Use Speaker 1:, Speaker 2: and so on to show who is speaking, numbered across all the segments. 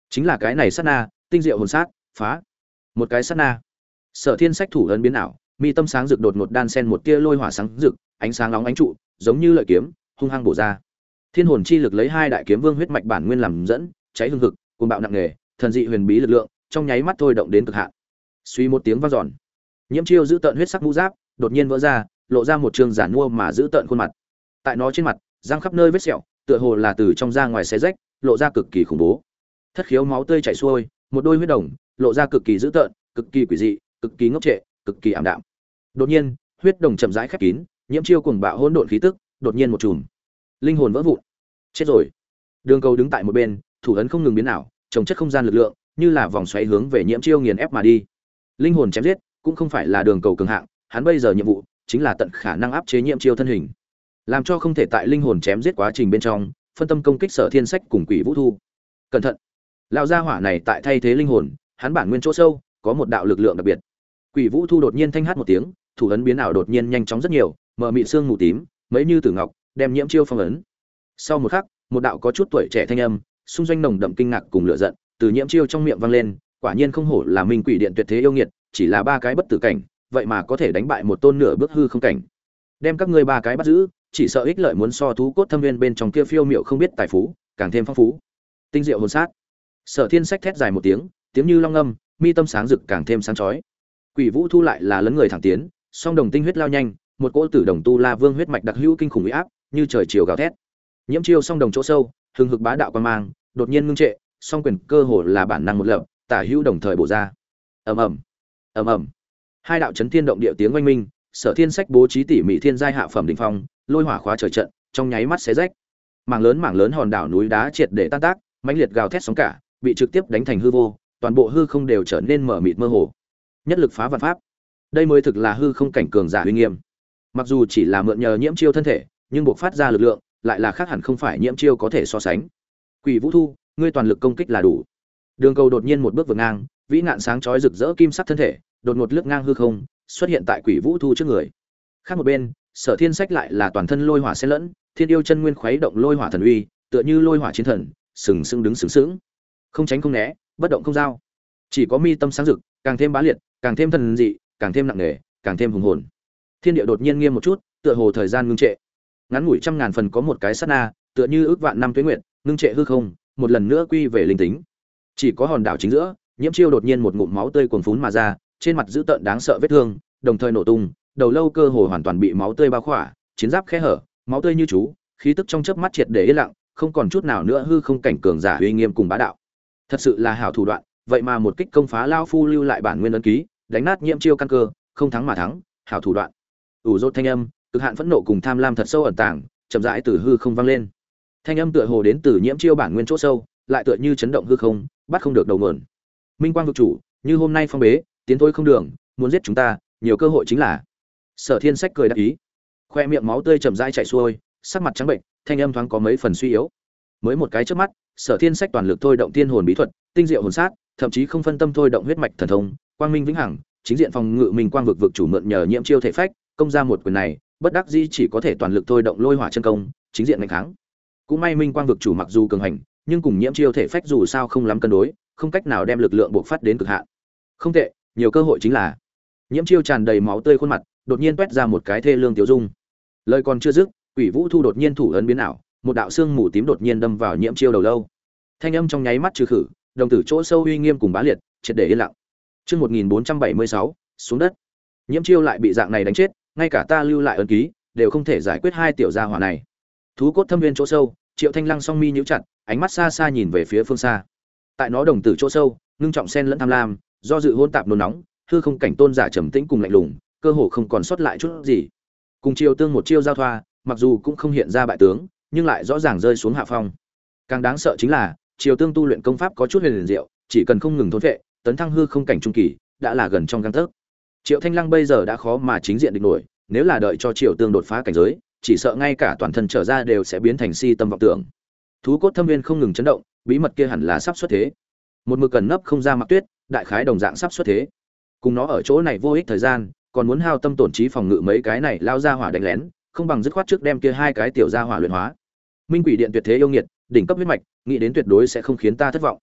Speaker 1: Chính là cái này sát na, tinh diệu hồn sát, phá. Một cái sát na. Sở Thiên Sách thủ ấn biến ảo, mi tâm sáng rực đột ngột đan sen một tia lôi hỏa sáng rực, ánh sáng nóng ánh trụ, giống như lợi kiếm, hung hăng bổ ra. Thiên hồn chi lực lấy hai đại kiếm vương huyết mạch bản nguyên làm dẫn, cháy hừng hực, cuồng bạo nặng nề, thần dị huyền bí lực lượng, trong nháy mắt thôi động đến cực hạn. Suy một tiếng vang dọn. Nhiễm Chiêu giữ tợn huyết sắc mũ giáp, đột nhiên vỡ ra, lộ ra một trường giản mua mà giữ tợn khuôn mặt. Tại nó trên mặt, răng khắp nơi vết sẹo, tựa hồ là từ trong ra ngoài xé rách, lộ ra cực kỳ khủng bố. Thất khiếu máu tươi chảy xuôi, một đôi huyết đồng, lộ ra cực kỳ dữ tợn, cực kỳ quỷ dị, cực kỳ ngốc trệ, cực kỳ ảm đạm. Đột nhiên, huyết đồng chậm rãi khép kín, Nhiễm Chiêu cuồng bạo hỗn độn khí tức, đột nhiên một chùm, linh hồn vỡ vụn. Chết rồi. Đường Cầu đứng tại một bên, thủ ấn không ngừng biến ảo, trồng chất không gian lực lượng, như là vòng xoáy hướng về Nhiễm Chiêu nghiền ép mà đi. Linh hồn chém giết, cũng không phải là Đường Cầu cường hạng, hắn bây giờ nhiệm vụ chính là tận khả năng áp chế Nhiễm Chiêu thân hình, làm cho không thể tại linh hồn chém giết quá trình bên trong phân tâm công kích Sở Thiên Sách cùng Quỷ Vũ Thu. Cẩn thận, lão gia hỏa này tại thay thế linh hồn, hắn bản nguyên chỗ sâu có một đạo lực lượng đặc biệt. Quỷ Vũ Thu đột nhiên thanh hát một tiếng, thủ ấn biến ảo đột nhiên nhanh chóng rất nhiều, mờ mịt xương mù tím, mấy như tử ngọc, đem Nhiễm Chiêu phong ấn. Sau một khắc, một đạo có chút tuổi trẻ thanh âm, xung doanh nồng đậm kinh ngạc cùng lửa giận, từ Nhiễm Chiêu trong miệng vang lên, quả nhiên không hổ là Minh Quỷ Điện tuyệt thế yêu nghiệt, chỉ là ba cái bất tử cảnh, vậy mà có thể đánh bại một tôn nửa bước hư không cảnh. Đem các ngươi ba cái bắt giữ, chỉ sợ ích lợi muốn so thú cốt thâm viên bên trong kia phiêu miệu không biết tài phú, càng thêm phong phú. Tinh diệu hồn sát. Sở Thiên Sách thét dài một tiếng, tiếng như long ngâm, mi tâm sáng rực càng thêm sáng chói. Quỷ Vũ Thu lại là lấn người thẳng tiến, song đồng tinh huyết lao nhanh, một cỗ tử đồng tu la vương huyết mạch đặc hữu kinh khủng uy áp, như trời chiều gào thét. Nhiễm Chiêu song đồng chỗ sâu, hừng hực bá đạo quan mang, đột nhiên ngưng trệ, song quyền cơ hồ là bản năng một lập, tả hữu đồng thời bổ ra. Ầm ầm, ầm ầm. Hai đạo chấn thiên động địa tiếng oanh minh, Sở Thiên Sách bố trí tỉ mỉ thiên giai hạ phẩm đỉnh phong, lôi hỏa khóa trời trận, trong nháy mắt xé rách. Mảng lớn hòn đảo núi đá triệt để tan tác, mãnh liệt gào thét sóng cả, bị trực tiếp đánh thành hư vô, toàn bộ hư không đều trở nên mở mịt mơ hồ. Nhất lực phá vạn pháp. Đây mới thực là hư không cảnh cường giả uy nghiêm. Mặc dù chỉ là mượn nhờ Nhiễm Chiêu thân thể, nhưng buộc phát ra lực lượng, lại là khác hẳn không phải Nhiễm Chiêu có thể so sánh. Quỷ Vũ Thu, ngươi toàn lực công kích là đủ. Đường Cầu đột nhiên một bước vượt ngang, vĩ nạn sáng chói rực rỡ kim sắc thân thể, đột ngột lướt ngang hư không, xuất hiện tại Quỷ Vũ Thu trước người. Khác một bên, Sở Thiên Sách lại là toàn thân lôi hỏa xen lẫn, thiên yêu chân nguyên khuấy động lôi hỏa thần uy, tựa như lôi hỏa chiến thần, sừng sững đứng sừng sững, không tránh không né, bất động không giao. Chỉ có mi tâm sáng rực, càng thêm bá liệt, càng thêm thần dị, càng thêm nặng nề, càng thêm hùng hồn. Thiên địa đột nhiên nghiêm một chút, tựa hồ thời gian ngưng trệ. Ngắn ngủi trăm ngàn phần có một cái sát na, tựa như ước vạn năm tuế nguyệt, ngưng trệ hư không, một lần nữa quy về linh tính. Chỉ có hòn đảo chính giữa, Nhiễm Chiêu đột nhiên một ngụm máu tươi cuồn phún mà ra, trên mặt dữ tợn đáng sợ vết thương, đồng thời nổ tung, đầu lâu cơ hồ hoàn toàn bị máu tươi bao khỏa, chiến giáp khe hở, máu tươi như chú, khí tức trong chớp mắt triệt để yên lặng, không còn chút nào nữa hư không cảnh cường giả uy nghiêm cùng bá đạo. Thật sự là hảo thủ đoạn, vậy mà một kích công phá lão phu lưu lại bản nguyên ấn ký, đánh nát Nhiễm Chiêu căn cơ, không thắng mà thắng, hảo thủ đoạn. Ủ rốt thanh âm, cực hạn phẫn nộ cùng tham lam thật sâu ẩn tàng, chậm rãi từ hư không vang lên. Thanh âm tựa hồ đến từ Nhiễm Chiêu bản nguyên chỗ sâu, lại tựa như chấn động hư không, bắt không được đầu nguồn. Minh Quang vực chủ, như hôm nay phong bế, tiến thôi không đường, muốn giết chúng ta, nhiều cơ hội chính là. Sở Thiên Sách cười đáp ý, khoe miệng máu tươi chậm rãi chảy xuôi, sắc mặt trắng bệnh, thanh âm thoáng có mấy phần suy yếu. Mới một cái chớp mắt, Sở Thiên Sách toàn lực thôi động tiên hồn bí thuật, tinh diệu hồn sát, thậm chí không phân tâm thôi động huyết mạch thần thông, quang minh vĩnh hằng, chính diện phòng ngự Minh Quang vực vực chủ mượn nhờ Nhiễm Chiêu thể phách, công ra một quyền này, bất đắc dĩ chỉ có thể toàn lực thôi động lôi hỏa chân công, chính diện nghênh kháng. Cũng may Minh Quang vực chủ mặc dù cường hành, nhưng cùng Nhiễm Chiêu thể phách dù sao không lắm cân đối, không cách nào đem lực lượng buộc phát đến cực hạn. Không tệ, nhiều cơ hội chính là. Nhiễm Chiêu tràn đầy máu tươi khuôn mặt, đột nhiên toét ra một cái thê lương tiêu dung. Lời còn chưa dứt, Quỷ Vũ Thu đột nhiên thủ ấn biến ảo, một đạo xương mù tím đột nhiên đâm vào Nhiễm Chiêu đầu lâu. Thanh âm trong nháy mắt trừ khử, đồng tử chỗ sâu uy nghiêm cùng bá liệt, triệt để yên lặng. Chương 1476, xuống đất. Nhiễm Chiêu lại bị dạng này đánh chết, ngay cả ta lưu lại ấn ký đều không thể giải quyết hai tiểu gia hỏa này. Thú cốt thâm viên chỗ sâu, Triệu Thanh Lăng song mi nhíu chặt, ánh mắt xa xa nhìn về phía phương xa. Tại nó đồng tử chỗ sâu, ngưng trọng xen lẫn tham lam, do dự hỗn tạp nôn nóng, hư không cảnh tôn giả trầm tĩnh cùng lạnh lùng, cơ hồ không còn sót lại chút gì. Cùng Triều Tương một chiêu giao thoa, mặc dù cũng không hiện ra bại tướng, nhưng lại rõ ràng rơi xuống hạ phong. Càng đáng sợ chính là, Triều Tương tu luyện công pháp có chút huyền liền diệu, chỉ cần không ngừng thôn vệ, tấn thăng hư không cảnh trung kỳ, đã là gần trong gang tấc. Triệu Thanh Lăng bây giờ đã khó mà chính diện địch nổi, nếu là đợi cho Triều Tương đột phá cảnh giới, chỉ sợ ngay cả toàn thân trở ra đều sẽ biến thành si tâm vọng tưởng. Thú cốt thâm viên không ngừng chấn động, bí mật kia hẳn là sắp xuất thế. Một mực cần nấp không ra Mặc Tuyết, đại khái đồng dạng sắp xuất thế. Cùng nó ở chỗ này vô ích thời gian, còn muốn hao tâm tổn trí phòng ngự mấy cái này lao ra hỏa đánh lén, không bằng dứt khoát trước đem kia hai cái tiểu gia hỏa luyện hóa. Minh Quỷ Điện tuyệt thế yêu nghiệt, đỉnh cấp huyết mạch, nghĩ đến tuyệt đối sẽ không khiến ta thất vọng.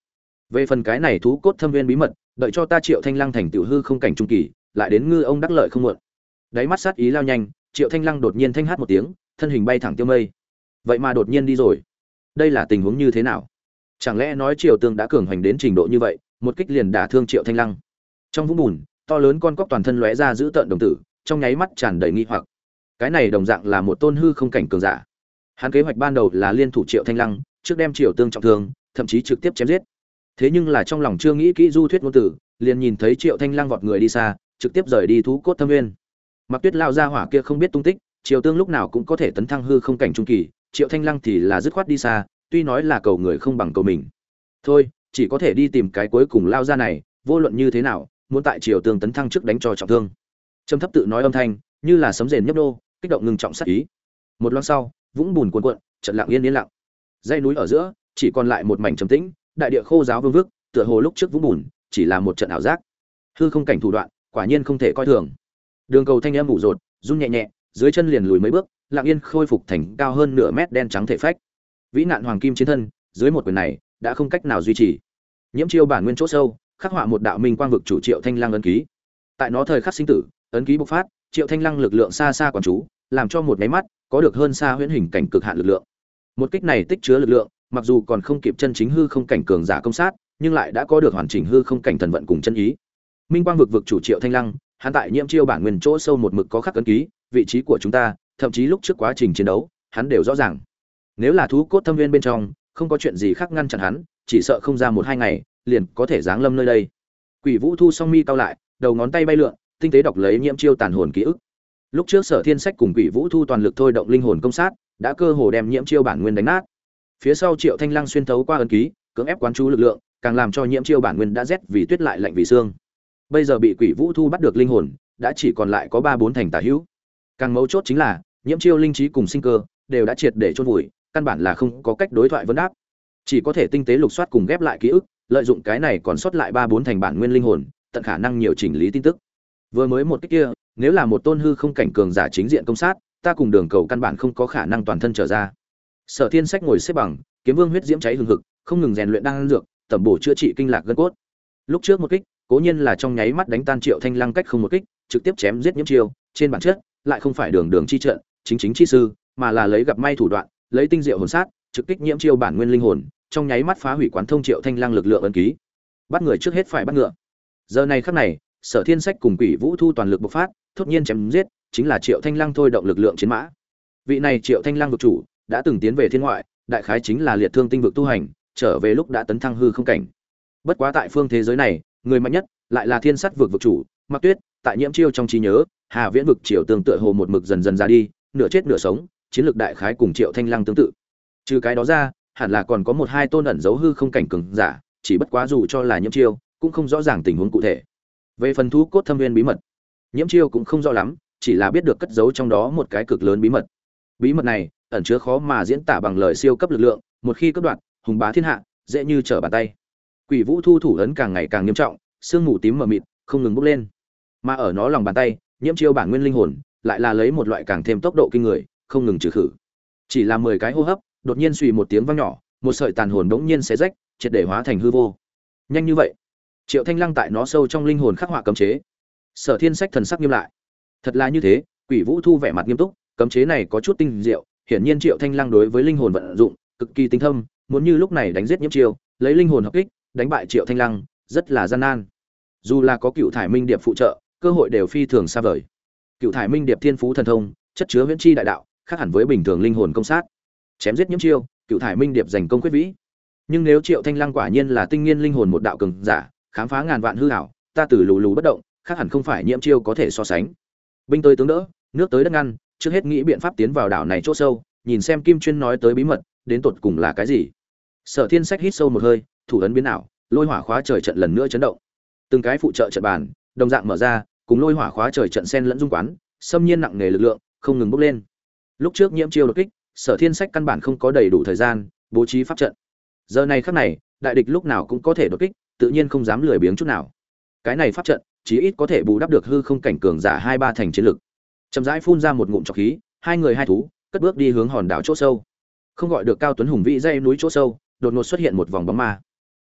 Speaker 1: Về phần cái này thú cốt thâm viên bí mật, đợi cho ta Triệu Thanh Lăng thành tiểu hư không cảnh trung kỳ, lại đến ngư ông đắc lợi không muộn. Đáy mắt sát ý lao nhanh, Triệu Thanh Lăng đột nhiên thanh hát một tiếng, thân hình bay thẳng tiêu mây. Vậy mà đột nhiên đi rồi. Đây là tình huống như thế nào? Chẳng lẽ nói Triều Tương đã cường hành đến trình độ như vậy, một kích liền đả thương Triệu Thanh Lăng? Trong vũng bùn, to lớn con cóc toàn thân lóe ra giữ tợn đồng tử, trong nháy mắt tràn đầy nghi hoặc. Cái này đồng dạng là một tôn hư không cảnh cường giả. Hắn kế hoạch ban đầu là liên thủ Triệu Thanh Lăng, trước đem Triều Tương trọng thương, thậm chí trực tiếp chém giết. Thế nhưng là trong lòng chưa nghĩ kỹ du thuyết ngôn tử, liền nhìn thấy Triệu Thanh Lăng vọt người đi xa, trực tiếp rời đi thú cốt thâm nguyên. Mặc Tuyết lao ra hỏa kia không biết tung tích, Triều Tương lúc nào cũng có thể tấn thăng hư không cảnh trung kỳ, Triệu Thanh Lăng thì là dứt khoát đi xa, tuy nói là cầu người không bằng cầu mình. Thôi, chỉ có thể đi tìm cái cuối cùng lao ra này, vô luận như thế nào, muốn tại Triều Tương tấn thăng trước đánh cho trọng thương. Trầm thấp tự nói âm thanh, như là sấm rền nhấp đô, kích động ngừng trọng sát ý. Một loang sau, vũng bùn cuồn cuộn, chợt lặng yên lặng. Dãy núi ở giữa, chỉ còn lại một mảnh trầm tĩnh, đại địa khô ráo vương vức, tựa hồ lúc trước vũng bùn chỉ là một trận ảo giác. Hư không cảnh thủ đoạn, quả nhiên không thể coi thường. Đường cầu thanh âm ủ rột, run nhẹ nhẹ, dưới chân liền lùi mấy bước, lặng yên khôi phục thành cao hơn nửa mét đen trắng thể phách. Vĩ nạn hoàng kim chiến thân, dưới một quyền này đã không cách nào duy trì. Nhiễm chiêu bản nguyên chỗ sâu, khắc họa một đạo minh quang vực chủ Triệu Thanh Lăng ấn ký. Tại nó thời khắc sinh tử, ấn ký bộc phát, Triệu Thanh Lăng lực lượng xa xa quán chú, làm cho một cái mắt có được hơn xa huyễn hình cảnh cực hạn lực lượng. Một kích này tích chứa lực lượng, mặc dù còn không kịp chân chính hư không cảnh cường giả công sát, nhưng lại đã có được hoàn chỉnh hư không cảnh thần vận cùng chân ý. Minh quang vực vực chủ Triệu Thanh Lăng, hắn tại nhiễm chiêu bản nguyên chỗ sâu một mực có khắc ấn ký, vị trí của chúng ta, thậm chí lúc trước quá trình chiến đấu, hắn đều rõ ràng. Nếu là thú cốt thâm viên bên trong, không có chuyện gì khác ngăn chặn hắn, chỉ sợ không ra một hai ngày, liền có thể giáng lâm nơi đây. Quỷ Vũ Thu song mi cau lại, đầu ngón tay bay lượn, tinh tế đọc lấy nhiễm chiêu tàn hồn ký ức. Lúc trước Sở Thiên Sách cùng Quỷ Vũ Thu toàn lực thôi động linh hồn công sát, đã cơ hồ đem nhiễm chiêu bản nguyên đánh nát. Phía sau Triệu Thanh Lăng xuyên thấu qua ấn ký, cưỡng ép quán chú lực lượng, càng làm cho nhiễm chiêu bản nguyên đã rét vì tuyết lại lạnh vì xương. Bây giờ bị Quỷ Vũ Thu bắt được linh hồn, đã chỉ còn lại có 3-4 thành tả hữu. Càng mấu chốt chính là, nhiễm chiêu linh trí cùng sinh cơ đều đã triệt để chôn vùi, căn bản là không có cách đối thoại vấn đáp. Chỉ có thể tinh tế lục soát cùng ghép lại ký ức, lợi dụng cái này còn sót lại 3-4 thành bản nguyên linh hồn, tận khả năng nhiều chỉnh lý tin tức. Vừa mới một cái kia, nếu là một tôn hư không cảnh cường giả chính diện công sát, ta cùng Đường Cầu căn bản không có khả năng toàn thân trở ra. Sở Thiên Sách ngồi xếp bằng, kiếm vương huyết diễm cháy hừng hực, không ngừng rèn luyện đan dược, tẩm bổ chữa trị kinh lạc gân cốt. Lúc trước một kích, cố nhiên là trong nháy mắt đánh tan Triệu Thanh Lăng cách không một kích, trực tiếp chém giết nhiễm chiêu, trên bản chất lại không phải đường chi trận, chính chi sư, mà là lấy gặp may thủ đoạn, lấy tinh diệu hồn sát, trực kích nhiễm chiêu bản nguyên linh hồn, trong nháy mắt phá hủy quán thông Triệu Thanh Lăng lực lượng ấn ký. Bắt người trước hết phải bắt ngựa. Giờ này khắc này, Sở Thiên Sách cùng Quỷ Vũ Thu toàn lực bộc phát, thốt nhiên chém giết, chính là Triệu Thanh Lăng thôi động lực lượng chiến mã. Vị này Triệu Thanh Lăng vực chủ, đã từng tiến về thiên ngoại, đại khái chính là liệt thương tinh vực tu hành, trở về lúc đã tấn thăng hư không cảnh. Bất quá tại phương thế giới này, người mạnh nhất lại là Thiên Sắt vực vực chủ, Mặc Tuyết, tại nhiễm chiêu trong trí nhớ, Hà Viễn vực Triệu Tương tựa hồ một mực dần dần ra đi, nửa chết nửa sống, chiến lược đại khái cùng Triệu Thanh Lăng tương tự. Trừ cái đó ra, hẳn là còn có một hai tôn ẩn giấu hư không cảnh cường giả, chỉ bất quá dù cho là nhiễm chiêu, cũng không rõ ràng tình huống cụ thể. Về phần thú cốt thâm viên bí mật, nhiễm chiêu cũng không rõ lắm, chỉ là biết được cất giấu trong đó một cái cực lớn bí mật. Bí mật này ẩn chứa khó mà diễn tả bằng lời siêu cấp lực lượng, một khi cấp đoạn, hùng bá thiên hạ, dễ như trở bàn tay. Quỷ Vũ Thu thủ ấn càng ngày càng nghiêm trọng, sương mù tím mờ mịt không ngừng bốc lên. Mà ở nó lòng bàn tay, nhiễm chiêu bản nguyên linh hồn lại là lấy một loại càng thêm tốc độ kinh người, không ngừng trừ khử. Chỉ là 10 cái hô hấp, đột nhiên xùy một tiếng vang nhỏ, một sợi tàn hồn bỗng nhiên xé rách, triệt để hóa thành hư vô. Nhanh như vậy? Triệu Thanh Lăng tại nó sâu trong linh hồn khắc họa cấm chế. Sở Thiên Sách thần sắc nghiêm lại. Thật là như thế, Quỷ Vũ Thu vẻ mặt nghiêm túc, cấm chế này có chút tinh diệu, hiển nhiên Triệu Thanh Lăng đối với linh hồn vận dụng cực kỳ tinh thâm, muốn như lúc này đánh giết nhiễm chiêu, lấy linh hồn hợp kích, đánh bại Triệu Thanh Lăng, rất là gian nan. Dù là có Cựu Thải Minh Điệp phụ trợ, cơ hội đều phi thường xa vời. Cựu Thải Minh Điệp thiên phú thần thông, chất chứa viễn chi đại đạo, khác hẳn với bình thường linh hồn công sát. Chém giết nhiễm chiêu, Cựu Thải Minh Điệp giành công quyết vĩ. Nhưng nếu Triệu Thanh Lăng quả nhiên là tinh nghiên linh hồn một đạo cường giả, khám phá ngàn vạn hư ảo, ta từ lù lù bất động, khác hẳn không phải nhiễm chiêu có thể so sánh. Binh tới tướng đỡ, nước tới đất ngăn, trước hết nghĩ biện pháp tiến vào đảo này chỗ sâu, nhìn xem Kim Chuyên nói tới bí mật, đến tột cùng là cái gì. Sở Thiên Sách hít sâu một hơi, thủ ấn biến ảo, lôi hỏa khóa trời trận lần nữa chấn động. Từng cái phụ trợ trận bàn, đồng dạng mở ra, cùng lôi hỏa khóa trời trận xen lẫn dung quán, xâm nhiên nặng nề lực lượng, không ngừng bốc lên. Lúc trước nhiễm chiêu đột kích, Sở Thiên Sách căn bản không có đầy đủ thời gian bố trí pháp trận. Giờ này khắc này, đại địch lúc nào cũng có thể đột kích, tự nhiên không dám lười biếng chút nào. Cái này pháp trận, chí ít có thể bù đắp được hư không cảnh cường giả 2-3 thành chiến lực. Chậm rãi phun ra một ngụm trọc khí, hai người hai thú, cất bước đi hướng hòn đảo chỗ sâu. Không gọi được cao tuấn hùng vĩ dãy núi chỗ sâu, đột ngột xuất hiện một vòng bóng ma.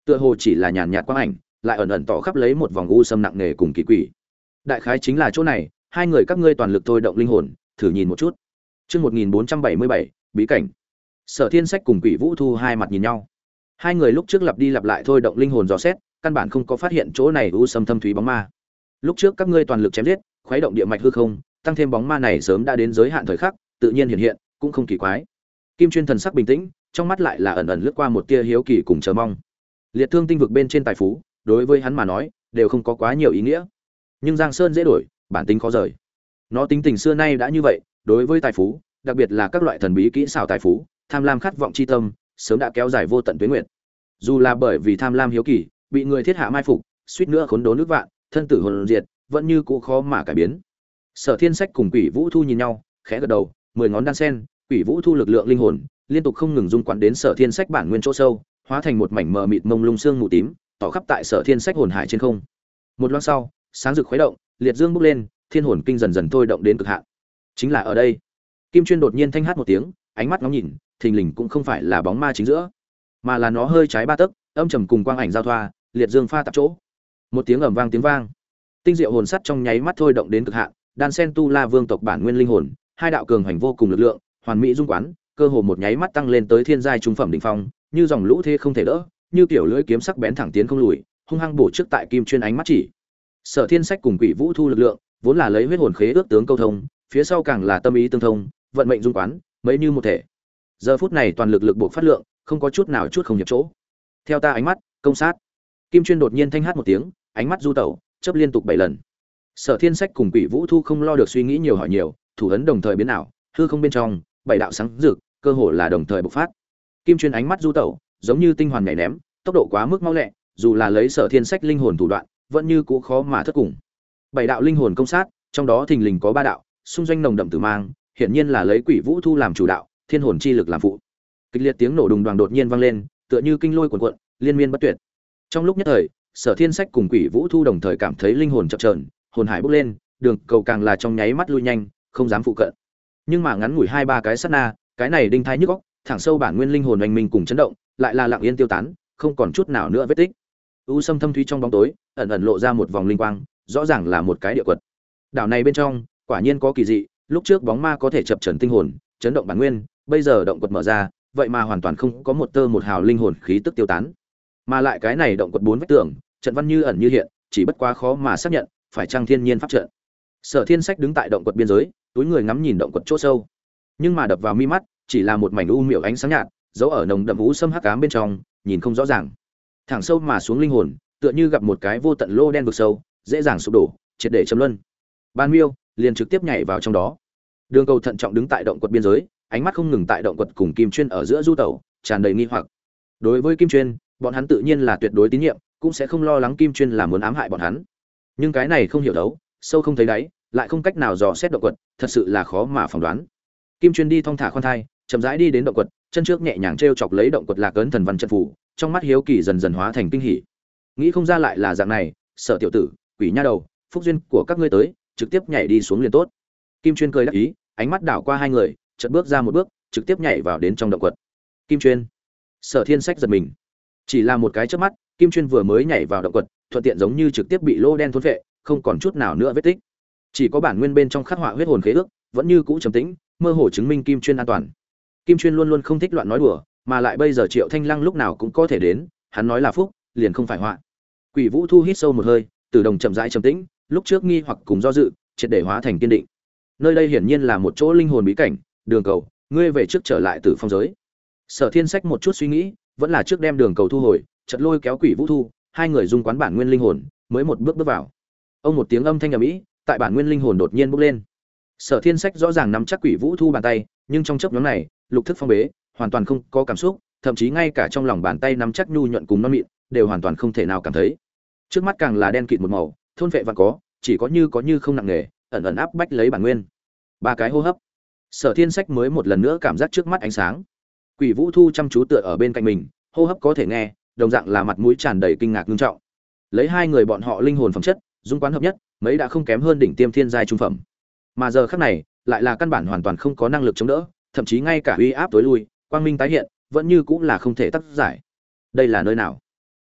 Speaker 1: Tựa hồ chỉ là nhàn nhạt quang ảnh, lại ẩn ẩn tỏ khắp lấy một vòng u sâm nặng nề cùng kỳ quỷ. Đại khái chính là chỗ này, hai người các ngươi toàn lực thôi động linh hồn, thử nhìn một chút. Chương 1477, bí cảnh. Sở Thiên Sách cùng Quỷ Vũ Thu hai mặt nhìn nhau. Hai người lúc trước lặp đi lặp lại thôi động linh hồn dò xét, căn bản không có phát hiện chỗ này u sâm thâm thúy bóng ma. Lúc trước các ngươi toàn lực chém giết, khuấy động địa mạch hư không, tăng thêm bóng ma này sớm đã đến giới hạn thời khắc, tự nhiên hiện, cũng không kỳ quái. Kim Chuyên thần sắc bình tĩnh, trong mắt lại là ẩn ẩn lướt qua một tia hiếu kỳ cùng chờ mong. Liệt thương tinh vực bên trên tài phú, đối với hắn mà nói, đều không có quá nhiều ý nghĩa. Nhưng Giang Sơn dễ đổi, bản tính khó rời. Nó tính tình xưa nay đã như vậy, đối với tài phú, đặc biệt là các loại thần bí kỹ xảo tài phú, tham lam khát vọng chi tâm, sớm đã kéo dài vô tận tuyến nguyện. Dù là bởi vì tham lam hiếu kỳ, bị người thiết hạ mai phục, suýt nữa khốn đốn nước vạn, thân tử hồn diệt, vẫn như cũ khó mà cải biến. Sở Thiên Sách cùng Quỷ Vũ Thu nhìn nhau, khẽ gật đầu, 10 ngón đan sen, Quỷ Vũ Thu lực lượng linh hồn, liên tục không ngừng dung quán đến Sở Thiên Sách bản nguyên chỗ sâu, hóa thành một mảnh mờ mịt mông lung xương mù tím, tỏ khắp tại Sở Thiên Sách hồn hải trên không. Một loáng sau, sáng rực khuấy động, liệt dương bốc lên, thiên hồn kinh dần dần thôi động đến cực hạn. Chính là ở đây. Kim Chuyên đột nhiên thanh hát một tiếng, ánh mắt ngóng nhìn, thình lình cũng không phải là bóng ma chính giữa, mà là nó hơi trái ba tấc, âm trầm cùng quang ảnh giao thoa, liệt dương pha tạp chỗ. Một tiếng ầm vang tiếng vang, tinh diệu hồn sắt trong nháy mắt thôi động đến cực hạn, đan sen tu la vương tộc bản nguyên linh hồn, hai đạo cường hành vô cùng lực lượng, hoàn mỹ dung quán, cơ hồ một nháy mắt tăng lên tới thiên giai trung phẩm đỉnh phong, như dòng lũ thế không thể đỡ, như kiểu lưỡi kiếm sắc bén thẳng tiến không lùi, hung hăng bổ trước tại Kim Chuyên ánh mắt chỉ. Sở Thiên Sách cùng Quỷ Vũ Thu lực lượng, vốn là lấy huyết hồn khế ước tướng câu thông, phía sau càng là tâm ý tương thông, vận mệnh dung quán, mấy như một thể. Giờ phút này toàn lực lực buộc phát lượng, không có chút nào chút không hiệp chỗ. Theo ta ánh mắt, công sát. Kim Chuyên đột nhiên thanh hát một tiếng, ánh mắt du tẩu, chớp liên tục 7 lần. Sở Thiên Sách cùng Quỷ Vũ Thu không lo được suy nghĩ nhiều hỏi nhiều, thủ ấn đồng thời biến ảo, hư không bên trong, 7 đạo sáng rực, cơ hồ là đồng thời bộc phát. Kim Chuyên ánh mắt du tẩu, giống như tinh hoàn nhảy ném, tốc độ quá mức mau lẹ, dù là lấy Sở Thiên Sách linh hồn thủ đoạn, vẫn như cũ khó mà thất cùng. 7 đạo linh hồn công sát, trong đó thình lình có 3 đạo, xung doanh nồng đậm tử mang, hiển nhiên là lấy Quỷ Vũ Thu làm chủ đạo, thiên hồn chi lực làm phụ. Kịch liệt tiếng nổ đùng đoàng đột nhiên vang lên, tựa như kinh lôi cuồn cuộn, liên miên bất tuyệt. Trong lúc nhất thời, Sở Thiên Sách cùng Quỷ Vũ Thu đồng thời cảm thấy linh hồn chập chờn, hồn hải bốc lên, đường cầu càng là trong nháy mắt lui nhanh, không dám phụ cận. Nhưng mà ngắn ngủi 2-3 cái sát na, cái này đinh thai nhức óc, thẳng sâu bản nguyên linh hồn oanh minh cùng chấn động, lại là lặng yên tiêu tán, không còn chút nào nữa vết tích. U sâm thâm thúy trong bóng tối, ẩn ẩn lộ ra một vòng linh quang, rõ ràng là một cái địa quật. Đảo này bên trong, quả nhiên có kỳ dị, lúc trước bóng ma có thể chập chờn tinh hồn, chấn động bản nguyên, bây giờ động quật mở ra, vậy mà hoàn toàn không có một tơ một hào linh hồn khí tức tiêu tán. Mà lại cái này động quật 4 vách tường, trận văn như ẩn như hiện, chỉ bất quá khó mà xác nhận, phải chăng thiên nhiên pháp trận. Sở Thiên Sách đứng tại động quật biên giới, túi người ngắm nhìn động quật chỗ sâu. Nhưng mà đập vào mi mắt, chỉ là một mảnh u miểu ánh sáng nhạt, giấu ở nồng đậm u sâm hắc ám bên trong, nhìn không rõ ràng. Thẳng sâu mà xuống linh hồn, tựa như gặp một cái vô tận lô đen vực sâu, dễ dàng sụp đổ, triệt để châm luân. Ban Miêu liền trực tiếp nhảy vào trong đó. Đường Cầu thận trọng đứng tại động quật biên giới, ánh mắt không ngừng tại động quật cùng Kim Chuyên ở giữa du tẩu, tràn đầy nghi hoặc. Đối với Kim Chuyên, bọn hắn tự nhiên là tuyệt đối tín nhiệm, cũng sẽ không lo lắng Kim Chuyên là muốn ám hại bọn hắn. Nhưng cái này không hiểu đấu, sâu không thấy đáy, lại không cách nào dò xét động quật, thật sự là khó mà phỏng đoán. Kim Chuyên đi thong thả khoan thai, chậm rãi đi đến động quật, chân trước nhẹ nhàng trêu chọc lấy động quật lạc ấn thần văn trận phù, trong mắt hiếu kỳ dần dần hóa thành kinh hỉ. Nghĩ không ra lại là dạng này, Sở tiểu tử, quỷ nha đầu, phúc duyên của các ngươi tới, trực tiếp nhảy đi xuống liền tốt. Kim Chuyên cười đắc ý, ánh mắt đảo qua hai người, chợt bước ra một bước, trực tiếp nhảy vào đến trong động quật. Kim Chuyên, Sở Thiên Sách giật mình. Chỉ là một cái chớp mắt, Kim Chuyên vừa mới nhảy vào động quật, thuận tiện giống như trực tiếp bị lô đen thôn phệ, không còn chút nào nữa vết tích. Chỉ có bản nguyên bên trong khắc họa huyết hồn khế ước, vẫn như cũ trầm tĩnh, mơ hồ chứng minh Kim Chuyên an toàn. Kim Chuyên luôn luôn không thích loạn nói đùa, mà lại bây giờ Triệu Thanh Lăng lúc nào cũng có thể đến, hắn nói là phúc, liền không phải họa. Quỷ Vũ Thu hít sâu một hơi, Tử Đồng chậm rãi trầm tĩnh, lúc trước nghi hoặc cùng do dự, triệt để hóa thành kiên định. Nơi đây hiển nhiên là một chỗ linh hồn bí cảnh, Đường Cầu, ngươi về trước trở lại Tử Phong giới. Sở Thiên Sách một chút suy nghĩ, vẫn là trước đem Đường Cầu thu hồi, chợt lôi kéo Quỷ Vũ Thu, hai người dung quán bản nguyên linh hồn, mới một bước bước vào. Ông một tiếng âm thanh ầm ĩ, tại bản nguyên linh hồn đột nhiên bốc lên. Sở Thiên Sách rõ ràng nắm chắc Quỷ Vũ Thu bàn tay, nhưng trong chớp nhoáng này, lục thức phong bế, hoàn toàn không có cảm xúc, thậm chí ngay cả trong lòng bàn tay nắm chắc nhu nhuận cùng non mịn, đều hoàn toàn không thể nào cảm thấy. Trước mắt càng là đen kịt một màu, thôn vệ vạn có, chỉ có như không nặng nề, ẩn ẩn áp bách lấy bản nguyên. Ba cái hô hấp, Sở Thiên Sách mới một lần nữa cảm giác trước mắt ánh sáng. Quỷ Vũ Thu chăm chú tựa ở bên cạnh mình, hô hấp có thể nghe, đồng dạng là mặt mũi tràn đầy kinh ngạc nghiêm trọng. Lấy hai người bọn họ linh hồn phẩm chất, dung quán hợp nhất, mấy đã không kém hơn đỉnh tiêm thiên giai trung phẩm. Mà giờ khắc này, lại là căn bản hoàn toàn không có năng lực chống đỡ, thậm chí ngay cả uy áp tối lui, quang minh tái hiện, vẫn như cũng là không thể tác giải. Đây là nơi nào?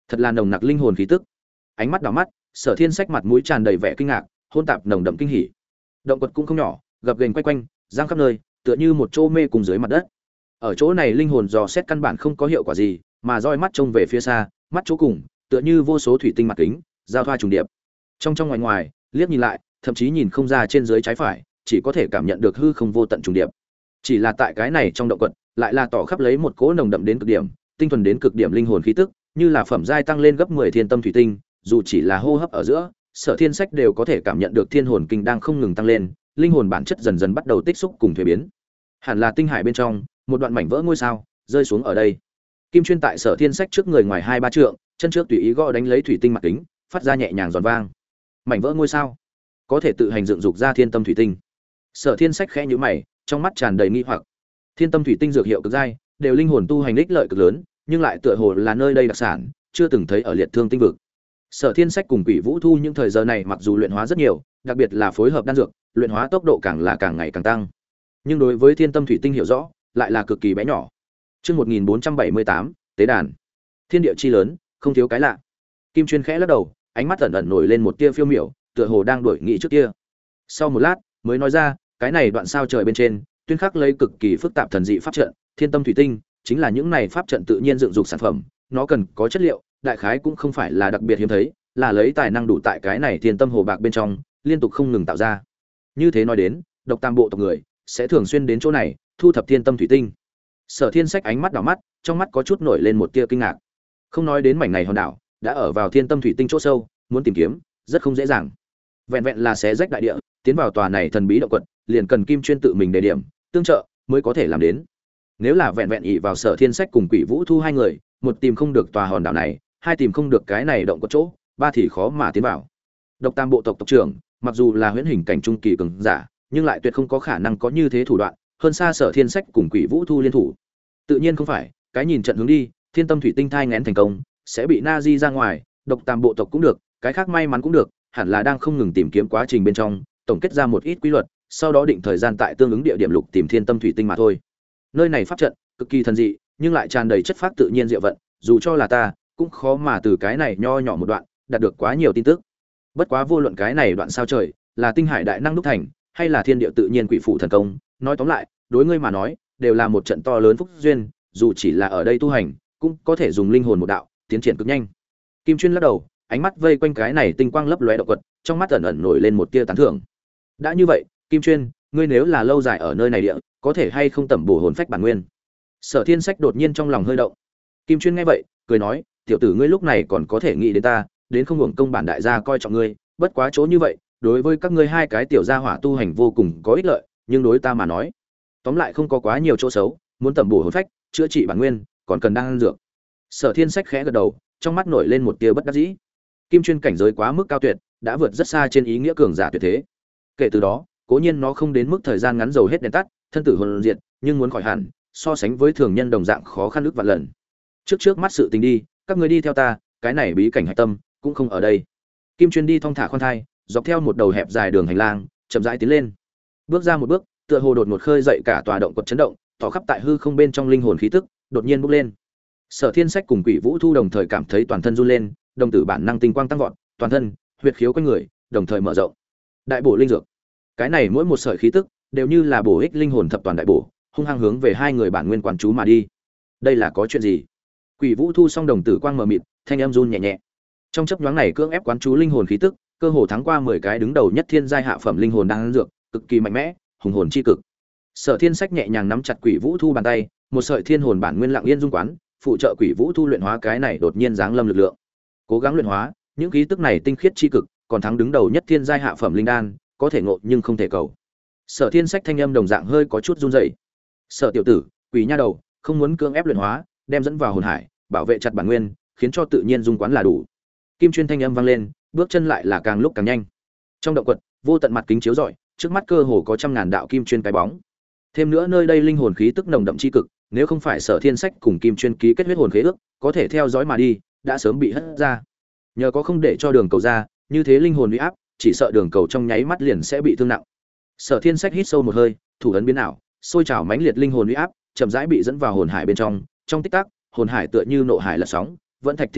Speaker 1: Thật là nồng nặc linh hồn khí tức. Ánh mắt đảo mắt, Sở Thiên Sách mặt mũi tràn đầy vẻ kinh ngạc, hôn tạp nồng đậm kinh hỉ. Động quật cũng không nhỏ, gập ghềnh quay quanh, giang khắp nơi, tựa như một chỗ mê cùng dưới mặt đất. Ở chỗ này linh hồn dò xét căn bản không có hiệu quả gì, mà roi mắt trông về phía xa, mắt chỗ cùng, tựa như vô số thủy tinh mặt kính, giao thoa trùng điệp. Trong trong ngoài ngoài, liếc nhìn lại, thậm chí nhìn không ra trên dưới trái phải, chỉ có thể cảm nhận được hư không vô tận trùng điệp. Chỉ là tại cái này trong động quật, lại là tỏ khắp lấy một cỗ nồng đậm đến cực điểm, tinh thuần đến cực điểm linh hồn khí tức, như là phẩm giai tăng lên gấp 10 thiên tâm thủy tinh, dù chỉ là hô hấp ở giữa, Sở Thiên Sách đều có thể cảm nhận được thiên hồn kinh đang không ngừng tăng lên, linh hồn bản chất dần dần bắt đầu tích xúc cùng thuế biến. Hẳn là tinh hải bên trong, một đoạn mảnh vỡ ngôi sao rơi xuống ở đây. Kim Chuyên tại Sở Thiên Sách trước người ngoài 2-3 trượng, chân trước tùy ý gõ đánh lấy thủy tinh mặt kính, phát ra nhẹ nhàng giòn vang. Mảnh vỡ ngôi sao, có thể tự hành dựng dục ra thiên tâm thủy tinh. Sở Thiên Sách khẽ nhíu mày, trong mắt tràn đầy nghi hoặc. Thiên tâm thủy tinh dược hiệu cực giai, đều linh hồn tu hành ích lợi cực lớn, nhưng lại tựa hồ là nơi đây đặc sản, chưa từng thấy ở liệt thương tinh vực. Sở Thiên Sách cùng Quỷ Vũ Thu những thời giờ này mặc dù luyện hóa rất nhiều, đặc biệt là phối hợp đan dược, luyện hóa tốc độ càng là càng ngày càng tăng. Nhưng đối với thiên tâm thủy tinh hiểu rõ, lại là cực kỳ bé nhỏ. Chương 1478, tế đàn. Thiên địa chi lớn, không thiếu cái lạ. Kim Chuyên khẽ lắc đầu, ánh mắt ẩn ẩn nổi lên một tia phiêu miểu, tựa hồ đang đổi nghĩ trước kia. Sau một lát, mới nói ra, cái này đoạn sao trời bên trên, tuyên khắc lấy cực kỳ phức tạp thần dị pháp trận, thiên tâm thủy tinh, chính là những này pháp trận tự nhiên dựng dục sản phẩm, nó cần có chất liệu, đại khái cũng không phải là đặc biệt hiếm thấy, là lấy tài năng đủ tại cái này thiên tâm hồ bạc bên trong, liên tục không ngừng tạo ra. Như thế nói đến, độc tam bộ tộc người sẽ thường xuyên đến chỗ này, thu thập thiên tâm thủy tinh. Sở Thiên Sách ánh mắt đảo mắt, trong mắt có chút nổi lên một tia kinh ngạc. Không nói đến mảnh này hòn đảo, đã ở vào thiên tâm thủy tinh chỗ sâu, muốn tìm kiếm rất không dễ dàng. Vẹn vẹn là xé rách đại địa, tiến vào tòa này thần bí động quật, liền cần Kim Chuyên tự mình đề điểm, tương trợ mới có thể làm đến. Nếu là vẹn vẹn ỷ vào Sở Thiên Sách cùng Quỷ Vũ Thu hai người, một tìm không được tòa hòn đảo này, hai tìm không được cái này động quật chỗ, ba thì khó mà tiến vào. Độc Tam bộ tộc tộc trưởng, mặc dù là huyễn hình cảnh trung kỳ cường giả, nhưng lại tuyệt không có khả năng có như thế thủ đoạn, hơn xa Sở Thiên Sách cùng Quỷ Vũ Thu liên thủ. Tự nhiên không phải, cái nhìn trận hướng đi, thiên tâm thủy tinh thai nghén thành công, sẽ bị Nazi ra ngoài, Độc Tam bộ tộc cũng được, cái khác may mắn cũng được, hẳn là đang không ngừng tìm kiếm quá trình bên trong, tổng kết ra một ít quy luật, sau đó định thời gian tại tương ứng địa điểm lục tìm thiên tâm thủy tinh mà thôi. Nơi này pháp trận cực kỳ thần dị, nhưng lại tràn đầy chất phác tự nhiên diệu vận, dù cho là ta, cũng khó mà từ cái này nho nhỏ một đoạn đạt được quá nhiều tin tức. Bất quá vô luận cái này đoạn sao trời, là tinh hải đại năng đúc thành, hay là thiên địa tự nhiên quỷ phụ thần công, nói tóm lại, đối ngươi mà nói, đều là một trận to lớn phúc duyên, dù chỉ là ở đây tu hành, cũng có thể dùng linh hồn một đạo, tiến triển cực nhanh. Kim Chuyên lắc đầu, ánh mắt vây quanh cái này tinh quang lấp lóe động quật, trong mắt ẩn ẩn nổi lên một tia tán thưởng. Đã như vậy, Kim Chuyên, ngươi nếu là lâu dài ở nơi này địa, có thể hay không tẩm bổ hồn phách bản nguyên? Sở Thiên Sách đột nhiên trong lòng hơi động. Kim Chuyên nghe vậy, cười nói, tiểu tử ngươi lúc này còn có thể nghĩ đến ta, đến không hưởng công bản đại gia coi trọng ngươi, bất quá chỗ như vậy, đối với các ngươi hai cái tiểu gia hỏa tu hành vô cùng có ích lợi, nhưng đối ta mà nói, tóm lại không có quá nhiều chỗ xấu, muốn tẩm bổ hồn phách, chữa trị bản nguyên, còn cần đang ăn dược. Sở Thiên Sách khẽ gật đầu, trong mắt nổi lên một tia bất đắc dĩ. Kim Chuyên cảnh giới quá mức cao tuyệt, đã vượt rất xa trên ý nghĩa cường giả tuyệt thế. Kể từ đó, cố nhiên nó không đến mức thời gian ngắn dầu hết đèn tắt, thân tử hồn diệt, nhưng muốn khỏi hẳn, so sánh với thường nhân đồng dạng khó khăn ức vạn lần. Trước mắt sự tình đi, các ngươi đi theo ta, cái này bí cảnh hạch tâm cũng không ở đây. Kim Chuyên đi thong thả khoan thai, dọc theo một đầu hẹp dài đường hành lang, chậm rãi tiến lên. Bước ra một bước, tựa hồ đột ngột khơi dậy cả tòa động quật chấn động, tỏ khắp tại hư không bên trong linh hồn khí tức, đột nhiên bốc lên. Sở Thiên Sách cùng Quỷ Vũ Thu đồng thời cảm thấy toàn thân run lên, đồng tử bản năng tinh quang tăng vọt, toàn thân, huyệt khiếu quanh người, đồng thời mở rộng. Đại bổ linh dược. Cái này mỗi một sợi khí tức đều như là bổ ích linh hồn thập toàn đại bổ, hung hăng hướng về hai người bản nguyên quán chú mà đi. Đây là có chuyện gì? Quỷ Vũ Thu song đồng tử quang mờ mịt, thanh âm run nhẹ nhẹ. Trong chớp nhoáng này cưỡng ép quán chú linh hồn khí tức, cơ hồ thắng qua 10 cái đứng đầu nhất thiên giai hạ phẩm linh hồn đang dược, cực kỳ mạnh mẽ, hùng hồn chi cực. Sở Thiên Sách nhẹ nhàng nắm chặt Quỷ Vũ Thu bàn tay, một sợi thiên hồn bản nguyên lặng yên dung quán, phụ trợ Quỷ Vũ Thu luyện hóa cái này đột nhiên giáng lâm lực lượng. Cố gắng luyện hóa, những khí tức này tinh khiết chi cực, còn thắng đứng đầu nhất thiên giai hạ phẩm linh đan, có thể ngộ nhưng không thể cầu. Sở Thiên Sách thanh âm đồng dạng hơi có chút run rẩy. Sở tiểu tử, Quỷ nha đầu, không muốn cưỡng ép luyện hóa, đem dẫn vào hồn hải, bảo vệ chặt bản nguyên, khiến cho tự nhiên dung quán là đủ. Kim Chuyên thanh âm vang lên, bước chân lại là càng lúc càng nhanh. Trong động quật, vô tận mặt kính chiếu rọi, trước mắt cơ hồ có trăm ngàn đạo Kim Chuyên cái bóng. Thêm nữa nơi đây linh hồn khí tức nồng đậm chi cực, nếu không phải Sở Thiên Sách cùng Kim Chuyên ký kết huyết hồn khế ước, có thể theo dõi mà đi, đã sớm bị hất ra. Nhờ có không để cho đường cầu ra, như thế linh hồn uy áp, chỉ sợ đường cầu trong nháy mắt liền sẽ bị thương nặng. Sở Thiên Sách hít sâu một hơi, thủ ấn biến ảo, sôi trào mãnh liệt linh hồn uy áp, chậm rãi bị dẫn vào hồn hải bên trong, trong tích tắc, hồn hải tựa như nộ hải lật sóng, vẫn thạch thiên hàng,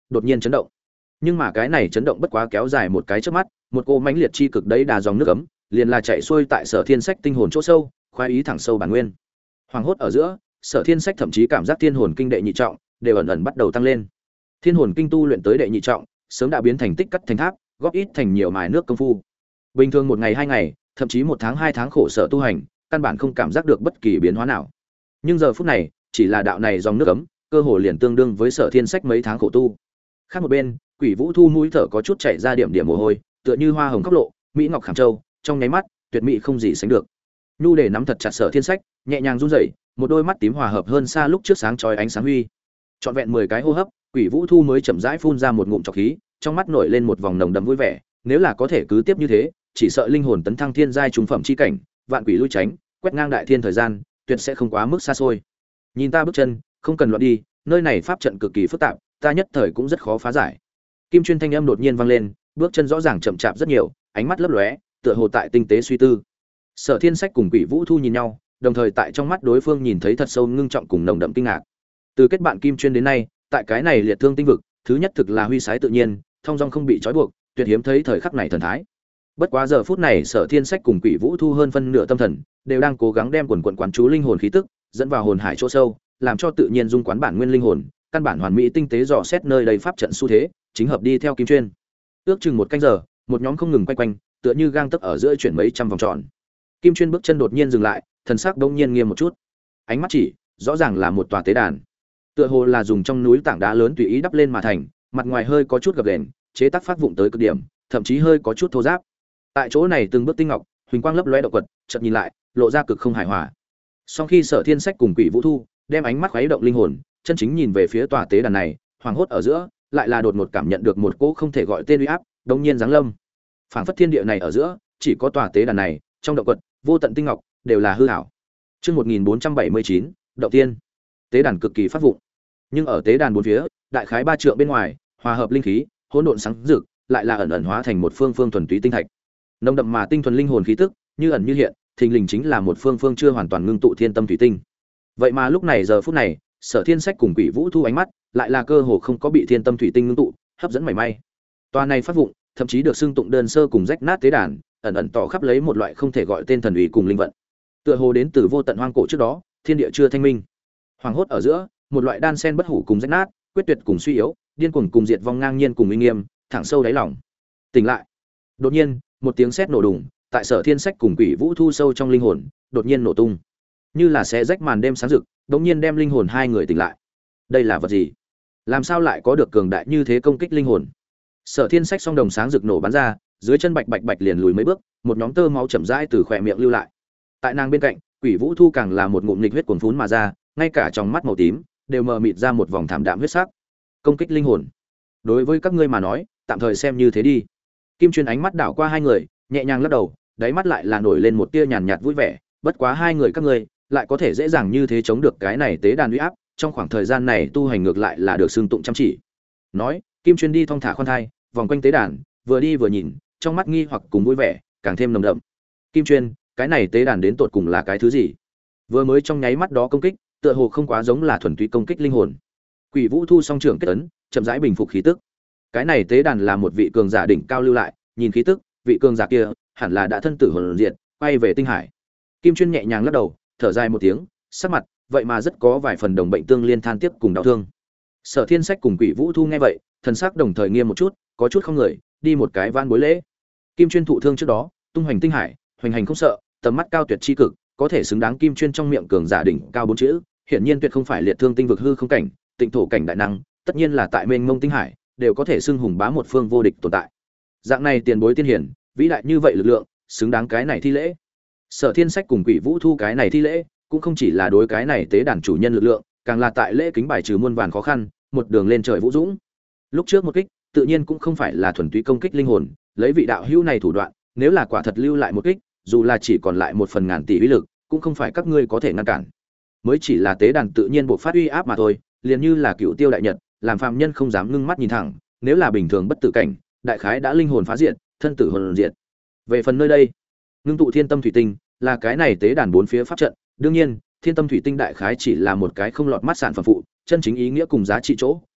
Speaker 1: đột nhiên chấn động. Nhưng mà cái này chấn động bất quá kéo dài một cái chớp mắt, một cô mãnh liệt chi cực đấy đà dòng nước ấm, liền là chạy xuôi tại Sở Thiên Sách tinh hồn chỗ sâu, khoái ý thẳng sâu bản nguyên. Hoàng hốt ở giữa, Sở Thiên Sách thậm chí cảm giác thiên hồn kinh đệ nhị trọng đều ẩn ẩn bắt đầu tăng lên. Thiên hồn kinh tu luyện tới đệ nhị trọng, sớm đã biến thành tích cắt thành tháp, góp ít thành nhiều mài nước công phu. Bình thường một ngày hai ngày, thậm chí một tháng hai tháng khổ sở tu hành, căn bản không cảm giác được bất kỳ biến hóa nào. Nhưng giờ phút này, chỉ là đạo này dòng nước ấm, cơ hồ liền tương đương với Sở Thiên Sách mấy tháng khổ tu. Khác một bên, Quỷ Vũ Thu mũi thở có chút chảy ra điểm điểm mồ hôi, tựa như hoa hồng khóc lộ, mỹ ngọc khảm châu, trong nháy mắt, tuyệt mỹ không gì sánh được. Nhu để nắm thật chặt Sở Thiên Sách, nhẹ nhàng run rẩy, một đôi mắt tím hòa hợp hơn xa lúc trước sáng chói ánh sáng huy. Trọn vẹn 10 cái hô hấp, Quỷ Vũ Thu mới chậm rãi phun ra một ngụm trọc khí, trong mắt nổi lên một vòng nồng đậm vui vẻ, nếu là có thể cứ tiếp như thế, chỉ sợ linh hồn tấn thăng thiên giai trung phẩm chi cảnh, vạn quỷ lui tránh, quét ngang đại thiên thời gian, tuyệt sẽ không quá mức xa xôi. Nhìn ta bước chân, không cần loạn đi, nơi này pháp trận cực kỳ phức tạp, ta nhất thời cũng rất khó phá giải. Kim Chuyên thanh âm đột nhiên vang lên, bước chân rõ ràng chậm chạp rất nhiều, ánh mắt lấp lóe, tựa hồ tại tinh tế suy tư. Sở Thiên Sách cùng Quỷ Vũ Thu nhìn nhau, đồng thời tại trong mắt đối phương nhìn thấy thật sâu ngưng trọng cùng nồng đậm kinh ngạc. Từ kết bạn Kim Chuyên đến nay, tại cái này liệt thương tinh vực, thứ nhất thực là huy sái tự nhiên, thông dong không bị trói buộc, tuyệt hiếm thấy thời khắc này thần thái. Bất quá giờ phút này Sở Thiên Sách cùng Quỷ Vũ Thu hơn phân nửa tâm thần, đều đang cố gắng đem quần quán chú linh hồn khí tức dẫn vào hồn hải chỗ sâu, làm cho tự nhiên dung quán bản nguyên linh hồn, căn bản hoàn mỹ tinh tế dò xét nơi đây pháp trận xu thế, chính hợp đi theo Kim Chuyên. Ước chừng một canh giờ, một nhóm không ngừng quay quanh, tựa như gang tấc ở giữa chuyển mấy trăm vòng tròn. Kim Chuyên bước chân đột nhiên dừng lại, thần sắc đống nhiên nghiêm một chút. Ánh mắt chỉ, rõ ràng là một tòa tế đàn. Tựa hồ là dùng trong núi tảng đá lớn tùy ý đắp lên mà thành, mặt ngoài hơi có chút gập ghềnh, chế tác phát vụng tới cực điểm, thậm chí hơi có chút thô ráp. Tại chỗ này từng bước tinh ngọc, huỳnh quang lấp lóe động quật, chợt nhìn lại, lộ ra cực không hài hòa. Sau khi Sở Thiên Sách cùng Quỷ Vũ Thu đem ánh mắt khuấy động linh hồn, chân chính nhìn về phía tòa tế đàn này, hoàng hốt ở giữa, lại là đột ngột cảm nhận được một cỗ không thể gọi tên uy áp, đột nhiên giáng lâm. Phảng phất thiên địa này ở giữa, chỉ có tòa tế đàn này, trong động quật, vô tận tinh ngọc đều là hư ảo. Chương 1479, Động Tiên. Tế đàn cực kỳ phát vụng. Nhưng ở tế đàn bốn phía, đại khái 3 trượng bên ngoài, hòa hợp linh khí, hỗn độn sáng rực, lại là ẩn ẩn hóa thành một phương phương thuần túy tinh thạch. Nồng đậm mà tinh thuần linh hồn khí tức, như ẩn như hiện, thình lình chính là một phương phương chưa hoàn toàn ngưng tụ thiên tâm thủy tinh. Vậy mà lúc này giờ phút này, Sở Thiên Sách cùng Quỷ Vũ Thu ánh mắt, lại là cơ hồ không có bị thiên tâm thủy tinh ngưng tụ hấp dẫn mảy may. Tòa này phát vụng, thậm chí được xưng tụng đơn sơ cùng rách nát tế đàn, ẩn ẩn tỏ khắp lấy một loại không thể gọi tên thần uy cùng linh vận. Tựa hồ đến từ vô tận hoang cổ trước đó, thiên địa chưa thanh minh. Hoàng hốt ở giữa, một loại đan sen bất hủ cùng rách nát, quyết tuyệt cùng suy yếu, điên cuồng cùng diệt vong ngang nhiên cùng uy nghiêm, thẳng sâu đáy lòng. Tỉnh lại. Đột nhiên, một tiếng sét nổ đùng, tại Sở Thiên Sách cùng Quỷ Vũ Thu sâu trong linh hồn, đột nhiên nổ tung. Như là xé rách màn đêm sáng rực, đống nhiên đem linh hồn hai người tỉnh lại. Đây là vật gì? Làm sao lại có được cường đại như thế công kích linh hồn? Sở Thiên Sách song đồng sáng rực nổ bắn ra, dưới chân bạch bạch bạch liền lùi mấy bước, một nhóm tơ máu chậm rãi từ khóe miệng lưu lại. Tại nàng bên cạnh, Quỷ Vũ Thu càng là một ngụm nghịch huyết cuồn phún mà ra, ngay cả trong mắt màu tím đều mờ mịt ra một vòng thảm đạm huyết sắc. Công kích linh hồn. Đối với các ngươi mà nói, tạm thời xem như thế đi. Kim Chuyên ánh mắt đảo qua hai người, nhẹ nhàng lắc đầu, đáy mắt lại là nổi lên một tia nhàn nhạt vui vẻ, bất quá hai người các ngươi lại có thể dễ dàng như thế chống được cái này tế đàn uy áp, trong khoảng thời gian này tu hành ngược lại là được xương tụng chăm chỉ. Nói, Kim Chuyên đi thong thả khoan thai, vòng quanh tế đàn, vừa đi vừa nhìn, trong mắt nghi hoặc cùng vui vẻ càng thêm nồng đậm. Kim Chuyên, cái này tế đàn đến tột cùng là cái thứ gì? Vừa mới trong nháy mắt đó công kích, tựa hồ không quá giống là thuần túy công kích linh hồn. Quỷ Vũ Thu song trưởng kết ấn, chậm rãi bình phục khí tức. Cái này tế đàn là một vị cường giả đỉnh cao lưu lại, nhìn khí tức, vị cường giả kia hẳn là đã thân tử hồn diệt, quay về tinh hải. Kim Chuyên nhẹ nhàng lắc đầu, thở dài một tiếng, sắc mặt vậy mà rất có vài phần đồng bệnh tương liên than tiếc cùng đau thương. Sở Thiên Sách cùng Quỷ Vũ Thu nghe vậy, thần sắc đồng thời nghiêm một chút, có chút không người, đi một cái van bối lễ. Kim Chuyên thụ thương trước đó, tung hoành tinh hải, hoành hành không sợ, tầm mắt cao tuyệt chi cực, có thể xứng đáng Kim Chuyên trong miệng cường giả đỉnh cao bốn chữ, hiển nhiên tuyệt không phải liệt thương tinh vực hư không cảnh, tịnh thổ cảnh đại năng, tất nhiên là tại mênh mông tinh hải, đều có thể xưng hùng bá một phương vô địch tồn tại. Dạng này tiền bối tiên hiển, vĩ đại như vậy lực lượng, xứng đáng cái này thi lễ. Sở Thiên Sách cùng Quỷ Vũ Thu cái này thi lễ, cũng không chỉ là đối cái này tế đàn chủ nhân lực lượng, càng là tại lễ kính bài trừ muôn vàn khó khăn, một đường lên trời vũ dũng. Lúc trước một kích, tự nhiên cũng không phải là thuần túy công kích linh hồn, lấy vị đạo hữu này thủ đoạn, nếu là quả thật lưu lại một kích, dù là chỉ còn lại một phần ngàn tỷ uy lực, cũng không phải các ngươi có thể ngăn cản. Mới chỉ là tế đàn tự nhiên buộc phát uy áp mà thôi, liền như là Cựu Tiêu đại nhật, làm phàm nhân không dám ngưng mắt nhìn thẳng, nếu là bình thường bất tử cảnh, đại khái đã linh hồn phá diệt, thân tử hồn diệt. Về phần nơi đây, ngưng tụ thiên tâm thủy tinh, là cái này tế đàn bốn phía pháp trận, đương nhiên, thiên tâm thủy tinh đại khái chỉ là một cái không lọt mắt sản phẩm phụ, chân chính ý nghĩa cùng giá trị chỗ,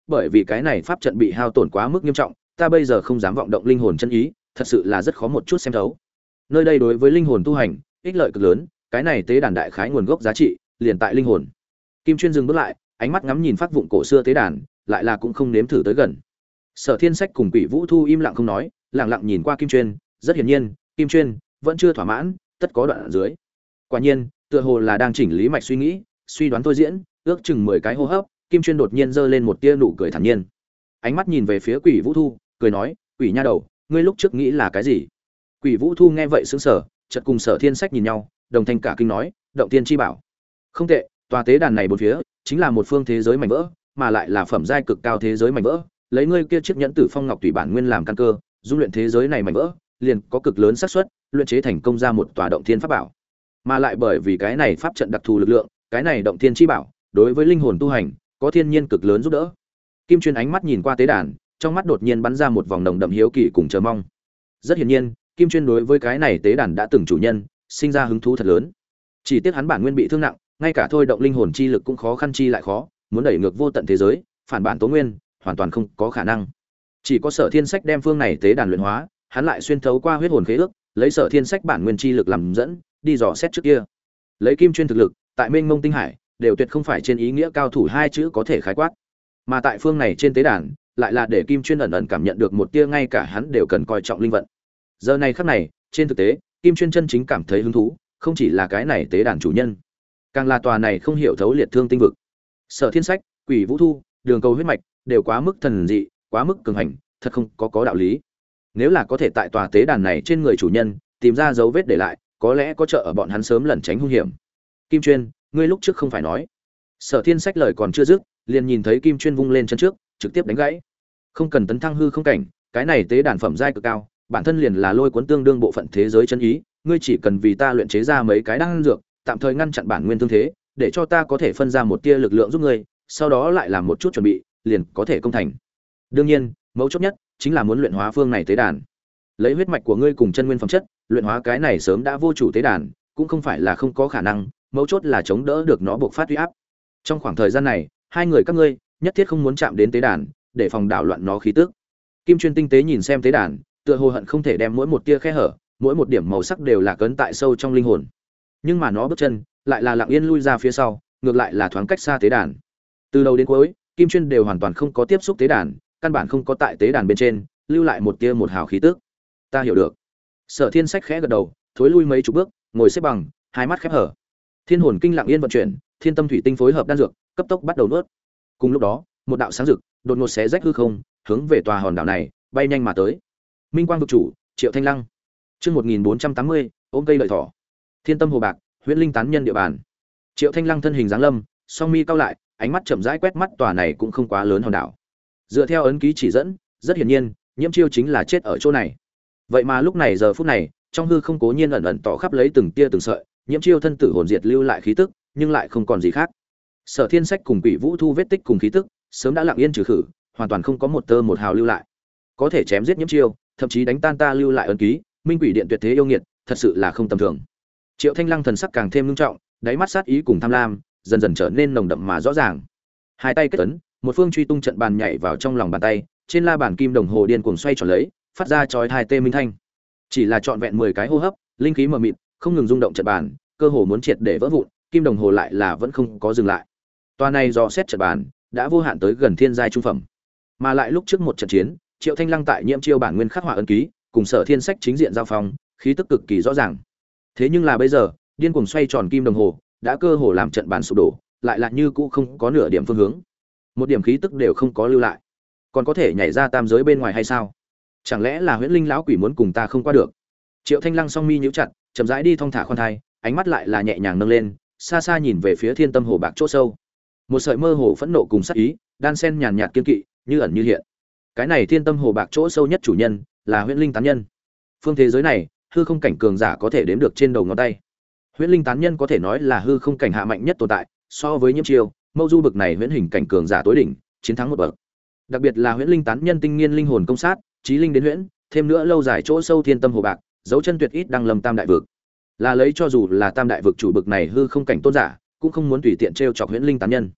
Speaker 1: bởi vì cái này pháp trận bị hao tổn quá mức nghiêm trọng, ta bây giờ không dám vọng động linh hồn chân ý, thật sự là rất khó một chút xem thấu. Nơi đây đối với linh hồn tu hành, ích lợi cực lớn, cái này tế đàn đại khái nguồn gốc giá trị, liền tại linh hồn. Kim Chuyên dừng bước lại, ánh mắt ngắm nhìn phác vụn cổ xưa tế đàn, lại là cũng không nếm thử tới gần. Sở Thiên Sách cùng Quỷ Vũ Thu im lặng không nói, lặng lặng nhìn qua Kim Chuyên, rất hiển nhiên, Kim Chuyên vẫn chưa thỏa mãn, tất có đoạn ở dưới. Quả nhiên, tựa hồ là đang chỉnh lý mạch suy nghĩ, suy đoán thôi diễn, ước chừng 10 cái hô hấp, Kim Chuyên đột nhiên giơ lên một tia nụ cười thản nhiên. Ánh mắt nhìn về phía Quỷ Vũ Thu, cười nói, "Quỷ nha đầu, ngươi lúc trước nghĩ là cái gì?" Quỷ Vũ Thu nghe vậy sững sờ, chợt cùng Sở Thiên Sách nhìn nhau, đồng thanh cả kinh nói, "Động Tiên chi bảo." Không tệ, tòa tế đàn này bốn phía chính là một phương thế giới mảnh vỡ, mà lại là phẩm giai cực cao thế giới mảnh vỡ, lấy ngươi kia chiếc nhẫn Tử Phong Ngọc Tùy bản nguyên làm căn cơ, dung luyện thế giới này mảnh vỡ, liền có cực lớn xác suất luyện chế thành công ra một tòa động thiên pháp bảo. Mà lại bởi vì cái này pháp trận đặc thù lực lượng, cái này động thiên chi bảo, đối với linh hồn tu hành có thiên nhiên cực lớn giúp đỡ. Kim Chuyên ánh mắt nhìn qua tế đàn, trong mắt đột nhiên bắn ra một vòng nồng đậm hiếu kỳ cùng chờ mong. Rất hiển nhiên, Kim Chuyên đối với cái này tế đàn đã từng chủ nhân, sinh ra hứng thú thật lớn. Chỉ tiếc hắn bản nguyên bị thương nặng, ngay cả thôi động linh hồn chi lực cũng khó khăn chi lại khó, muốn đẩy ngược vô tận thế giới, phản bản tố nguyên, hoàn toàn không có khả năng. Chỉ có Sở Thiên Sách đem phương này tế đàn luyện hóa, hắn lại xuyên thấu qua huyết hồn khế ước, lấy Sở Thiên Sách bản nguyên chi lực làm dẫn, đi dò xét trước kia. Lấy Kim Chuyên thực lực, tại Mênh Mông Tinh Hải, đều tuyệt không phải trên ý nghĩa cao thủ hai chữ có thể khái quát. Mà tại phương này trên tế đàn, lại là để Kim Chuyên ẩn ẩn cảm nhận được một tia ngay cả hắn đều cần coi trọng linh vận. Giờ này khắc này, trên thực tế, Kim Chuyên chân chính cảm thấy hứng thú, không chỉ là cái này tế đàn chủ nhân, càng là tòa này không hiểu thấu liệt thương tinh vực. Sở Thiên Sách, Quỷ Vũ Thu, Đường Cầu huyết mạch đều quá mức thần dị, quá mức cường hành, thật không có đạo lý. Nếu là có thể tại tòa tế đàn này trên người chủ nhân tìm ra dấu vết để lại, có lẽ có trợ ở bọn hắn sớm lẩn tránh hung hiểm. Kim Chuyên, ngươi lúc trước không phải nói? Sở Thiên Sách lời còn chưa dứt, liền nhìn thấy Kim Chuyên vung lên chân trước, trực tiếp đánh gãy. Không cần tấn thăng hư không cảnh, cái này tế đàn phẩm giai cực cao, bản thân liền là lôi cuốn tương đương bộ phận thế giới chân ý, ngươi chỉ cần vì ta luyện chế ra mấy cái đan dược, tạm thời ngăn chặn bản nguyên thương thế, để cho ta có thể phân ra một tia lực lượng giúp ngươi, sau đó lại làm một chút chuẩn bị, liền có thể công thành. Đương nhiên, mấu chốt nhất chính là muốn luyện hóa phương này tế đàn. Lấy huyết mạch của ngươi cùng chân nguyên phẩm chất, luyện hóa cái này sớm đã vô chủ tế đàn, cũng không phải là không có khả năng, mấu chốt là chống đỡ được nó buộc phát uy áp. Trong khoảng thời gian này, hai người các ngươi nhất thiết không muốn chạm đến tế đàn, để phòng đảo loạn nó khí tức. Kim Chuyên tinh tế nhìn xem tế đàn, tựa hồ hận không thể đem mỗi một tia khe hở, mỗi một điểm màu sắc đều là cấn tại sâu trong linh hồn. Nhưng mà nó bước chân lại là lặng yên lui ra phía sau, ngược lại là thoáng cách xa tế đàn. Từ đầu đến cuối, Kim Chuyên đều hoàn toàn không có tiếp xúc tế đàn, căn bản không có tại tế đàn bên trên lưu lại một tia một hào khí tức. Ta hiểu được. Sở Thiên Sách khẽ gật đầu, thối lui mấy chục bước, ngồi xếp bằng, hai mắt khép hở. Thiên hồn kinh lặng yên vận chuyển, thiên tâm thủy tinh phối hợp đan dược, cấp tốc bắt đầu nuốt. Cùng lúc đó, một đạo sáng rực đột ngột xé rách hư không, hướng về tòa hòn đảo này bay nhanh mà tới. Minh Quang vực chủ, Triệu Thanh Lăng. Chương 1480, ôm cây lợi thỏ. Thiên tâm hồ bạc, huyễn linh tán nhân địa bàn. Triệu Thanh Lăng thân hình dáng lâm, song mi cau lại, ánh mắt chậm rãi quét mắt tòa này cũng không quá lớn hòn đảo. Dựa theo ấn ký chỉ dẫn, rất hiển nhiên, Nhiễm Chiêu chính là chết ở chỗ này. Vậy mà lúc này giờ phút này, trong hư không cố nhiên ẩn ẩn tỏ khắp lấy từng tia từng sợi, Nhiễm Chiêu thân tử hồn diệt lưu lại khí tức, nhưng lại không còn gì khác. Sở Thiên Sách cùng Quỷ Vũ Thu vết tích cùng khí tức, sớm đã lặng yên trừ khử, hoàn toàn không có một tơ một hào lưu lại. Có thể chém giết Nhiễm Chiêu, thậm chí đánh tan ta lưu lại ấn ký, Minh Quỷ Điện tuyệt thế yêu nghiệt, thật sự là không tầm thường. Triệu Thanh Lăng thần sắc càng thêm nghiêm trọng, đáy mắt sát ý cùng tham lam dần dần trở nên nồng đậm mà rõ ràng. Hai tay kết ấn, một phương truy tung trận bàn nhảy vào trong lòng bàn tay, trên la bàn kim đồng hồ điên cuồng xoay tròn lấy, phát ra chói tai tê minh thanh. Chỉ là trọn vẹn 10 cái hô hấp, linh khí mờ mịt, không ngừng rung động trận bàn, cơ hồ muốn triệt để vỡ vụn, kim đồng hồ lại là vẫn không có dừng lại. Toa này dò xét trận bàn, đã vô hạn tới gần thiên giai trung phẩm. Mà lại lúc trước một trận chiến, Triệu Thanh Lăng tại Nhiễm Chiêu bản nguyên khắc họa ấn ký, cùng Sở Thiên Sách chính diện giao phong, khí tức cực kỳ rõ ràng. Thế nhưng là bây giờ, điên cuồng xoay tròn kim đồng hồ, đã cơ hồ làm trận bàn sụp đổ, lại là như cũ không có nửa điểm phương hướng. Một điểm khí tức đều không có lưu lại. Còn có thể nhảy ra tam giới bên ngoài hay sao? Chẳng lẽ là huyễn linh lão quỷ muốn cùng ta không qua được? Triệu Thanh Lăng song mi nhíu chặt, chậm rãi đi thong thả khoan thai, ánh mắt lại là nhẹ nhàng nâng lên, xa xa nhìn về phía thiên tâm hồ bạc chỗ sâu. Một sợi mơ hồ phẫn nộ cùng sát ý, đan sen nhàn nhạt kiên kỵ, như ẩn như hiện. Cái này thiên tâm hồ bạc chỗ sâu nhất chủ nhân, là huyễn linh tán nhân. Phương thế giới này, hư không cảnh cường giả có thể đếm được trên đầu ngón tay. Huyễn linh tán nhân có thể nói là hư không cảnh hạ mạnh nhất tồn tại, so với Nhiễm Chiêu, Mâu Du bực này huyễn hình cảnh cường giả tối đỉnh, chiến thắng một bậc. Đặc biệt là huyễn linh tán nhân tinh nghiên linh hồn công sát, trí linh đến huyễn, thêm nữa lâu dài chỗ sâu thiên tâm hồ bạc, dấu chân tuyệt ít đang lầm tam đại vực. Là lấy cho dù là tam đại vực chủ bực này hư không cảnh tôn giả, cũng không muốn tùy tiện trêu chọc huyễn linh tán nhân.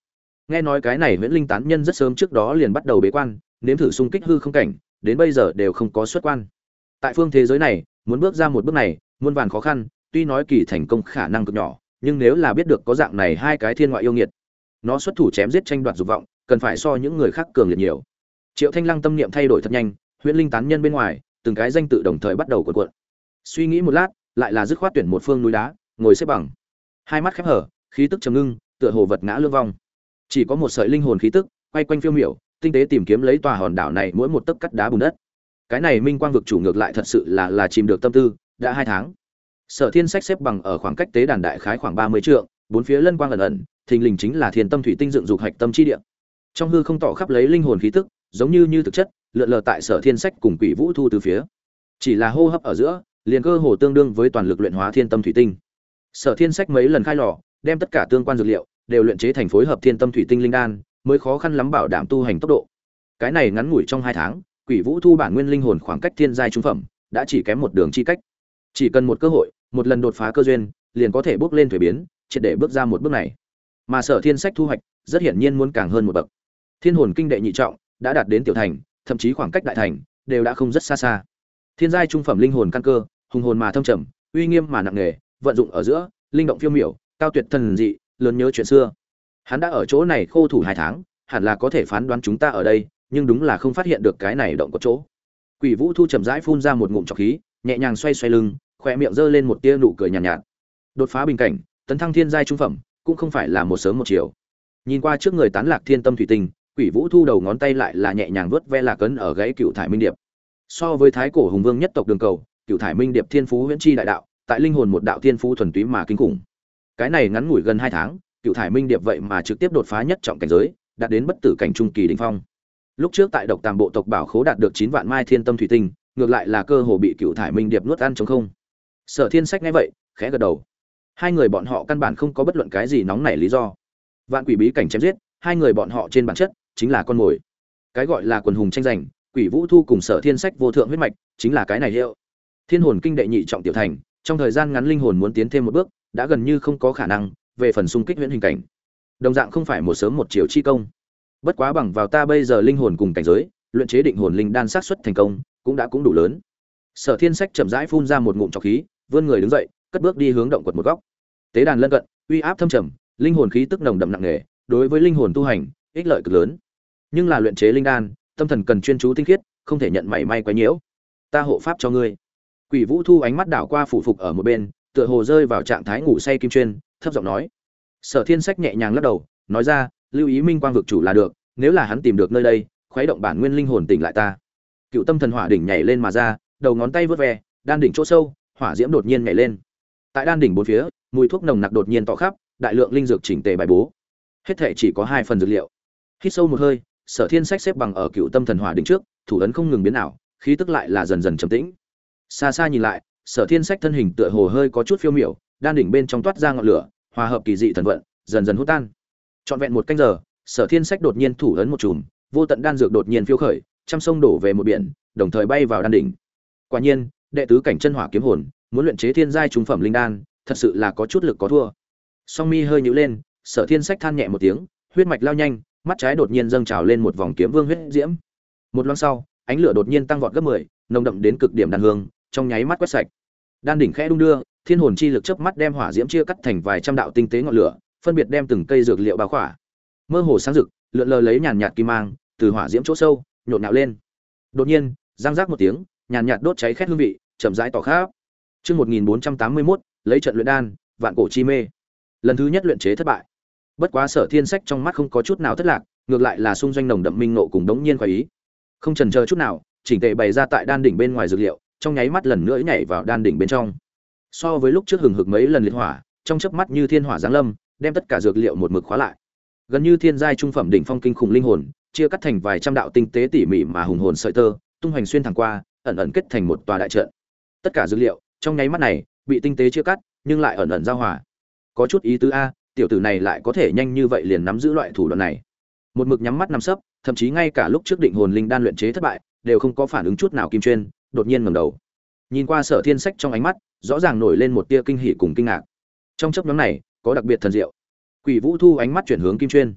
Speaker 1: Nghe nói cái này Huyễn Linh tán nhân rất sớm trước đó liền bắt đầu bế quan, nếm thử xung kích hư không cảnh, đến bây giờ đều không có xuất quan. Tại phương thế giới này, muốn bước ra một bước này, muôn vàn khó khăn, tuy nói kỳ thành công khả năng cực nhỏ, nhưng nếu là biết được có dạng này hai cái thiên ngoại yêu nghiệt, nó xuất thủ chém giết tranh đoạt dục vọng, cần phải so những người khác cường liệt nhiều. Triệu Thanh Lăng tâm niệm thay đổi thật nhanh, Huyễn Linh tán nhân bên ngoài, từng cái danh tự đồng thời bắt đầu cuộn. Suy nghĩ một lát, lại là dứt khoát tuyển một phương núi đá, ngồi xếp bằng. Hai mắt khép hở, khí tức trầm ngưng, tựa hồ vật ngã lương vong. Chỉ có một sợi linh hồn khí tức, quay quanh phiêu miểu, tinh tế tìm kiếm lấy tòa hòn đảo này mỗi một tấc cắt đá bùn đất. Cái này Minh Quang vực chủ ngược lại thật sự là chìm được tâm tư, đã 2 tháng. Sở Thiên Sách xếp bằng ở khoảng cách tế đàn đại khái khoảng 30 trượng, bốn phía lân quang ẩn ẩn, thình lình chính là Thiên Tâm Thủy Tinh dựng dục hạch tâm chi địa. Trong hư không tỏ khắp lấy linh hồn khí tức, giống như thực chất, lượn lờ tại Sở Thiên Sách cùng Quỷ Vũ Thu từ phía. Chỉ là hô hấp ở giữa, liền cơ hồ tương đương với toàn lực luyện hóa Thiên Tâm Thủy Tinh. Sở Thiên Sách mấy lần khai lò, đem tất cả tương quan dược liệu đều luyện chế thành phối hợp Thiên Tâm Thủy Tinh linh đan, mới khó khăn lắm bảo đảm tu hành tốc độ. Cái này ngắn ngủi trong 2 tháng, Quỷ Vũ Thu bản nguyên linh hồn khoảng cách thiên giai trung phẩm, đã chỉ kém một đường chi cách. Chỉ cần một cơ hội, một lần đột phá cơ duyên, liền có thể bước lên thủy biến, triệt để bước ra một bước này. Mà Sở Thiên Sách thu hoạch, rất hiển nhiên muốn càng hơn một bậc. Thiên hồn kinh đệ nhị trọng đã đạt đến tiểu thành, thậm chí khoảng cách đại thành đều đã không rất xa xa. Thiên giai trung phẩm linh hồn căn cơ, hùng hồn mà thâm trầm, uy nghiêm mà nặng nề, vận dụng ở giữa, linh động phiêu miểu, cao tuyệt thần dị, lớn nhớ chuyện xưa. Hắn đã ở chỗ này khô thủ 2 tháng, hẳn là có thể phán đoán chúng ta ở đây, nhưng đúng là không phát hiện được cái này động có chỗ. Quỷ Vũ Thu chậm rãi phun ra một ngụm trọc khí, nhẹ nhàng xoay xoay lưng, khóe miệng giơ lên một tia nụ cười nhàn nhạt. Đột phá bình cảnh, tấn thăng thiên giai trung phẩm, cũng không phải là một sớm một chiều. Nhìn qua trước người tán lạc thiên tâm thủy tinh, Quỷ Vũ Thu đầu ngón tay lại là nhẹ nhàng vuốt ve lạc cấn ở gãy cựu thải minh điệp. So với thái cổ hùng vương nhất tộc đường cầu, cựu thải minh điệp thiên phú huyễn chi đại đạo, tại linh hồn một đạo thiên phú thuần túy mà kinh khủng. Cái này ngắn ngủi gần 2 tháng, cựu thải minh điệp vậy mà trực tiếp đột phá nhất trọng cảnh giới, đạt đến bất tử cảnh trung kỳ đỉnh phong. Lúc trước tại Độc Tàm bộ tộc bảo khố đạt được 9 vạn mai thiên tâm thủy tinh, ngược lại là cơ hồ bị cựu thải minh điệp nuốt ăn trống không. Sở Thiên Sách nghe vậy, khẽ gật đầu. Hai người bọn họ căn bản không có bất luận cái gì nóng nảy lý do. Vạn quỷ bí cảnh chém giết, hai người bọn họ trên bản chất chính là con mồi. Cái gọi là quần hùng tranh giành, Quỷ Vũ Thu cùng Sở Thiên Sách vô thượng huyết mạch, chính là cái này hiệu. Thiên hồn kinh đệ nhị trọng tiểu thành, trong thời gian ngắn linh hồn muốn tiến thêm một bước, đã gần như không có khả năng, về phần xung kích huyễn hình cảnh, đồng dạng không phải một sớm một chiều chi công. Bất quá bằng vào ta bây giờ linh hồn cùng cảnh giới, luyện chế định hồn linh đan xác suất thành công, cũng đủ lớn. Sở Thiên Sách chậm rãi phun ra một ngụm trọc khí, vươn người đứng dậy, cất bước đi hướng động quật một góc. Tế đàn lân cận, uy áp thâm trầm, linh hồn khí tức nồng đậm nặng nề, đối với linh hồn tu hành, ích lợi cực lớn. Nhưng là luyện chế linh đan, tâm thần cần chuyên chú tinh khiết, không thể nhận mảy may quấy nhiễu. Ta hộ pháp cho ngươi. Quỷ Vũ Thu ánh mắt đảo qua phủ phục ở một bên, tựa hồ rơi vào trạng thái ngủ say kim chuyên, thấp giọng nói. Sở Thiên Sách nhẹ nhàng lắc đầu, nói ra, lưu ý Minh Quang vực chủ là được, nếu là hắn tìm được nơi đây, khuấy động bản nguyên linh hồn tỉnh lại ta. Cựu Tâm Thần Hỏa đỉnh nhảy lên mà ra, đầu ngón tay vớt ve, đan đỉnh chỗ sâu, hỏa diễm đột nhiên nhảy lên. Tại đan đỉnh bốn phía, mùi thuốc nồng nặc đột nhiên tỏ khắp, đại lượng linh dược chỉnh tề bài bố. Hết thảy chỉ có 2 phần dược liệu. Hít sâu một hơi, Sở Thiên Sách xếp bằng ở Cựu Tâm Thần Hỏa đỉnh trước, thủ ấn không ngừng biến ảo, khí tức lại là dần dần trầm tĩnh. Xa xa nhìn lại, Sở Thiên Sách thân hình tựa hồ hơi có chút phiêu miểu, đan đỉnh bên trong toát ra ngọn lửa, hòa hợp kỳ dị thần vận, dần dần hút tan. Trọn vẹn 1 canh giờ, Sở Thiên Sách đột nhiên thủ ấn một chùm, vô tận đan dược đột nhiên phiêu khởi, trăm sông đổ về một biển, đồng thời bay vào đan đỉnh. Quả nhiên, đệ tứ cảnh chân hỏa kiếm hồn, muốn luyện chế thiên giai trung phẩm linh đan, thật sự là có chút lực có thua. Song mi hơi nhíu lên, Sở Thiên Sách than nhẹ một tiếng, huyết mạch lao nhanh, mắt trái đột nhiên dâng trào lên một vòng kiếm vương huyết diễm. Một loáng sau, ánh lửa đột nhiên tăng vọt gấp 10, nồng đậm đến cực điểm đan hương, trong nháy mắt quét sạch. Đan đỉnh khẽ đung đưa, thiên hồn chi lực chớp mắt đem hỏa diễm chia cắt thành vài trăm đạo tinh tế ngọn lửa, phân biệt đem từng cây dược liệu bao khỏa. Mơ hồ sáng rực, lượn lờ lấy nhàn nhạt kim mang, từ hỏa diễm chỗ sâu nhộn nhạo lên. Đột nhiên, răng rác một tiếng, nhàn nhạt đốt cháy khét hương vị, chậm rãi tỏ khắp. Chương 1481, lấy trận luyện đan, vạn cổ chi mê. Lần thứ nhất luyện chế thất bại. Bất quá Sở Thiên Sách trong mắt không có chút nào thất lạc, ngược lại là xung doanh nồng đậm minh nộ cùng đống nhiên khoái ý. Không chần chờ chút nào, chỉnh tề bày ra tại đan đỉnh bên ngoài dược liệu, trong nháy mắt lần nữa nhảy vào đan đỉnh bên trong. So với lúc trước hừng hực mấy lần liệt hỏa, trong chớp mắt như thiên hỏa giáng lâm, đem tất cả dược liệu một mực khóa lại. Gần như thiên giai trung phẩm đỉnh phong kinh khủng linh hồn, chia cắt thành vài trăm đạo tinh tế tỉ mỉ mà hùng hồn sợi tơ, tung hoành xuyên thẳng qua, ẩn ẩn kết thành một tòa đại trận. Tất cả dược liệu, trong nháy mắt này, bị tinh tế chia cắt, nhưng lại ẩn ẩn giao hòa. Có chút ý tứ a, tiểu tử này lại có thể nhanh như vậy liền nắm giữ loại thủ đoạn này. Một mực nhắm mắt nằm sấp, thậm chí ngay cả lúc trước định hồn linh đan luyện chế thất bại, đều không có phản ứng chút nào kim chuyên, đột nhiên ngẩng đầu. Nhìn qua Sở Thiên Sách trong ánh mắt, rõ ràng nổi lên một tia kinh hỉ cùng kinh ngạc. Trong chốc ngắn này, có đặc biệt thần diệu. Quỷ Vũ Thu ánh mắt chuyển hướng kim chuyên.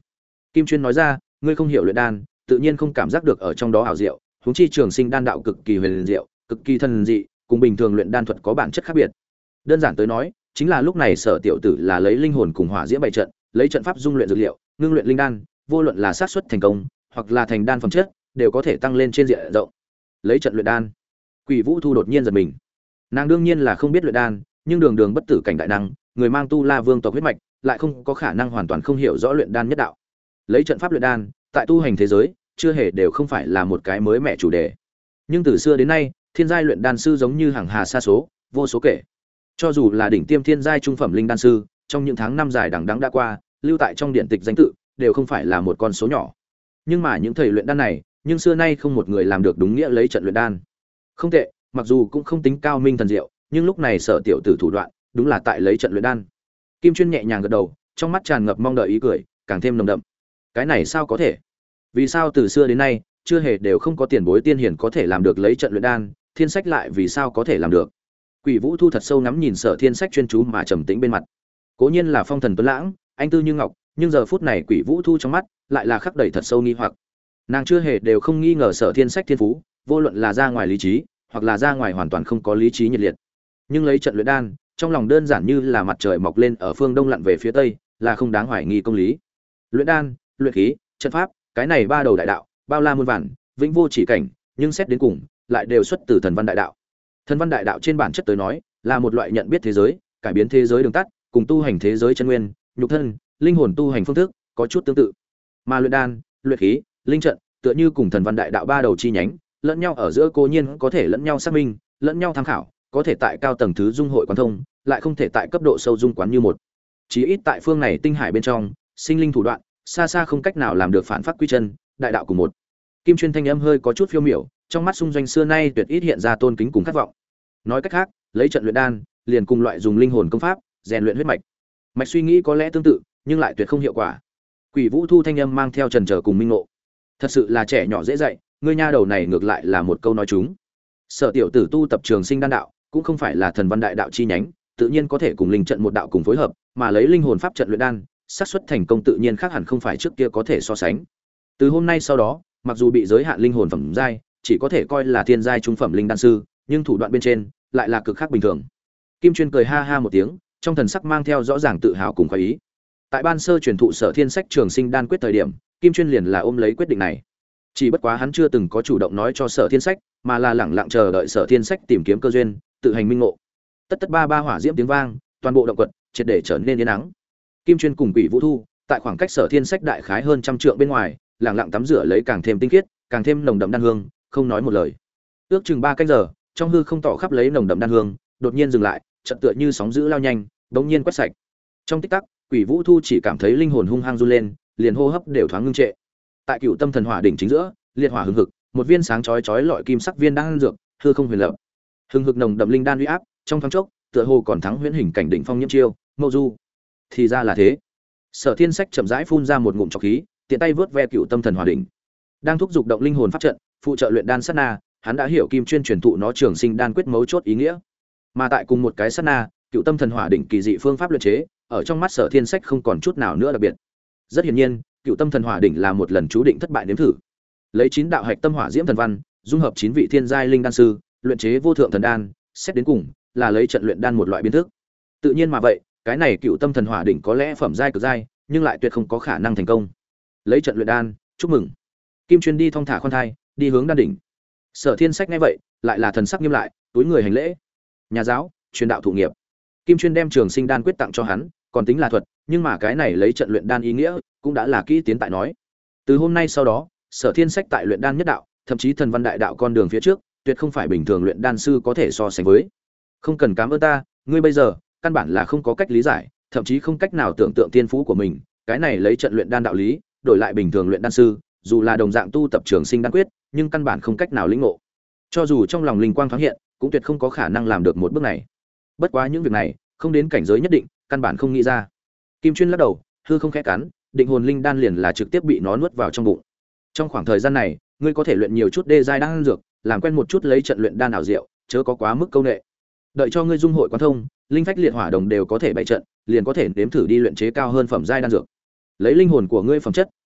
Speaker 1: Kim Chuyên nói ra, ngươi không hiểu luyện đan, tự nhiên không cảm giác được ở trong đó ảo diệu, huống chi trường sinh đan đạo cực kỳ huyền diệu, cực kỳ thần dị, cùng bình thường luyện đan thuật có bản chất khác biệt. Đơn giản tới nói, chính là lúc này Sở tiểu tử là lấy linh hồn cùng hỏa diễm bày trận, lấy trận pháp dung luyện dược liệu, ngưng luyện linh đan, vô luận là xác suất thành công, hoặc là thành đan phẩm chất, đều có thể tăng lên trên diện rộng. Lấy trận luyện đan. Quỷ Vũ Thu đột nhiên giật mình. Nàng đương nhiên là không biết luyện đan, nhưng đường đường bất tử cảnh đại năng, người mang tu La Vương tộc huyết mạch, lại không có khả năng hoàn toàn không hiểu rõ luyện đan nhất đạo. Lấy trận pháp luyện đan, tại tu hành thế giới, chưa hề đều không phải là một cái mới mẻ chủ đề. Nhưng từ xưa đến nay, thiên giai luyện đan sư giống như hàng hà sa số, vô số kể. Cho dù là đỉnh tiêm thiên giai trung phẩm linh đan sư, trong những tháng năm dài đằng đẵng đã qua, lưu tại trong điện tịch danh tự, đều không phải là một con số nhỏ. Nhưng mà những thầy luyện đan này, nhưng xưa nay không một người làm được đúng nghĩa lấy trận luyện đan. Không tệ, mặc dù cũng không tính cao minh thần diệu, nhưng lúc này Sở tiểu tử thủ đoạn, đúng là tại lấy trận luyện đan. Kim Chuyên nhẹ nhàng gật đầu, trong mắt tràn ngập mong đợi ý cười, càng thêm nồng đậm. Cái này sao có thể? Vì sao từ xưa đến nay, chưa hề đều không có tiền bối tiên hiển có thể làm được lấy trận luyện đan, Thiên Sách lại vì sao có thể làm được? Quỷ Vũ Thu thật sâu ngắm nhìn Sở Thiên Sách chuyên chú mà trầm tĩnh bên mặt. Cố nhiên là phong thần tuấn lãng, anh tư như ngọc, nhưng giờ phút này Quỷ Vũ Thu trong mắt lại là khắc đầy thật sâu nghi hoặc. Nàng chưa hề đều không nghi ngờ Sở Thiên Sách thiên phú, vô luận là ra ngoài lý trí, hoặc là ra ngoài hoàn toàn không có lý trí nhiệt liệt. Nhưng lấy trận luyện đan, trong lòng đơn giản như là mặt trời mọc lên ở phương đông lặn về phía tây, là không đáng hoài nghi công lý. Luyện đan, luyện khí, trận pháp, cái này ba đầu đại đạo, bao la muôn vàn, vĩnh vô chỉ cảnh, nhưng xét đến cùng, lại đều xuất từ thần văn đại đạo. Thần văn đại đạo trên bản chất tới nói, là một loại nhận biết thế giới, cải biến thế giới đường tắt, cùng tu hành thế giới chân nguyên, nhục thân, linh hồn tu hành phương thức có chút tương tự. Mà luyện đan, luyện khí, linh trận, tựa như cùng thần văn đại đạo ba đầu chi nhánh, lẫn nhau ở giữa cố nhiên có thể lẫn nhau xác minh, lẫn nhau tham khảo, có thể tại cao tầng thứ dung hội quán thông, lại không thể tại cấp độ sâu dung quán như một. Chí ít tại phương này tinh hải bên trong, sinh linh thủ đoạn, xa xa không cách nào làm được phản phát quy chân, đại đạo cùng một. Kim Chuyên thanh âm hơi có chút phiêu miểu, trong mắt xung doanh xưa nay tuyệt ít hiện ra tôn kính cùng khát vọng. Nói cách khác, lấy trận luyện đan, liền cùng loại dùng linh hồn công pháp, rèn luyện huyết mạch. Mạch suy nghĩ có lẽ tương tự, nhưng lại tuyệt không hiệu quả. Quỷ Vũ Thu thanh âm mang theo trần trở cùng minh ngộ. Thật sự là trẻ nhỏ dễ dạy, ngươi nha đầu này ngược lại là một câu nói chúng. Sở tiểu tử tu tập trường sinh đan đạo, cũng không phải là thần văn đại đạo chi nhánh, tự nhiên có thể cùng linh trận một đạo cùng phối hợp, mà lấy linh hồn pháp trận luyện đan, xác suất thành công tự nhiên khác hẳn không phải trước kia có thể so sánh. Từ hôm nay sau đó, mặc dù bị giới hạn linh hồn phẩm giai, chỉ có thể coi là thiên giai trung phẩm linh đan sư, nhưng thủ đoạn bên trên lại là cực khác bình thường. Kim Chuyên cười ha ha một tiếng, trong thần sắc mang theo rõ ràng tự hào cùng khoái ý. Tại ban sơ truyền thụ Sở Thiên Sách trường sinh đan quyết thời điểm, Kim Chuyên liền là ôm lấy quyết định này. Chỉ bất quá hắn chưa từng có chủ động nói cho Sở Thiên Sách, mà là lẳng lặng chờ đợi Sở Thiên Sách tìm kiếm cơ duyên, tự hành minh ngộ. Tất tất ba ba hỏa diễm tiếng vang, toàn bộ động quật triệt để trở nên yên ắng. Kim Chuyên cùng Quỷ Vũ Thu, tại khoảng cách Sở Thiên Sách đại khái hơn trăm trượng bên ngoài, lẳng lặng tắm rửa lấy càng thêm tinh khiết, càng thêm nồng đậm đan hương, không nói một lời. Ước chừng 3 canh giờ, trong hư không tỏ khắp lấy nồng đậm đan hương, đột nhiên dừng lại, chợt tựa như sóng dữ lao nhanh, bỗng nhiên quét sạch. Trong tích tắc, Quỷ Vũ Thu chỉ cảm thấy linh hồn hung hăng run lên, liền hô hấp đều thoáng ngưng trệ. Tại Cựu Tâm Thần Hỏa đỉnh chính giữa, liệt hỏa hừng hực, một viên sáng chói chói lọi kim sắc viên đan dược, hư không huyền lập. Hừng hực nồng đậm linh đan uy áp, trong thoáng chốc, tựa hồ còn thắng huyễn hình cảnh đỉnh phong nhiễm chiêu, Mâu Du. Thì ra là thế. Sở Thiên Sách chậm rãi phun ra một ngụm trọc khí, tiện tay vớt ve Cựu Tâm Thần Hỏa đỉnh. Đang thúc giục động linh hồn pháp trận, phụ trợ luyện đan sát na, hắn đã hiểu Kim Chuyên truyền thụ nó trường sinh đan quyết mấu chốt ý nghĩa. Mà tại cùng một cái sát na, Cựu Tâm Thần Hỏa đỉnh kỳ dị phương pháp luyện chế, ở trong mắt Sở Thiên Sách không còn chút nào nữa đặc biệt. Rất hiển nhiên, Cựu Tâm Thần Hỏa đỉnh là một lần chú định thất bại nếm thử. Lấy 9 đạo hạch tâm hỏa diễm thần văn, dung hợp 9 vị thiên giai linh đan sư, luyện chế vô thượng thần đan, xét đến cùng là lấy trận luyện đan một loại biến thức. Tự nhiên mà vậy, cái này Cựu Tâm Thần Hỏa đỉnh có lẽ phẩm giai cực giai, nhưng lại tuyệt không có khả năng thành công. Lấy trận luyện đan, chúc mừng. Kim Chuyên đi thong thả khoan thai, đi hướng đan đỉnh. Sở Thiên Sách nghe vậy, lại là thần sắc nghiêm lại, túi người hành lễ. Nhà giáo, truyền đạo thụ nghiệp. Kim Chuyên đem trường sinh đan quyết tặng cho hắn, còn tính là thuật, nhưng mà cái này lấy trận luyện đan ý nghĩa, cũng đã là kỹ tiến tại nói. Từ hôm nay sau đó, Sở Thiên Sách tại luyện đan nhất đạo, thậm chí thần văn đại đạo con đường phía trước, tuyệt không phải bình thường luyện đan sư có thể so sánh với. Không cần cảm ơn ta, ngươi bây giờ căn bản là không có cách lý giải, thậm chí không cách nào tưởng tượng tiên phú của mình, cái này lấy trận luyện đan đạo lý, đổi lại bình thường luyện đan sư, dù là đồng dạng tu tập trường sinh đan quyết, nhưng căn bản không cách nào lĩnh ngộ. Cho dù trong lòng linh quang thoáng hiện, cũng tuyệt không có khả năng làm được một bước này. Bất quá những việc này, không đến cảnh giới nhất định, căn bản không nghĩ ra. Kim Chuyên lắc đầu, hư không khẽ cắn, định hồn linh đan liền là trực tiếp bị nó nuốt vào trong bụng. Trong khoảng thời gian này, ngươi có thể luyện nhiều chút đê giai đan dược, làm quen một chút lấy trận luyện đan ảo diệu, chớ có quá mức câu nệ. Đợi cho ngươi dung hội quán thông, linh phách liệt hỏa đồng đều có thể bày trận, liền có thể nếm thử đi luyện chế cao hơn phẩm giai đan dược. Lấy linh hồn của ngươi phẩm chất,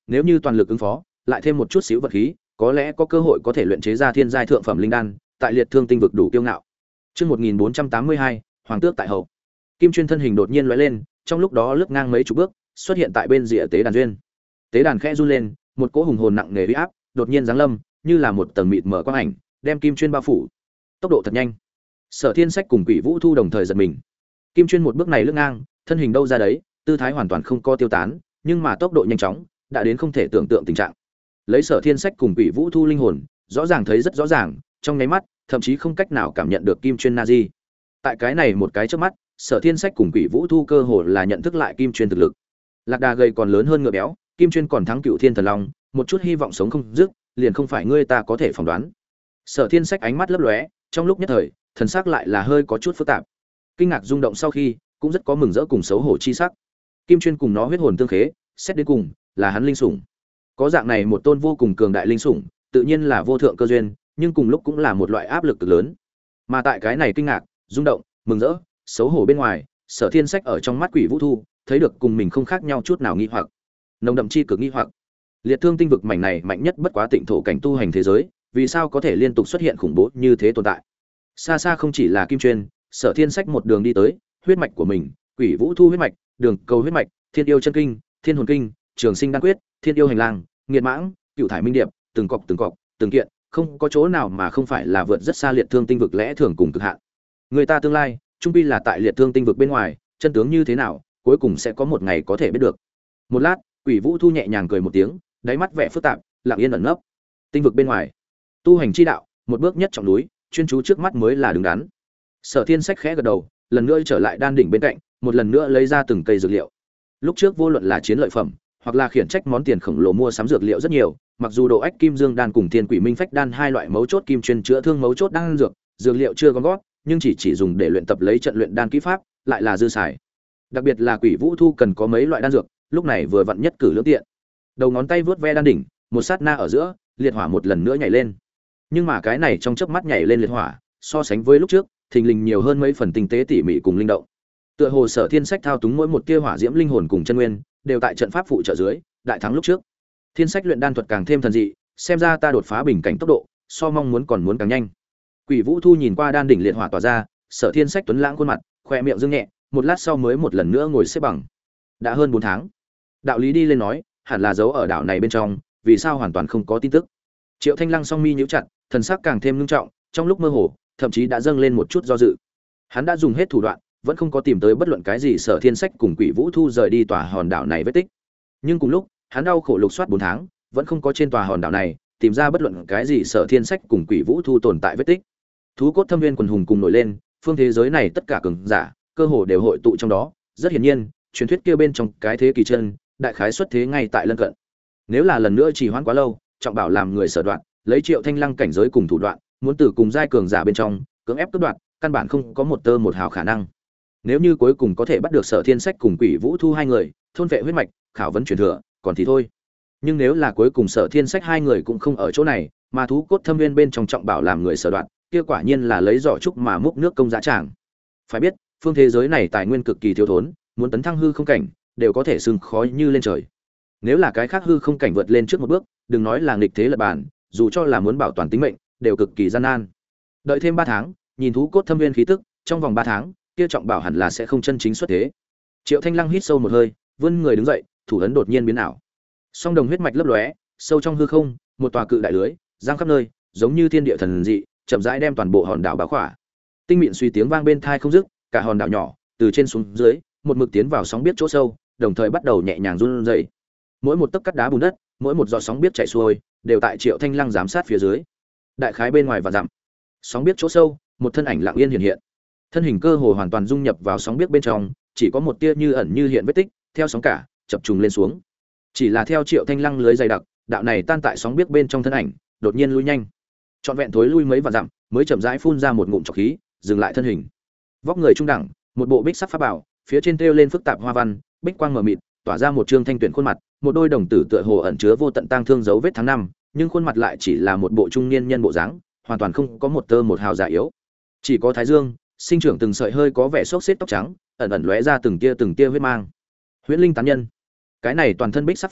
Speaker 1: nếu như toàn lực ứng phó, lại thêm một chút xíu vật khí, có lẽ có cơ hội có thể luyện chế ra thiên giai thượng phẩm linh đan, tại liệt thương tinh vực đủ kiêu ngạo. Chương 1482, Hoàng tước tại hậu. Kim Chuyên thân hình đột nhiên lóe lên, trong lúc đó lướt ngang mấy chục bước, xuất hiện tại bên rìa tế đàn duyên. Tế đàn khẽ run lên, một cỗ hùng hồn nặng nề uy áp đột nhiên giáng lâm, như là một tầng mịt mờ quang ảnh, đem Kim Chuyên bao phủ. Tốc độ thật nhanh. Sở Thiên Sách cùng Quỷ Vũ Thu đồng thời giật mình. Kim Chuyên một bước này lướt ngang, thân hình đâu ra đấy, tư thái hoàn toàn không có tiêu tán, nhưng mà tốc độ nhanh chóng, đã đến không thể tưởng tượng tình trạng. Lấy Sở Thiên Sách cùng Quỷ Vũ Thu linh hồn, rõ ràng thấy rất rõ ràng, trong nháy mắt, thậm chí không cách nào cảm nhận được Kim Chuyên Nazi. Tại cái này một cái chớp mắt, Sở Thiên Sách cùng Quỷ Vũ Thu cơ hồ là nhận thức lại Kim Chuyên thực lực. Lạc đà gầy còn lớn hơn ngựa béo, Kim Chuyên còn thắng Cựu Thiên Thần Long, một chút hy vọng sống không dứt, liền không phải ngươi ta có thể phỏng đoán. Sở Thiên Sách ánh mắt lấp lóe, trong lúc nhất thời, thần sắc lại là hơi có chút phức tạp. Kinh ngạc rung động sau khi, cũng rất có mừng rỡ cùng xấu hổ chi sắc. Kim Chuyên cùng nó huyết hồn tương khế, xét đến cùng, là hắn linh sủng. Có dạng này một tôn vô cùng cường đại linh sủng, tự nhiên là vô thượng cơ duyên, nhưng cùng lúc cũng là một loại áp lực cực lớn. Mà tại cái này kinh ngạc, rung động, mừng rỡ, xấu hổ bên ngoài, Sở Thiên Sách ở trong mắt Quỷ Vũ Thu, thấy được cùng mình không khác nhau chút nào nghi hoặc. Nồng đậm chi cực nghi hoặc. Liệt thương tinh vực mảnh này mạnh nhất bất quá tịnh thổ cảnh tu hành thế giới, vì sao có thể liên tục xuất hiện khủng bố như thế tồn tại? Xa xa không chỉ là Kim Chuyên, Sở Thiên Sách một đường đi tới, huyết mạch của mình, Quỷ Vũ Thu huyết mạch, Đường Cầu huyết mạch, Thiên Yêu chân kinh, Thiên Hồn kinh, Trường Sinh đan quyết, Thiên Yêu hành lang, Nghiệt mãng, Cựu thải minh điệp, từng cọc, từng kiện, không có chỗ nào mà không phải là vượt rất xa liệt thương tinh vực lẽ thường cùng cực hạn. Người ta tương lai, trung quy là tại liệt thương tinh vực bên ngoài, chân tướng như thế nào, cuối cùng sẽ có một ngày có thể biết được. Một lát, Quỷ Vũ Thu nhẹ nhàng cười một tiếng, đáy mắt vẻ phức tạp, lặng yên ẩn nấp. Tinh vực bên ngoài, tu hành chi đạo, một bước nhất trọng núi, chuyên chú trước mắt mới là đứng đắn. Sở Thiên Sách khẽ gật đầu, lần nữa trở lại đan đỉnh bên cạnh, một lần nữa lấy ra từng cây dược liệu. Lúc trước vô luận là chiến lợi phẩm, hoặc là khiển trách món tiền khổng lồ mua sắm dược liệu rất nhiều, mặc dù độ ách kim dương đan cùng thiên quỷ minh phách đan hai loại mấu chốt kim chuyên chữa thương mấu chốt đan dược, dược liệu chưa gom gót, nhưng chỉ dùng để luyện tập lấy trận luyện đan kỹ pháp, lại là dư xài. Đặc biệt là Quỷ Vũ Thu cần có mấy loại đan dược, lúc này vừa vặn nhất cử lưỡng tiện. Đầu ngón tay vướt ve đan đỉnh, một sát na ở giữa, liệt hỏa một lần nữa nhảy lên. Nhưng mà cái này trong chớp mắt nhảy lên liệt hỏa, so sánh với lúc trước, thình lình nhiều hơn mấy phần tinh tế tỉ mỉ cùng linh động. Tựa hồ Sở Thiên Sách thao túng mỗi một tia hỏa diễm linh hồn cùng chân nguyên, đều tại trận pháp phụ trợ dưới, đại thắng lúc trước. Thiên Sách luyện đan thuật càng thêm thần dị, xem ra ta đột phá bình cảnh tốc độ, so mong muốn còn muốn càng nhanh. Quỷ Vũ Thu nhìn qua đan đỉnh liệt hỏa tỏa ra, Sở Thiên Sách tuấn lãng khuôn mặt, khoe miệng dương nhẹ, một lát sau mới một lần nữa ngồi xếp bằng. Đã hơn 4 tháng. Đạo lý đi lên nói, hẳn là giấu ở đảo này bên trong, vì sao hoàn toàn không có tin tức. Triệu Thanh Lăng song mi nhíu chặt, thần sắc càng thêm nghiêm trọng, trong lúc mơ hồ, thậm chí đã dâng lên một chút do dự. Hắn đã dùng hết thủ đoạn, vẫn không có tìm tới bất luận cái gì Sở Thiên Sách cùng Quỷ Vũ Thu rời đi tòa hòn đảo này vết tích. Nhưng cùng lúc, hắn đau khổ lục soát 4 tháng, vẫn không có trên tòa hòn đảo này tìm ra bất luận cái gì Sở Thiên Sách cùng Quỷ Vũ Thu tồn tại vết tích. Thú cốt thâm viên quần hùng cùng nổi lên, phương thế giới này tất cả cường giả, cơ hồ đều hội tụ trong đó, rất hiển nhiên, truyền thuyết kia bên trong cái thế kỳ chân, đại khái xuất thế ngay tại lân cận. Nếu là lần nữa trì hoãn quá lâu, trọng bảo làm người sở đoạn, lấy Triệu Thanh Lăng cảnh giới cùng thủ đoạn, muốn từ cùng giai cường giả bên trong cưỡng ép cướp đoạt, căn bản không có một tơ một hào khả năng. Nếu như cuối cùng có thể bắt được Sở Thiên Sách cùng Quỷ Vũ Thu hai người, thôn vệ huyết mạch, khảo vấn truyền thừa, còn thì thôi. Nhưng nếu là cuối cùng Sở Thiên Sách hai người cũng không ở chỗ này, mà thú cốt thâm viên bên trong trọng bảo làm người sở đoạn, kia quả nhiên là lấy giỏ trúc mà múc nước công giá tràng. Phải biết, phương thế giới này tài nguyên cực kỳ thiếu thốn, muốn tấn thăng hư không cảnh, đều có thể sừng khói như lên trời. Nếu là cái khác hư không cảnh vượt lên trước một bước, đừng nói là nghịch thế lật bản, dù cho là muốn bảo toàn tính mệnh, đều cực kỳ gian nan. Đợi thêm 3 tháng, nhìn thú cốt thâm viên khí tức, trong vòng 3 tháng, kia trọng bảo hẳn là sẽ không chân chính xuất thế. Triệu Thanh Lăng hít sâu một hơi, vươn người đứng dậy, thủ ấn đột nhiên biến ảo. Song đồng huyết mạch lấp lóe, sâu trong hư không, một tòa cự đại lưới, giăng khắp nơi, giống như thiên địa thần dị, chậm rãi đem toàn bộ hòn đảo bao khỏa. Tinh mịn suy tiếng vang bên tai không dứt, cả hòn đảo nhỏ, từ trên xuống dưới, một mực tiến vào sóng biết chỗ sâu, đồng thời bắt đầu nhẹ nhàng run rẩy. Mỗi một tấc cắt đá bùn đất, mỗi một giọt sóng biết chảy xuôi, đều tại Triệu Thanh Lăng giám sát phía dưới. Đại khái bên ngoài và dặm, sóng biết chỗ sâu, một thân ảnh lặng yên hiện hiện. Thân hình cơ hồ hoàn toàn dung nhập vào sóng biết bên trong, chỉ có một tia như ẩn như hiện vết tích, theo sóng cả, chập trùng lên xuống. Chỉ là theo Triệu Thanh Lăng lưới dày đặc, đạo này tan tại sóng biết bên trong thân ảnh, đột nhiên lui nhanh. Trọn vẹn thối lui mấy vạn dặm, mới chậm rãi phun ra một ngụm trọc khí, dừng lại thân hình. Vóc người trung đẳng, một bộ bích sắc pháp bảo, phía trên treo lên phức tạp hoa văn, bích quang mờ mịt, tỏa ra một trương thanh tuyển khuôn mặt, một đôi đồng tử tựa hồ ẩn chứa vô tận tang thương dấu vết tháng năm, nhưng khuôn mặt lại chỉ là một bộ trung niên nhân bộ dáng, hoàn toàn không có một tơ một hào già yếu. Chỉ có thái dương, sinh trưởng từng sợi hơi có vẻ xốc xếch tóc trắng, ẩn ẩn lóe ra từng tia huyết mang. Huyễn linh tán nhân. Cái này toàn thân bích sắc pháp bảo,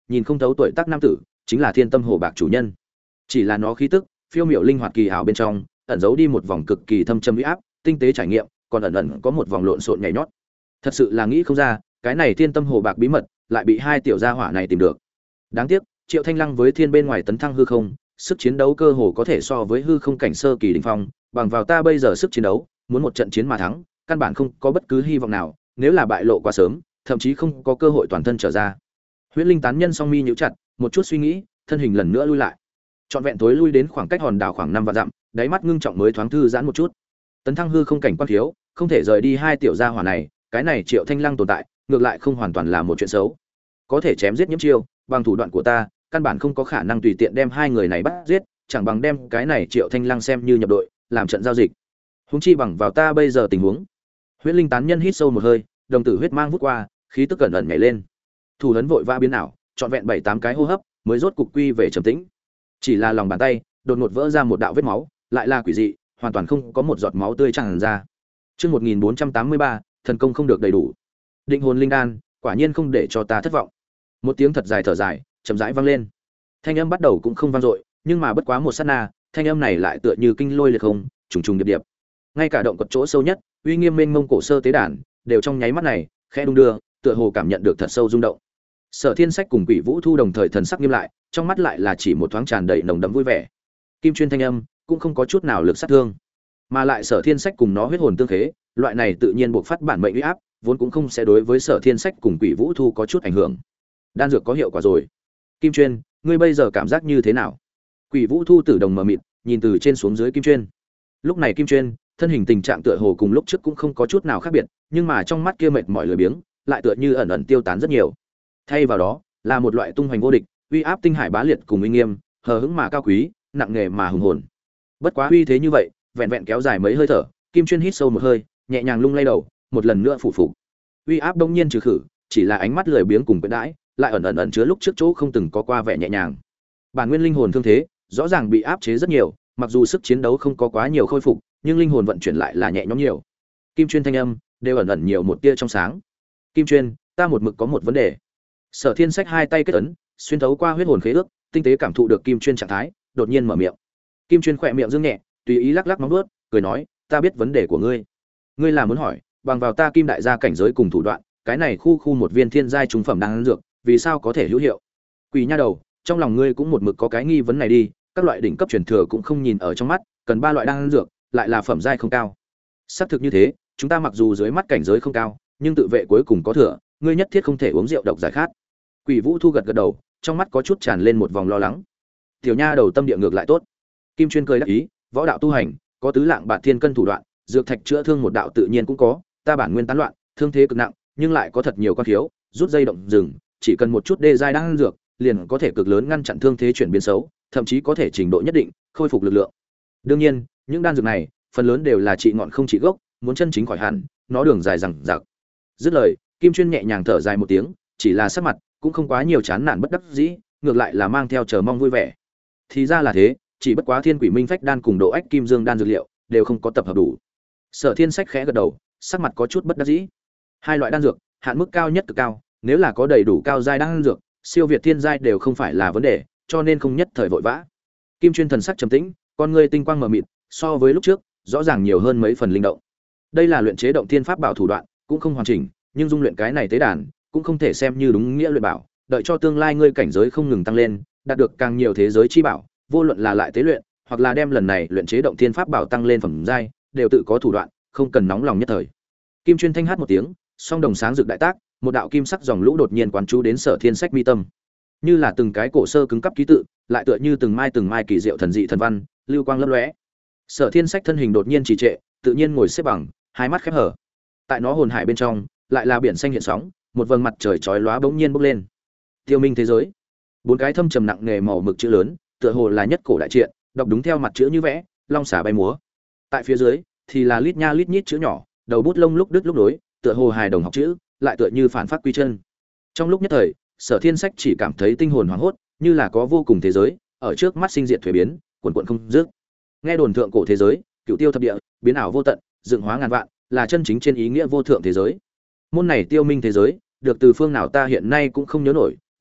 Speaker 1: nhìn không thấu tuổi tác nam tử, chính là Thiên Tâm Hồ Bạc chủ nhân. Chỉ là nó khí tức, phiêu miểu linh hoạt kỳ ảo bên trong, ẩn giấu đi một vòng cực kỳ thâm trầm uy áp, tinh tế trải nghiệm, còn ẩn ẩn có một vòng lộn xộn nhảy nhót. Thật sự là nghĩ không ra, cái này Thiên Tâm Hồ Bạc bí mật lại bị hai tiểu gia hỏa này tìm được. Đáng tiếc, Triệu Thanh Lăng với thiên bên ngoài tấn thăng hư không, sức chiến đấu cơ hồ có thể so với hư không cảnh sơ kỳ đỉnh phong, bằng vào ta bây giờ sức chiến đấu, muốn một trận chiến mà thắng, căn bản không có bất cứ hy vọng nào, nếu là bại lộ quá sớm, thậm chí không có cơ hội toàn thân trở ra. Huyễn Linh tán nhân song mi nhíu chặt, một chút suy nghĩ, thân hình lần nữa lui lại. Trọn vẹn tối lui đến khoảng cách hòn đảo khoảng 5 vạn dặm, đáy mắt ngưng trọng mới thoáng thư giãn một chút. Tấn thăng hư không cảnh quan thiếu, không thể rời đi hai tiểu gia hỏa này, cái này Triệu Thanh Lăng tồn tại, ngược lại không hoàn toàn là một chuyện xấu. Có thể chém giết Nhiễm Chiêu, bằng thủ đoạn của ta, căn bản không có khả năng tùy tiện đem hai người này bắt giết, chẳng bằng đem cái này Triệu Thanh Lăng xem như nhập đội, làm trận giao dịch. Huống chi bằng vào ta bây giờ tình huống. Huyễn Linh tán nhân hít sâu một hơi, đồng tử huyết mang vút qua, khí tức cẩn ẩn nhảy lên. Thủ ấn vội vã biến ảo, trọn vẹn 7-8 cái hô hấp, mới rốt cục quy về trầm tĩnh. Chỉ là lòng bàn tay, đột ngột vỡ ra một đạo vết máu, lại là quỷ dị, hoàn toàn không có một giọt máu tươi tràn ra. Chương 1483, thần công không được đầy đủ. Định hồn linh đan, quả nhiên không để cho ta thất vọng. Một tiếng thật dài thở dài, chậm rãi vang lên. Thanh âm bắt đầu cũng không vang dội, nhưng mà bất quá một sát na, thanh âm này lại tựa như kinh lôi liệt không, trùng trùng điệp điệp. Ngay cả động quật chỗ sâu nhất, uy nghiêm mênh mông cổ sơ tế đàn, đều trong nháy mắt này, khẽ đung đưa, tựa hồ cảm nhận được thật sâu rung động. Sở Thiên Sách cùng Quỷ Vũ Thu đồng thời thần sắc nghiêm lại, trong mắt lại là chỉ một thoáng tràn đầy nồng đậm vui vẻ. Kim chuyên thanh âm cũng không có chút nào lực sát thương, mà lại Sở Thiên Sách cùng nó huyết hồn tương khế, loại này tự nhiên buộc phát bản mệnh uy áp, vốn cũng không sẽ đối với Sở Thiên Sách cùng Quỷ Vũ Thu có chút ảnh hưởng. Đan dược có hiệu quả rồi. Kim chuyên, ngươi bây giờ cảm giác như thế nào? Quỷ Vũ Thu tử đồng mờ mịt, nhìn từ trên xuống dưới Kim chuyên. Lúc này Kim chuyên, thân hình tình trạng tựa hồ cùng lúc trước cũng không có chút nào khác biệt, nhưng mà trong mắt kia mệt mỏi lười biếng, lại tựa như ẩn ẩn tiêu tán rất nhiều. Thay vào đó, là một loại tung hoành vô địch, uy áp tinh hải bá liệt cùng uy nghiêm, hờ hững mà cao quý, nặng nề mà hùng hồn. Bất quá uy thế như vậy, vẹn vẹn kéo dài mấy hơi thở, Kim chuyên hít sâu một hơi, nhẹ nhàng lung lay đầu, một lần nữa phủ phục. Uy áp đông nhiên trừ khử, chỉ là ánh mắt lười biếng cùng quyến đãi, lại ẩn chứa lúc trước chỗ không từng có qua vẻ nhẹ nhàng. Bản nguyên linh hồn thương thế, rõ ràng bị áp chế rất nhiều, mặc dù sức chiến đấu không có quá nhiều khôi phục, nhưng linh hồn vận chuyển lại là nhẹ nhõm nhiều. Kim chuyên thanh âm đều ẩn nhiều một tia trong sáng. Kim chuyên, ta một mực có một vấn đề. Sở Thiên Sách hai tay kết ấn, xuyên thấu qua huyết hồn khế ước, tinh tế cảm thụ được Kim chuyên trạng thái, đột nhiên mở miệng. Kim chuyên khẽ miệng dương nhẹ, tùy ý lắc lắc móng vuốt, cười nói, ta biết vấn đề của ngươi. Ngươi là muốn hỏi, bằng vào ta Kim đại gia cảnh giới cùng thủ đoạn, cái này khu một viên thiên giai trung phẩm đan dược, vì sao có thể hữu hiệu? Quỷ nha đầu, trong lòng ngươi cũng một mực có cái nghi vấn này đi, các loại đỉnh cấp truyền thừa cũng không nhìn ở trong mắt, cần 3 loại đan dược, lại là phẩm giai không cao. Xác thực như thế, chúng ta mặc dù dưới mắt cảnh giới không cao, nhưng tự vệ cuối cùng có thừa, ngươi nhất thiết không thể uống rượu độc giải khát. Quỷ Vũ Thu gật gật đầu, trong mắt có chút tràn lên một vòng lo lắng. Tiểu nha đầu tâm địa ngược lại tốt. Kim chuyên cười đáp ý, võ đạo tu hành, có tứ lạng bạt thiên cân thủ đoạn, dược thạch chữa thương một đạo tự nhiên cũng có, ta bản nguyên tán loạn, thương thế cực nặng, nhưng lại có thật nhiều con thiếu, rút dây động rừng, chỉ cần một chút đê giai đan dược, liền có thể cực lớn ngăn chặn thương thế chuyển biến xấu, thậm chí có thể trình độ nhất định khôi phục lực lượng. Đương nhiên, những đan dược này, phần lớn đều là trị ngọn không trị gốc, muốn chân chính khỏi hẳn, nó đường dài dằng dặc. Dứt lời, Kim chuyên nhẹ nhàng thở dài một tiếng, chỉ là sắc mặt cũng không quá nhiều chán nản bất đắc dĩ, ngược lại là mang theo chờ mong vui vẻ. Thì ra là thế, chỉ bất quá Thiên Quỷ Minh Phách đan cùng Độ Ách Kim Dương đan dược liệu đều không có tập hợp đủ. Sở Thiên Sách khẽ gật đầu, sắc mặt có chút bất đắc dĩ. Hai loại đan dược, hạn mức cao nhất cực cao, nếu là có đầy đủ cao giai đan dược, siêu việt thiên giai đều không phải là vấn đề, cho nên không nhất thời vội vã. Kim chuyên thần sắc trầm tĩnh, con ngươi tinh quang mờ mịt, so với lúc trước, rõ ràng nhiều hơn mấy phần linh động. Đây là luyện chế động thiên pháp bảo thủ đoạn, cũng không hoàn chỉnh, nhưng dung luyện cái này tế đàn, cũng không thể xem như đúng nghĩa luyện bảo, đợi cho tương lai ngươi cảnh giới không ngừng tăng lên, đạt được càng nhiều thế giới chi bảo, vô luận là lại tế luyện, hoặc là đem lần này luyện chế động thiên pháp bảo tăng lên phẩm giai, đều tự có thủ đoạn, không cần nóng lòng nhất thời. Kim chuyên thanh hát một tiếng, song đồng sáng rực đại tác, một đạo kim sắc dòng lũ đột nhiên quán chú đến Sở Thiên Sách mi tâm, như là từng cái cổ sơ cứng cắp ký tự, lại tựa như từng mai kỳ diệu thần dị thần văn, lưu quang lấp lóe. Sở Thiên Sách thân hình đột nhiên trì trệ, tự nhiên ngồi xếp bằng, hai mắt khép hở. Tại nó hồn hải bên trong, lại là biển xanh hiện sóng, một vầng mặt trời chói lóa bỗng nhiên bốc lên. Tiêu minh thế giới. 4 cái thâm trầm nặng nề màu mực chữ lớn, tựa hồ là nhất cổ đại truyện, đọc đúng theo mặt chữ như vẽ, long xả bay múa. Tại phía dưới thì là lít nha lít nhít chữ nhỏ, đầu bút lông lúc đứt lúc nối, tựa hồ hài đồng học chữ, lại tựa như phản phát quy chân. Trong lúc nhất thời, Sở Thiên Sách chỉ cảm thấy tinh hồn hoảng hốt, như là có vô cùng thế giới ở trước mắt sinh diệt thuế biến, cuồn cuộn không dứt. Nghe đồn thượng cổ thế giới, cửu tiêu thập địa, biến ảo vô tận, dựng hóa ngàn vạn, là chân chính trên ý nghĩa vô thượng thế giới. Môn này tiêu minh thế giới, được từ phương nào ta hiện nay cũng không nhớ nổi,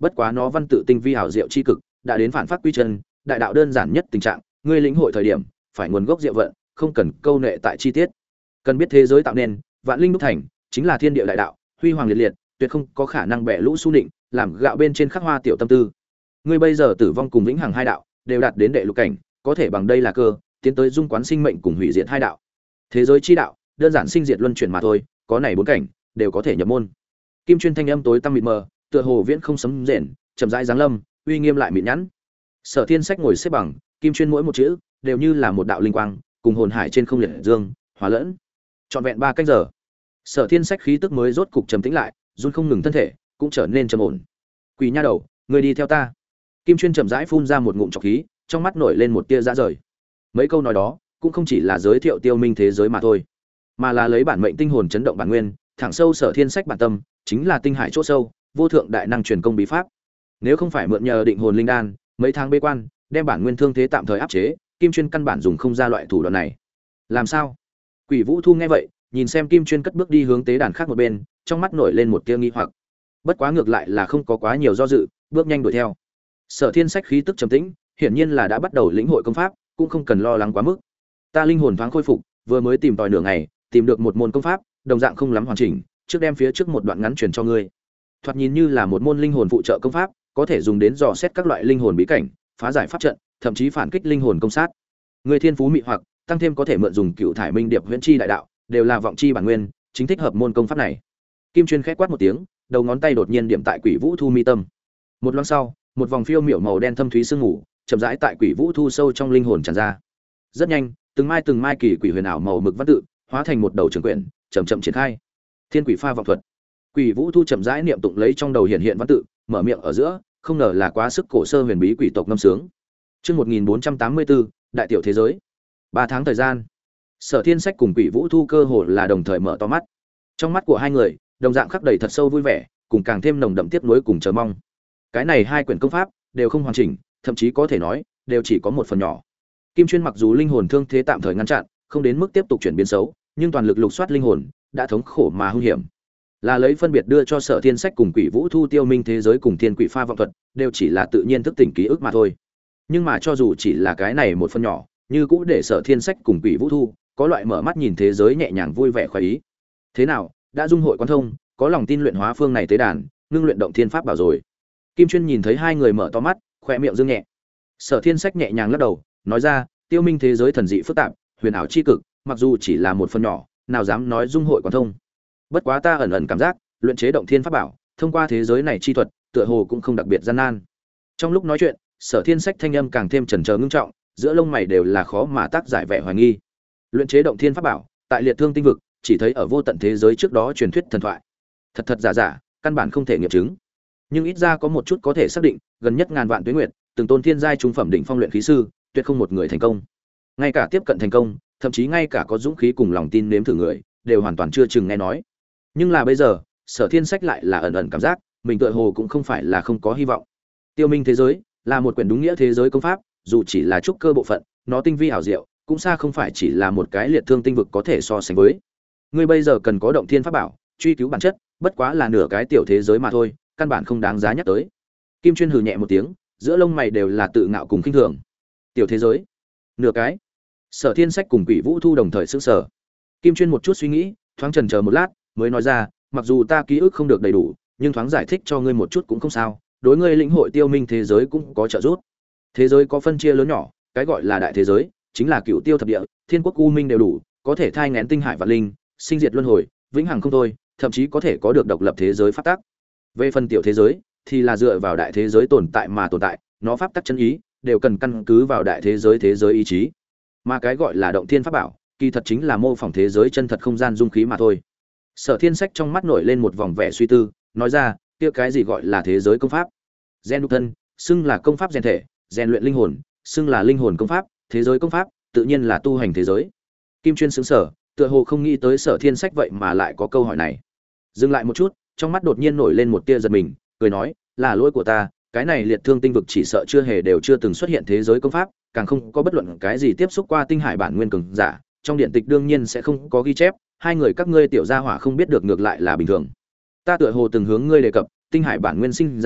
Speaker 1: bất quá nó văn tự tinh vi hảo diệu chi cực, đã đến phản phát quy chân, đại đạo đơn giản nhất tình trạng, ngươi lĩnh hội thời điểm, phải nguồn gốc diệu vận, không cần câu nệ tại chi tiết. Cần biết thế giới tạo nên, vạn linh đúc thành, chính là thiên địa đại đạo, huy hoàng liệt liệt, tuyệt không có khả năng bẻ lũ su định, làm gạo bên trên khắc hoa tiểu tâm tư. Ngươi bây giờ tử vong cùng vĩnh hằng hai đạo, đều đạt đến đệ lục cảnh, có thể bằng đây là cơ, tiến tới dung quán sinh mệnh cùng hủy diệt hai đạo. Thế giới chi đạo, đơn giản sinh diệt luân chuyển mà thôi, có này bốn cảnh, đều có thể nhập môn. Kim Chuyên thanh âm tối tăm mịt mờ, tựa hồ viễn không sấm rền, chậm rãi giáng lâm, uy nghiêm lại mịn nhẵn. Sở Thiên Sách ngồi xếp bằng, Kim Chuyên mỗi một chữ đều như là một đạo linh quang, cùng hồn hải trên không liệt dương, hòa lẫn. Trọn vẹn 3 canh giờ, Sở Thiên Sách khí tức mới rốt cục trầm tĩnh lại, run không ngừng thân thể, cũng trở nên trầm ổn. Quỷ nha đầu, ngươi đi theo ta. Kim Chuyên chậm rãi phun ra một ngụm trọc khí, trong mắt nổi lên một tia dã rời. Mấy câu nói đó, cũng không chỉ là giới thiệu Tiêu Minh thế giới mà thôi, mà là lấy bản mệnh tinh hồn chấn động bản nguyên, thẳng sâu Sở Thiên Sách bản tâm, chính là tinh hải chỗ sâu, vô thượng đại năng truyền công bí pháp. Nếu không phải mượn nhờ định hồn linh đan, mấy tháng bế quan, đem bản nguyên thương thế tạm thời áp chế, Kim Chuyên căn bản dùng không ra loại thủ đoạn này. Làm sao? Quỷ Vũ Thu nghe vậy, nhìn xem Kim Chuyên cất bước đi hướng tế đàn khác một bên, trong mắt nổi lên một tia nghi hoặc. Bất quá ngược lại là không có quá nhiều do dự, bước nhanh đuổi theo. Sở Thiên Sách khí tức trầm tĩnh, hiển nhiên là đã bắt đầu lĩnh hội công pháp, cũng không cần lo lắng quá mức. Ta linh hồn thoáng khôi phục, vừa mới tìm tòi nửa ngày, tìm được một môn công pháp, đồng dạng không lắm hoàn chỉnh, trước đem phía trước một đoạn ngắn truyền cho ngươi. Thoạt nhìn như là một môn linh hồn phụ trợ công pháp, có thể dùng đến dò xét các loại linh hồn bí cảnh, phá giải pháp trận, thậm chí phản kích linh hồn công sát. Người thiên phú mị hoặc, tăng thêm có thể mượn dùng cựu thải minh điệp huyễn chi đại đạo, đều là vọng chi bản nguyên, chính thích hợp môn công pháp này. Kim Chuyên khẽ quát một tiếng, đầu ngón tay đột nhiên điểm tại Quỷ Vũ Thu mi tâm. Một loáng sau, một vòng phiêu miểu màu đen thâm thúy sương ngủ, chậm rãi tại Quỷ Vũ Thu sâu trong linh hồn tràn ra. Rất nhanh, từng mai kỳ quỷ huyền ảo màu mực văn tự, hóa thành một đầu trường quyển, chậm chậm triển khai. Thiên Quỷ Pha vọng thuật. Quỷ Vũ Thu chậm rãi niệm tụng lấy trong đầu hiện hiện văn tự, mở miệng ở giữa, không ngờ là quá sức cổ sơ huyền bí quỷ tộc ngâm sướng. Chương 1484, đại tiểu thế giới. 3 tháng thời gian, Sở Thiên Sách cùng Quỷ Vũ Thu cơ hồ là đồng thời mở to mắt. Trong mắt của hai người, đồng dạng khắc đầy thật sâu vui vẻ, cùng càng thêm nồng đậm tiếc nuối cùng chờ mong. Cái này hai quyển công pháp đều không hoàn chỉnh, thậm chí có thể nói, đều chỉ có một phần nhỏ. Kim Chuyên mặc dù linh hồn thương thế tạm thời ngăn chặn, không đến mức tiếp tục chuyển biến xấu, nhưng toàn lực lục soát linh hồn, đã thống khổ mà hung hiểm. Là lấy phân biệt đưa cho Sở Thiên Sách cùng Quỷ Vũ Thu Tiêu Minh thế giới cùng Thiên Quỷ Pha vọng thuật, đều chỉ là tự nhiên thức tỉnh ký ức mà thôi. Nhưng mà cho dù chỉ là cái này một phần nhỏ, như cũ để Sở Thiên Sách cùng Quỷ Vũ Thu có loại mở mắt nhìn thế giới nhẹ nhàng vui vẻ khoái ý. Thế nào, đã dung hội quan thông, có lòng tin luyện hóa phương này tế đàn, ngưng luyện động thiên pháp bảo rồi. Kim Chuyên nhìn thấy hai người mở to mắt, khóe miệng dương nhẹ. Sở Thiên Sách nhẹ nhàng lắc đầu, nói ra, Tiêu Minh thế giới thần dị phức tạp, huyền ảo chi cực, mặc dù chỉ là một phần nhỏ, nào dám nói dung hội quan thông. Bất quá ta ẩn ẩn cảm giác, luyện chế động thiên pháp bảo, thông qua thế giới này chi thuật, tựa hồ cũng không đặc biệt gian nan. Trong lúc nói chuyện, Sở Thiên Sách thanh âm càng thêm chần chờ ngưng trọng, giữa lông mày đều là khó mà tác giải vẻ hoài nghi. Luyện chế động thiên pháp bảo, tại liệt thương tinh vực, chỉ thấy ở vô tận thế giới trước đó truyền thuyết thần thoại. Thật thật giả giả, căn bản không thể nghiệm chứng. Nhưng ít ra có một chút có thể xác định, gần nhất ngàn vạn tuế nguyệt, từng tôn thiên giai trung phẩm đỉnh phong luyện khí sư, tuyệt không một người thành công. Ngay cả tiếp cận thành công, thậm chí ngay cả có dũng khí cùng lòng tin nếm thử người, đều hoàn toàn chưa chừng nghe nói. Nhưng là bây giờ, Sở Thiên Sách lại là ẩn ẩn cảm giác, mình tựa hồ cũng không phải là không có hy vọng. Tiêu Minh thế giới là một quyển đúng nghĩa thế giới công pháp, dù chỉ là trúc cơ bộ phận, nó tinh vi ảo diệu, cũng xa không phải chỉ là một cái liệt thương tinh vực có thể so sánh với. Ngươi bây giờ cần có động thiên pháp bảo, truy cứu bản chất, bất quá là nửa cái tiểu thế giới mà thôi, căn bản không đáng giá nhắc tới. Kim Chuyên hừ nhẹ một tiếng, giữa lông mày đều là tự ngạo cùng khinh thường. Tiểu thế giới? Nửa cái? Sở Thiên Sách cùng Quỷ Vũ Thu đồng thời sững sờ. Kim Chuyên một chút suy nghĩ, thoáng chần chờ một lát, mới nói ra, mặc dù ta ký ức không được đầy đủ, nhưng thoáng giải thích cho ngươi một chút cũng không sao, đối ngươi lĩnh hội Tiêu Minh thế giới cũng có trợ giúp. Thế giới có phân chia lớn nhỏ, cái gọi là đại thế giới, chính là cựu tiêu thập địa, thiên quốc u minh đều đủ, có thể thai nghén tinh hải vạn linh, sinh diệt luân hồi, vĩnh hằng không thôi, thậm chí có thể có được độc lập thế giới pháp tắc. Về phần tiểu thế giới, thì là dựa vào đại thế giới tồn tại mà tồn tại, nó pháp tắc chân ý đều cần căn cứ vào đại thế giới ý chí. Mà cái gọi là động thiên pháp bảo, kỳ thật chính là mô phỏng thế giới chân thật không gian dung khí mà thôi. Sở Thiên Sách trong mắt nổi lên một vòng vẻ suy tư, nói ra, kia cái gì gọi là thế giới công pháp? Gen đúc thân, xưng là công pháp rèn thể, rèn luyện linh hồn, xưng là linh hồn công pháp, thế giới công pháp, tự nhiên là tu hành thế giới. Kim Chuyên sững sờ, tựa hồ không nghĩ tới Sở Thiên Sách vậy mà lại có câu hỏi này. Dừng lại một chút, trong mắt đột nhiên nổi lên một tia giật mình, cười nói, là lỗi của ta, cái này liệt thương tinh vực chỉ sợ đều chưa từng xuất hiện thế giới công pháp, càng không có bất luận cái gì tiếp xúc qua tinh hải bản nguyên cường giả, trong điện tịch đương nhiên sẽ không có ghi chép, hai người các ngươi tiểu gia hỏa không biết được ngược lại là bình thường. Ta tựa hồ từng hướng ngươi đề cập, tinh hải bản nguyên sinh ra,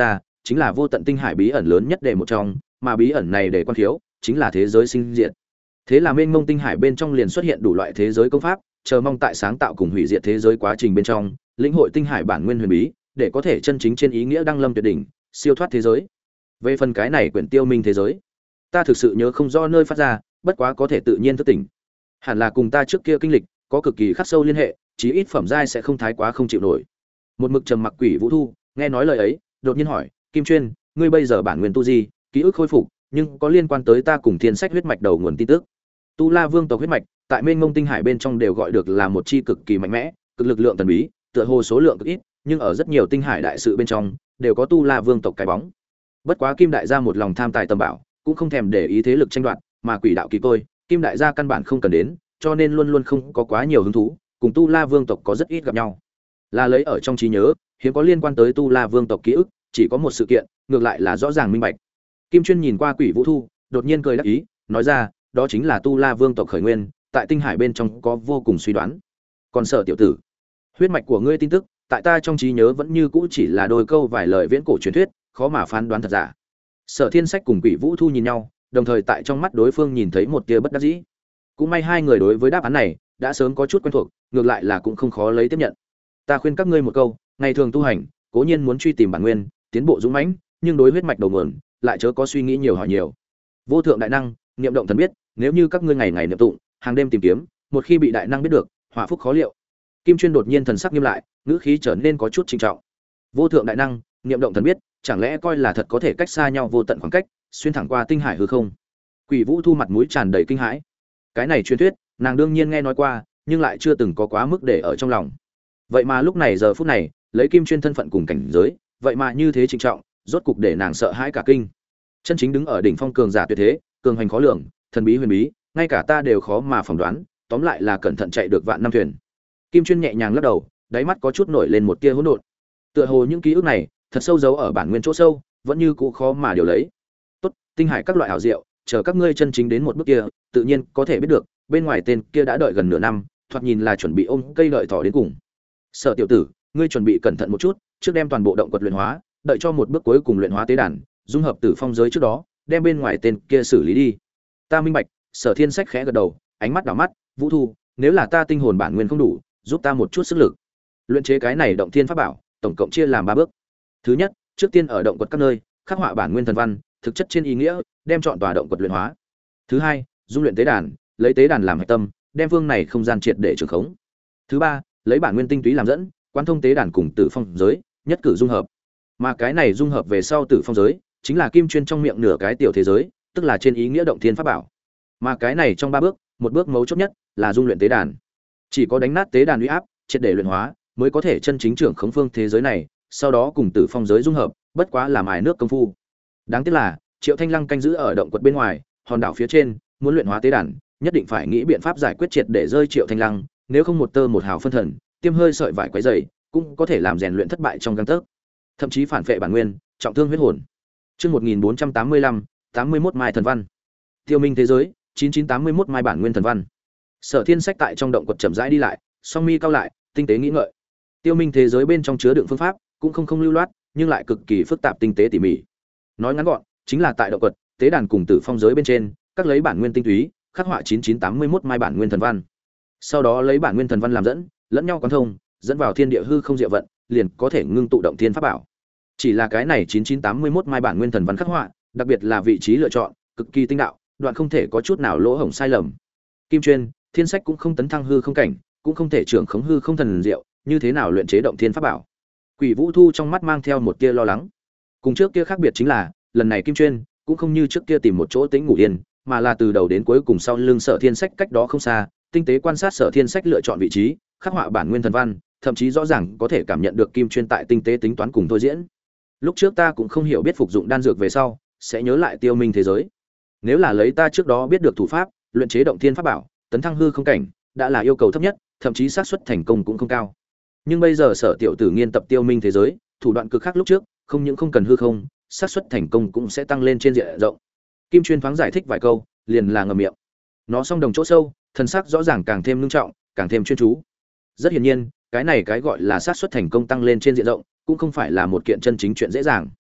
Speaker 1: chính là vô tận tinh hải bí ẩn lớn nhất đề một trong, mà bí ẩn này để quan thiếu chính là thế giới sinh diệt. Thế là mênh mông tinh hải bên trong liền xuất hiện đủ loại thế giới công pháp, chờ mong tại sáng tạo cùng hủy diệt thế giới quá trình bên trong, lĩnh hội tinh hải bản nguyên huyền bí, để có thể chân chính trên ý nghĩa đăng lâm tuyệt đỉnh, siêu thoát thế giới. Về phần cái này quyển tiêu minh thế giới, ta thực sự nhớ không rõ nơi phát ra, bất quá có thể tự nhiên thức tỉnh. Hẳn là cùng ta trước kia kinh lịch có cực kỳ khắc sâu liên hệ, chí ít phẩm giai sẽ không thái quá không chịu nổi. Một mực trầm mặc Quỷ Vũ Thu, nghe nói lời ấy, đột nhiên hỏi, Kim Chuyên, ngươi bây giờ bản nguyên tu gì, ký ức khôi phục, nhưng có liên quan tới ta cùng Thiên Sách huyết mạch đầu nguồn tin tức. Tu La Vương tộc huyết mạch, tại mênh mông tinh hải bên trong đều gọi được là một chi cực kỳ mạnh mẽ, cực lực lượng thần bí, tựa hồ số lượng cực ít, nhưng ở rất nhiều tinh hải đại sự bên trong, đều có Tu La Vương tộc cái bóng. Bất quá Kim đại gia một lòng tham tài tầm bảo, cũng không thèm để ý thế lực tranh đoạt, mà Quỷ đạo kỳ tôi, Kim đại gia căn bản không cần đến, cho nên luôn luôn không có quá nhiều hứng thú, cùng Tu La Vương tộc có rất ít gặp nhau. Là lấy ở trong trí nhớ, hiếm có liên quan tới Tu La Vương tộc ký ức, chỉ có một sự kiện, ngược lại là rõ ràng minh bạch. Kim Chuyên nhìn qua Quỷ Vũ Thu, đột nhiên cười đắc ý, nói ra, đó chính là Tu La Vương tộc khởi nguyên, tại tinh hải bên trong có vô cùng suy đoán. Còn Sở tiểu tử, huyết mạch của ngươi tin tức, tại ta trong trí nhớ vẫn như cũ chỉ là đôi câu vài lời viễn cổ truyền thuyết, khó mà phán đoán thật giả. Sở Thiên Sách cùng Quỷ Vũ Thu nhìn nhau, đồng thời tại trong mắt đối phương nhìn thấy một tia bất đắc dĩ. Cũng may hai người đối với đáp án này đã sớm có chút quen thuộc, ngược lại là cũng không khó lấy tiếp nhận. Ta khuyên các ngươi một câu, ngày thường tu hành, cố nhiên muốn truy tìm bản nguyên, tiến bộ dũng mãnh, nhưng đối huyết mạch đầu nguồn, lại chớ có suy nghĩ nhiều hỏi nhiều. Vô thượng đại năng, niệm động thần biết, nếu như các ngươi ngày ngày niệm tụng, hàng đêm tìm kiếm, một khi bị đại năng biết được, họa phúc khó liệu. Kim Chuyên đột nhiên thần sắc nghiêm lại, ngữ khí trở nên có chút trinh trọng. Vô thượng đại năng, niệm động thần biết, chẳng lẽ coi là thật có thể cách xa nhau vô tận khoảng cách, xuyên thẳng qua tinh hải hư không? Quỷ Vũ Thu mặt mũi tràn đầy kinh hãi. Cái này truyền thuyết, nàng đương nhiên nghe nói qua, nhưng lại chưa từng có quá mức để ở trong lòng. Vậy mà lúc này giờ phút này, lấy Kim Chuyên thân phận cùng cảnh giới, vậy mà như thế trịnh trọng, rốt cục để nàng sợ hãi cả kinh. Chân chính đứng ở đỉnh phong cường giả tuyệt thế, cường hành khó lường, thần bí huyền bí, ngay cả ta đều khó mà phỏng đoán, tóm lại là cẩn thận chạy được vạn năm thuyền. Kim Chuyên nhẹ nhàng lắc đầu, đáy mắt có chút nổi lên một tia hỗn độn. Tựa hồ những ký ức này, thật sâu giấu ở bản nguyên chỗ sâu, vẫn như cũ khó mà điều lấy. Tốt, tinh hải các loại hảo diệu, chờ các ngươi chân chính đến một bước kia, tự nhiên có thể biết được, bên ngoài tên kia đã đợi gần nửa năm, thoạt nhìn là chuẩn bị ôm cây đợi thỏ đến cùng. Sở tiểu tử, ngươi chuẩn bị cẩn thận một chút, trước đem toàn bộ động quật luyện hóa, đợi cho một bước cuối cùng luyện hóa tế đàn, dung hợp tử phong giới trước đó, đem bên ngoài tên kia xử lý đi. Ta minh bạch. Sở Thiên Sách khẽ gật đầu, ánh mắt đảo mắt, Vũ Thu, nếu là ta tinh hồn bản nguyên không đủ, giúp ta một chút sức lực. Luyện chế cái này động thiên pháp bảo, tổng cộng chia làm 3 bước. Thứ nhất, trước tiên ở động quật các nơi, khắc họa bản nguyên thần văn, thực chất trên ý nghĩa, đem chọn tòa động quật luyện hóa. Thứ hai, dung luyện tế đàn, lấy tế đàn làm hệ tâm, đem vương này không gian triệt để trường khống. Thứ ba, lấy bản nguyên tinh túy làm dẫn, quan thông tế đàn cùng tử phong giới, nhất cử dung hợp. Mà cái này dung hợp về sau tử phong giới, chính là Kim Chuyên trong miệng nửa cái tiểu thế giới, tức là trên ý nghĩa động thiên pháp bảo. Mà cái này trong 3 bước, một bước mấu chốt nhất là dung luyện tế đàn. Chỉ có đánh nát tế đàn uy áp, triệt để luyện hóa, mới có thể chân chính trưởng khống phương thế giới này, sau đó cùng tử phong giới dung hợp, bất quá là mài nước công phu. Đáng tiếc là, Triệu Thanh Lăng canh giữ ở động quật bên ngoài, hòn đảo phía trên, muốn luyện hóa tế đàn, nhất định phải nghĩ biện pháp giải quyết triệt để rơi Triệu Thanh Lăng, nếu không một tơ một hào phân thần, tiêm hơi sợi vải quấy rầy, cũng có thể làm rèn luyện thất bại trong gang tấc, thậm chí phản phệ bản nguyên, trọng thương huyết hồn. Chương 1485, 81 mai thần văn. Tiêu minh thế giới, 9981 mai bản nguyên thần văn. Sở Thiên Sách tại trong động quật chậm rãi đi lại, song mi cao lại, tinh tế nghĩ ngợi. Tiêu minh thế giới bên trong chứa đựng phương pháp, cũng không lưu loát, nhưng lại cực kỳ phức tạp tinh tế tỉ mỉ. Nói ngắn gọn, chính là tại động quật, tế đàn cùng tử phong giới bên trên, các lấy bản nguyên tinh túy, khắc họa 9981 mai bản nguyên thần văn. Sau đó lấy bản nguyên thần văn làm dẫn, lẫn nhau quán thông, dẫn vào thiên địa hư không diệu vận, liền có thể ngưng tụ động thiên pháp bảo. Chỉ là cái này 9981 mai bản nguyên thần văn khắc họa, đặc biệt là vị trí lựa chọn, cực kỳ tinh đạo, đoạn không thể có chút nào lỗ hổng sai lầm. Kim Chuyên, Thiên Sách cũng không tấn thăng hư không cảnh, cũng không thể trưởng khống hư không thần diệu, như thế nào luyện chế động thiên pháp bảo? Quỷ Vũ Thu trong mắt mang theo một tia lo lắng. Cùng trước kia khác biệt chính là, lần này Kim Chuyên cũng không như trước kia tìm một chỗ tĩnh ngủ yên, mà là từ đầu đến cuối cùng sau lưng Sở Thiên Sách cách đó không xa, tinh tế quan sát Sở Thiên Sách lựa chọn vị trí, khắc họa bản nguyên thần văn, thậm chí rõ ràng có thể cảm nhận được Kim Chuyên tại tinh tế tính toán cùng thôi diễn. Lúc trước ta cũng không hiểu biết phục dụng đan dược về sau, sẽ nhớ lại tiêu minh thế giới. Nếu là lấy ta trước đó biết được thủ pháp, luyện chế động thiên pháp bảo, tấn thăng hư không cảnh, đã là yêu cầu thấp nhất, thậm chí xác suất thành công cũng không cao. Nhưng bây giờ Sở tiểu tử nghiên tập tiêu minh thế giới, thủ đoạn cực khác lúc trước, không những không cần hư không, xác suất thành công cũng sẽ tăng lên trên diện rộng. Kim Chuyên thoáng giải thích vài câu, liền là ngậm miệng. Nó song đồng chỗ sâu, thần sắc rõ ràng càng thêm nghiêm trọng, càng thêm chuyên chú. Rất hiển nhiên, cái này cái gọi là xác suất thành công tăng lên trên diện rộng, cũng không phải là một kiện chân chính chuyện dễ dàng.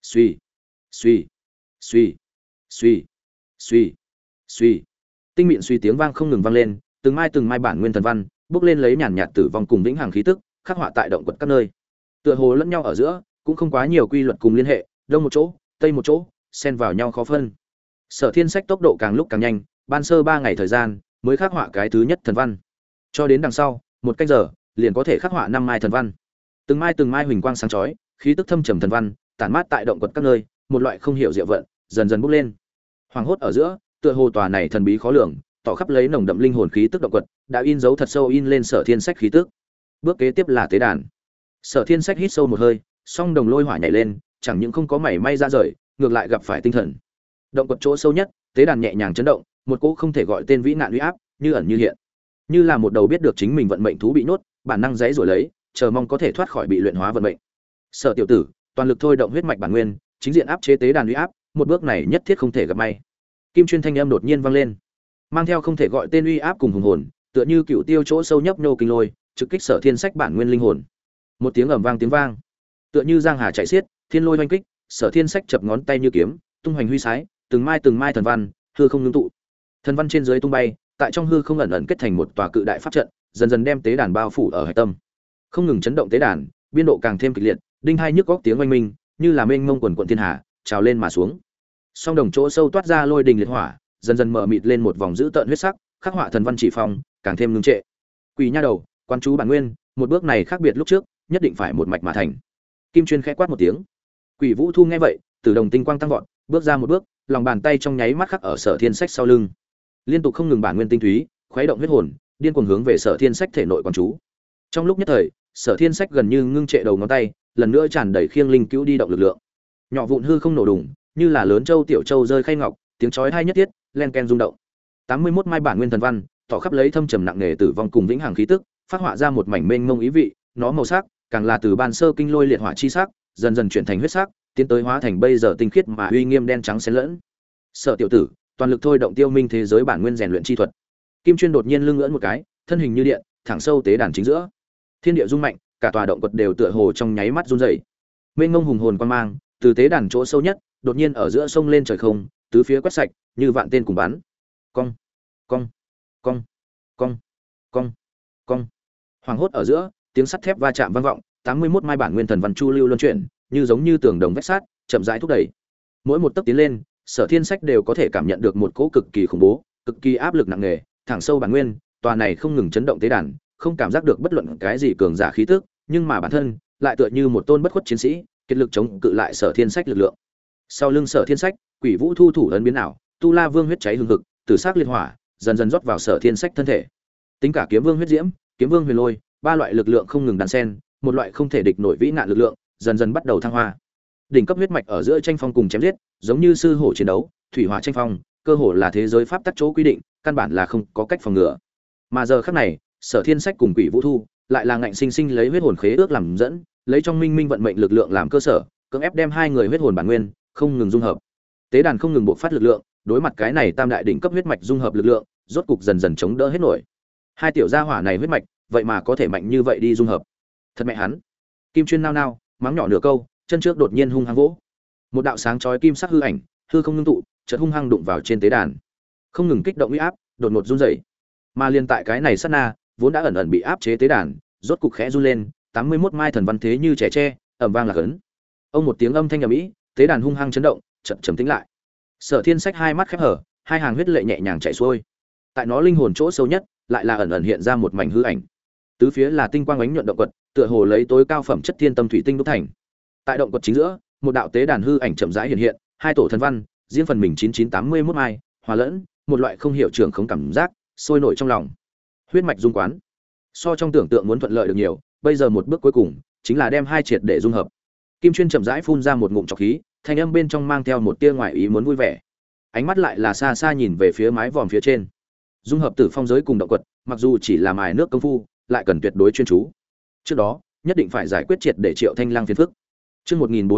Speaker 1: Suy, suy, suy, suy, suy, suy. Tinh mịn suy tiếng vang không ngừng vang lên, từng mai bản nguyên thần văn bước lên lấy nhàn nhạt tử vong cùng vĩnh hằng khí tức, khắc họa tại động quật các nơi. Tựa hồ lẫn nhau ở giữa, cũng không quá nhiều quy luật cùng liên hệ, đông một chỗ, tây một chỗ, xen vào nhau khó phân. Sở Thiên Sách tốc độ càng lúc càng nhanh, ban sơ 3 ngày thời gian mới khắc họa cái thứ nhất thần văn. Cho đến đằng sau, 1 canh giờ, liền có thể khắc họa 5 mai thần văn. Từng mai huỳnh quang sáng chói, khí tức thâm trầm thần văn, tản mát tại động quật các nơi, một loại không hiểu diệu vận, dần dần bốc lên. Hoàng hốt ở giữa, tựa hồ tòa này thần bí khó lường, tỏ khắp lấy nồng đậm linh hồn khí tức động quật, đã in dấu thật sâu in lên Sở Thiên Sách khí tức. Bước kế tiếp là tế đàn. Sở Thiên Sách hít sâu một hơi, song đồng lôi hỏa nhảy lên, chẳng những không có mảy may ra rời, ngược lại gặp phải tinh thần. Động quật chỗ sâu nhất, tế đàn nhẹ nhàng chấn động, một cỗ không thể gọi tên vĩ nạn uy áp, như ẩn như hiện, như là một đầu biết được chính mình vận mệnh thú bị nhốt, bản năng giãy giụa lấy, chờ mong có thể thoát khỏi bị luyện hóa vận mệnh. Sở tiểu tử, toàn lực thôi động huyết mạch bản nguyên, chính diện áp chế tế đàn uy áp, một bước này nhất thiết không thể gặp may. Kim chuyên thanh âm đột nhiên vang lên, mang theo không thể gọi tên uy áp cùng hùng hồn, tựa như cựu tiêu chỗ sâu nhấp nhô kinh lôi, trực kích Sở Thiên Sách bản nguyên linh hồn. Một tiếng ầm vang tiếng vang, tựa như giang hà chạy xiết, thiên lôi oanh kích, Sở Thiên Sách chập ngón tay như kiếm, tung hoành huy sái, từng mai thần văn, hư không ngưng tụ. Thần văn trên dưới tung bay, tại trong hư không ẩn ẩn kết thành một tòa cự đại pháp trận, dần dần đem tế đàn bao phủ ở hải tâm. Không ngừng chấn động tế đàn, biên độ càng thêm kịch liệt, đinh hai nhức góc tiếng oanh minh, như là mênh mông quần quần thiên hà, trào lên mà xuống. Song đồng chỗ sâu toát ra lôi đình liệt hỏa, dần dần mở mịt lên một vòng dữ tợn huyết sắc, khắc họa thần văn chỉ phong, càng thêm ngưng trệ. Quỷ nha đầu, quan chú bản nguyên, một bước này khác biệt lúc trước, nhất định phải một mạch mà thành. Kim chuyên khẽ quát một tiếng. Quỷ Vũ Thu nghe vậy, từ đồng tinh quang tăng vọt, bước ra một bước, lòng bàn tay trong nháy mắt khắc ở Sở Thiên Sách sau lưng. Liên tục không ngừng bản nguyên tinh túy, khuấy động huyết hồn, điên cuồng hướng về Sở Thiên Sách thể nội quan chú. Trong lúc nhất thời, Sở Thiên Sách gần như ngưng trệ đầu ngón tay, lần nữa tràn đầy khiêng linh cứu đi động lực lượng. Nhỏ vụn hư không nổ đùng, như là lớn châu tiểu châu rơi khay ngọc, tiếng chói tai nhất thiết, len ken rung động. 81 mai bản nguyên thần văn, tỏ khắp lấy thâm trầm nặng nề tử vong cùng vĩnh hằng khí tức, phát họa ra một mảnh mênh mông ý vị, nó màu sắc càng là từ ban sơ kinh lôi liệt hỏa chi sắc, dần dần chuyển thành huyết sắc, tiến tới hóa thành bây giờ tinh khiết mà uy nghiêm đen trắng xen lẫn. Sở tiểu tử, toàn lực thôi động tiêu minh thế giới bản nguyên rèn luyện chi thuật. Kim chuyên đột nhiên lưng ngưỡng một cái, thân hình như điện, thẳng sâu tế đàn chính giữa. Thiên địa rung mạnh, cả tòa động quật đều tựa hồ trong nháy mắt run rẩy. Mênh mông hùng hồn quang mang, từ tế đàn chỗ sâu nhất, đột nhiên ở giữa sông lên trời không, tứ phía quét sạch, như vạn tên cùng bắn. Cong, cong, cong, cong, cong, cong. Hoàng hốt ở giữa, tiếng sắt thép va chạm vang vọng, 81 mai bản nguyên thần văn chu lưu luân chuyển, như giống như tường đồng vách sắt, chậm rãi thúc đẩy. Mỗi một tấc tiến lên, Sở Thiên Sách đều có thể cảm nhận được một cỗ cực kỳ khủng bố, cực kỳ áp lực nặng nề, thẳng sâu bản nguyên, tòa này không ngừng chấn động tế đàn, không cảm giác được bất luận cái gì cường giả khí tức, nhưng mà bản thân lại tựa như một tôn bất khuất chiến sĩ, kết lực chống cự lại Sở Thiên Sách lực lượng. Sau lưng Sở Thiên Sách, Quỷ Vũ Thu thủ ấn biến ảo, Tu La Vương huyết cháy hừng hực, tử sắc liệt hỏa, dần dần rót vào Sở Thiên Sách thân thể. Tính cả Kiếm Vương huyết diễm, Kiếm Vương huyền lôi, ba loại lực lượng không ngừng đan xen, một loại không thể địch nổi vĩ nạn lực lượng, dần dần bắt đầu thăng hoa. Đỉnh cấp huyết mạch ở giữa tranh phong cùng chém giết, giống như sư hổ chiến đấu, thủy hỏa tranh phong, cơ hồ là thế giới pháp tắc chỗ quy định, căn bản là không có cách phòng ngừa. Mà giờ khắc này, Sở Thiên Sách cùng Quỷ Vũ Thu lại là ngạnh sinh sinh lấy huyết hồn khế ước làm dẫn, lấy trong minh minh vận mệnh lực lượng làm cơ sở, cưỡng ép đem hai người huyết hồn bản nguyên không ngừng dung hợp. Tế đàn không ngừng bộc phát lực lượng, đối mặt cái này tam đại đỉnh cấp huyết mạch dung hợp lực lượng, rốt cục dần dần chống đỡ hết nổi. Hai tiểu gia hỏa này huyết mạch, vậy mà có thể mạnh như vậy đi dung hợp. Thật mẹ hắn. Kim chuyên nao nao, mắng nhỏ nửa câu, chân trước đột nhiên hung hăng vỗ. Một đạo sáng chói kim sắc hư ảnh, hư không ngưng tụ, chợt hung hăng đụng vào trên tế đàn. Không ngừng kích động uy áp, đột ngột run rẩy. Mà liên tại cái này sát na, vốn đã ẩn ẩn bị áp chế tế đàn, rốt cục khẽ run lên, 81 mai thần văn thế như trẻ tre, ầm vang là cấn. Ông một tiếng âm thanh ầm ĩ, tế đàn hung hăng chấn động, chợt trầm tĩnh lại. Sở Thiên Sách hai mắt khép hở, hai hàng huyết lệ nhẹ nhàng chảy xuôi. Tại nó linh hồn chỗ sâu nhất, lại là ẩn ẩn hiện ra một mảnh hư ảnh. Tứ phía là tinh quang ánh nhuận động quật, tựa hồ lấy tối cao phẩm chất thiên tâm thủy tinh đúc thành. Tại động quật chính giữa, một đạo tế đàn hư ảnh chậm rãi hiện hiện, hai tổ thần văn, riêng phần mình 9981 mai, hòa lẫn, một loại không hiểu trường không cảm giác, sôi nổi trong lòng. Huyết mạch dung quán. So trong tưởng tượng muốn thuận lợi được nhiều, bây giờ một bước cuối cùng chính là đem hai triệt để dung hợp. Kim chuyên chậm rãi phun ra một ngụm trọc khí, thanh âm bên trong mang theo một tia ngoại ý muốn vui vẻ. Ánh mắt lại là xa xa nhìn về phía mái vòm phía trên. Dung hợp tử phong giới cùng động quật, mặc dù chỉ là mài nước công phu, lại cần tuyệt đối chuyên chú. Trước đó, nhất định phải giải quyết triệt để Triệu Thanh Lăng phiền phức. Chương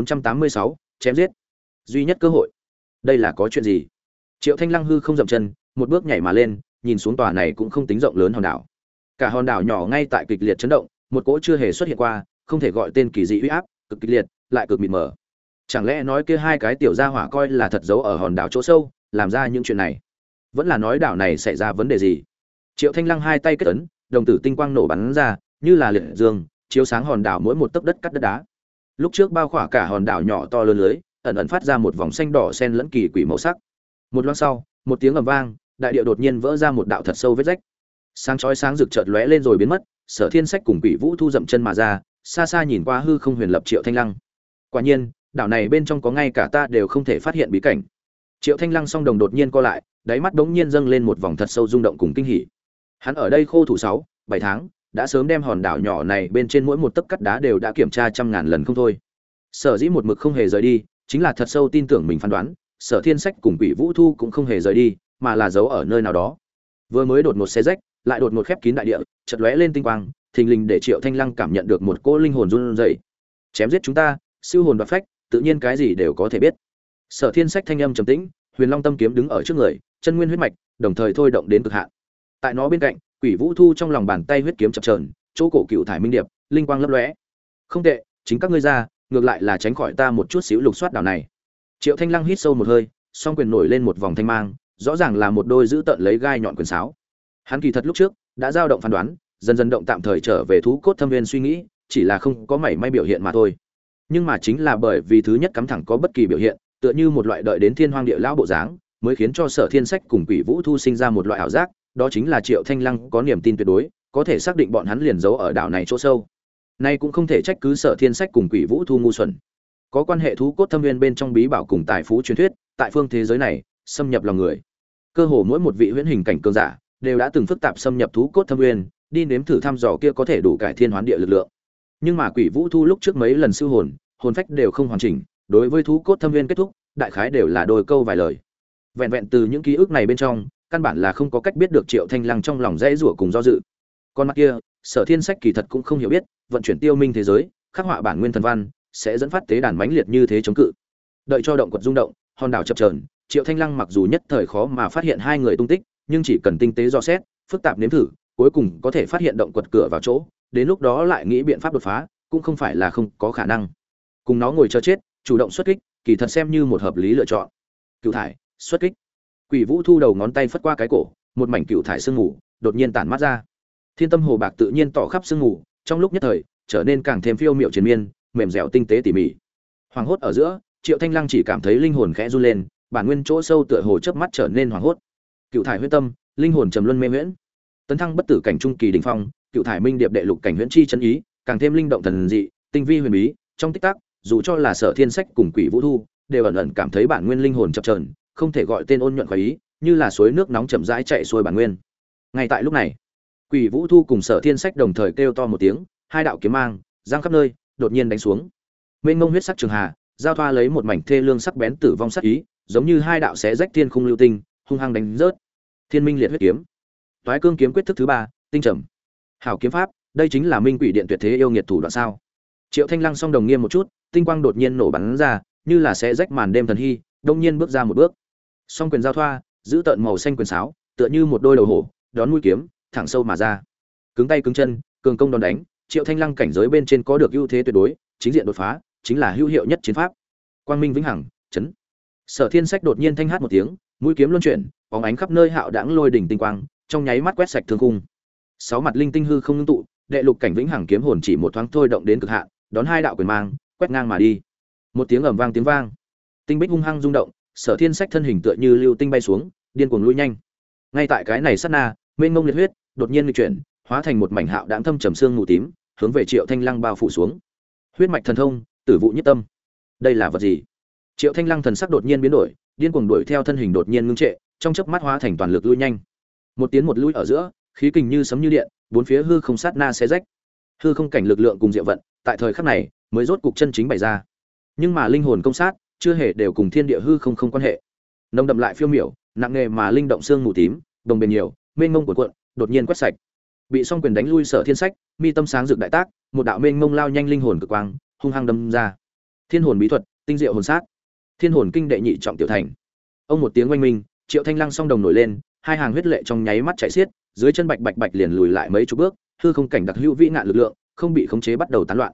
Speaker 1: 1486, chém giết. Duy nhất cơ hội. Đây là có chuyện gì? Triệu Thanh Lăng hư không dậm chân, một bước nhảy mà lên, nhìn xuống tòa này cũng không tính rộng lớn hòn đảo. Cả hòn đảo nhỏ ngay tại kịch liệt chấn động, một cỗ chưa hề xuất hiện qua, không thể gọi tên kỳ dị uy áp, cực kịch liệt, lại cực mịt mờ. Chẳng lẽ nói kia hai cái tiểu gia hỏa coi là thật giấu ở hòn đảo chỗ sâu, làm ra những chuyện này? Vẫn là nói đảo này xảy ra vấn đề gì? Triệu Thanh Lăng hai tay kết ấn, đồng tử tinh quang nổ bắn ra, như là liệt dương, chiếu sáng hòn đảo mỗi một tấc đất cắt đất đá. Lúc trước bao khỏa cả hòn đảo nhỏ to lớn lưới, ẩn ẩn phát ra một vòng xanh đỏ xen lẫn kỳ quỷ màu sắc. Một loang sau, một tiếng ầm vang, đại địa đột nhiên vỡ ra một đạo thật sâu vết rách. Sáng chói sáng rực chợt lóe lên rồi biến mất, Sở Thiên Sách cùng Quỷ Vũ Thu dậm chân mà ra, xa xa nhìn qua hư không huyền lập Triệu Thanh Lăng. Quả nhiên, đảo này bên trong có ngay cả ta đều không thể phát hiện bí cảnh. Triệu Thanh Lăng song đồng đột nhiên co lại, đáy mắt bỗng nhiên dâng lên một vòng thật sâu rung động cùng kinh hỉ. Hắn ở đây khô thủ 6, 7 tháng, đã sớm đem hòn đảo nhỏ này bên trên mỗi một tấc cắt đá đều đã kiểm tra trăm ngàn lần không thôi. Sở dĩ một mực không hề rời đi, chính là thật sâu tin tưởng mình phán đoán, Sở Thiên Sách cùng Quỷ Vũ Thu cũng không hề rời đi, mà là giấu ở nơi nào đó. Vừa mới đột ngột xé rách, lại đột ngột khép kín đại địa, chợt lóe lên tinh quang, thình lình để Triệu Thanh Lăng cảm nhận được một cỗ linh hồn run rẩy. Chém giết chúng ta, siêu hồn đoạt phách, tự nhiên cái gì đều có thể biết. Sở Thiên Sách thanh âm trầm tĩnh, Huyền Long Tâm kiếm đứng ở trước người, chân nguyên huyết mạch, đồng thời thôi động đến cực hạn. Tại nó bên cạnh, Quỷ Vũ Thu trong lòng bàn tay huyết kiếm chập chờn, chỗ cổ cựu thải minh điệp, linh quang lấp lóe. Không tệ, chính các ngươi ra, ngược lại là tránh khỏi ta một chút xíu lục soát đảo này. Triệu Thanh Lăng hít sâu một hơi, song quyền nổi lên một vòng thanh mang, rõ ràng là một đôi giữ tợn lấy gai nhọn quyền sáo. Hắn kỳ thật lúc trước đã dao động phán đoán, dần dần động tạm thời trở về thú cốt thâm viên suy nghĩ, chỉ là không có mảy may biểu hiện mà thôi. Nhưng mà chính là bởi vì thứ nhất cắm thẳng có bất kỳ biểu hiện, tựa như một loại đợi đến thiên hoang địa lão bộ dáng, mới khiến cho Sở Thiên Sách cùng Quỷ Vũ Thu sinh ra một loại ảo giác, đó chính là Triệu Thanh Lăng có niềm tin tuyệt đối, có thể xác định bọn hắn liền giấu ở đảo này chỗ sâu. Nay cũng không thể trách cứ Sở Thiên Sách cùng Quỷ Vũ Thu ngu xuẩn. Có quan hệ thú cốt thâm viên bên trong bí bảo cùng tài phú truyền thuyết, tại phương thế giới này, xâm nhập lòng người. Cơ hồ mỗi một vị huyễn hình cảnh cường giả đều đã từng phức tạp xâm nhập thú cốt thâm viên, đi nếm thử thăm dò kia có thể đủ cải thiên hoán địa lực lượng. Nhưng mà Quỷ Vũ Thu lúc trước mấy lần siêu hồn, hồn phách đều không hoàn chỉnh, đối với thú cốt thâm viên kết thúc, đại khái đều là đôi câu vài lời. Vẹn vẹn từ những ký ức này bên trong, căn bản là không có cách biết được Triệu Thanh Lăng trong lòng dễ rủa cùng do dự. Con mắt kia, Sở Thiên Sách kỳ thật cũng không hiểu biết, vận chuyển tiêu minh thế giới, khắc họa bản nguyên thần văn, sẽ dẫn phát tế đàn mãnh liệt như thế chống cự. Đợi cho động quật rung động, hòn đảo chập chờn, Triệu Thanh Lăng mặc dù nhất thời khó mà phát hiện hai người tung tích, nhưng chỉ cần tinh tế dò xét, phức tạp nếm thử, cuối cùng có thể phát hiện động quật cửa vào chỗ, đến lúc đó lại nghĩ biện pháp đột phá, cũng không phải là không có khả năng. Cùng nó ngồi chờ chết, chủ động xuất kích, kỳ thật xem như một hợp lý lựa chọn. Cửu thải, xuất kích. Quỷ Vũ Thu đầu ngón tay phất qua cái cổ, một mảnh cửu thải sương mù đột nhiên tản mát ra. Thiên tâm hồ bạc tự nhiên tỏ khắp sương mù, trong lúc nhất thời, trở nên càng thêm phiêu miệu triền miên, mềm dẻo tinh tế tỉ mỉ. Hoàng hốt ở giữa, Triệu Thanh Lăng chỉ cảm thấy linh hồn khẽ run lên, bản nguyên chỗ sâu tựa hồ chớp mắt trở nên hoàng hốt. Cựu thải huyễn tâm, linh hồn trầm luân mê huyễn. Tấn thăng bất tử cảnh trung kỳ đỉnh phong, cựu thải minh điệp đệ lục cảnh huyễn chi chân ý, càng thêm linh động thần dị, tinh vi huyền bí, trong tích tắc, dù cho là Sở Thiên Sách cùng Quỷ Vũ Thu, đều ẩn ẩn cảm thấy bản nguyên linh hồn chập chờn, không thể gọi tên ôn nhuận khoái ý, như là suối nước nóng chậm rãi chạy xuôi bản nguyên. Ngay tại lúc này, Quỷ Vũ Thu cùng Sở Thiên Sách đồng thời kêu to một tiếng, hai đạo kiếm mang giang khắp nơi, đột nhiên đánh xuống. Mênh mông huyết sắc trường hà, giao thoa lấy một mảnh thê lương sắc bén tử vong sắc ý, giống như hai đạo xé rách thiên khung lưu tinh, hung hăng đánh rớt. Thiên Minh Liệt Huyết Kiếm, Toái Cương Kiếm quyết thức thứ 3, tinh trầm. Hảo kiếm pháp, đây chính là Minh Quỷ Điện tuyệt thế yêu nghiệt thủ đoạn sao? Triệu Thanh Lăng song đồng nghiêm một chút, tinh quang đột nhiên nổ bắn ra, như là xé rách màn đêm thần hy, đông nhiên bước ra một bước. Song quyền giao thoa, giữ tợn màu xanh quyền sáo, tựa như một đôi đầu hổ, đón mũi kiếm, thẳng sâu mà ra. Cứng tay cứng chân, cường công đòn đánh, Triệu Thanh Lăng cảnh giới bên trên có được ưu thế tuyệt đối, chính diện đột phá, chính là hữu hiệu nhất chiến pháp. Quang minh vĩnh hằng, chấn. Sở Thiên Sách đột nhiên thanh hát một tiếng, mũi kiếm luân chuyển, bóng ánh khắp nơi hạo đãng lôi đỉnh tinh quang, trong nháy mắt quét sạch thương khung. Sáu mặt linh tinh hư không ngưng tụ, đệ lục cảnh vĩnh hằng kiếm hồn chỉ một thoáng thôi động đến cực hạn, đón hai đạo quyền mang, quét ngang mà đi. Một tiếng ầm vang tiếng vang, tinh bích hung hăng rung động, Sở Thiên Sách thân hình tựa như lưu tinh bay xuống, điên cuồng lui nhanh. Ngay tại cái này sát na, mênh mông liệt huyết đột nhiên nghịch chuyển, hóa thành một mảnh hạo đãng thâm trầm xương mù tím, hướng về Triệu Thanh Lăng bao phủ xuống. Huyết mạch thần thông, tử vụ nhất tâm. Đây là vật gì? Triệu Thanh Lăng thần sắc đột nhiên biến đổi, điên cuồng đuổi theo thân hình đột nhiên ngưng trệ, trong chớp mắt hóa thành toàn lực lui nhanh. Một tiến một lui ở giữa, khí kình như sấm như điện, bốn phía hư không sát na xé rách. Hư không cảnh lực lượng cùng diệu vận, tại thời khắc này mới rốt cục chân chính bày ra. Nhưng mà linh hồn công sát, chưa hề đều cùng thiên địa hư không quan hệ. Nồng đậm lại phiêu miểu, nặng nề mà linh động xương mù tím, đồng bền nhiều, mênh mông cuộn cuộn, đột nhiên quét sạch. Bị song quyền đánh lui Sở Thiên Sách, mi tâm sáng rực đại tác, một đạo mênh mông lao nhanh linh hồn cực quang, hung hăng đâm ra. Thiên hồn bí thuật, tinh diệu hồn sát. Thiên hồn kinh đệ nhị trọng tiểu thành. Ông một tiếng oanh minh, Triệu Thanh Lăng song đồng nổi lên, hai hàng huyết lệ trong nháy mắt chảy xiết, dưới chân bạch bạch bạch liền lùi lại mấy chục bước, hư không cảnh đặc hữu vĩ ngạn lực lượng, không bị khống chế bắt đầu tán loạn.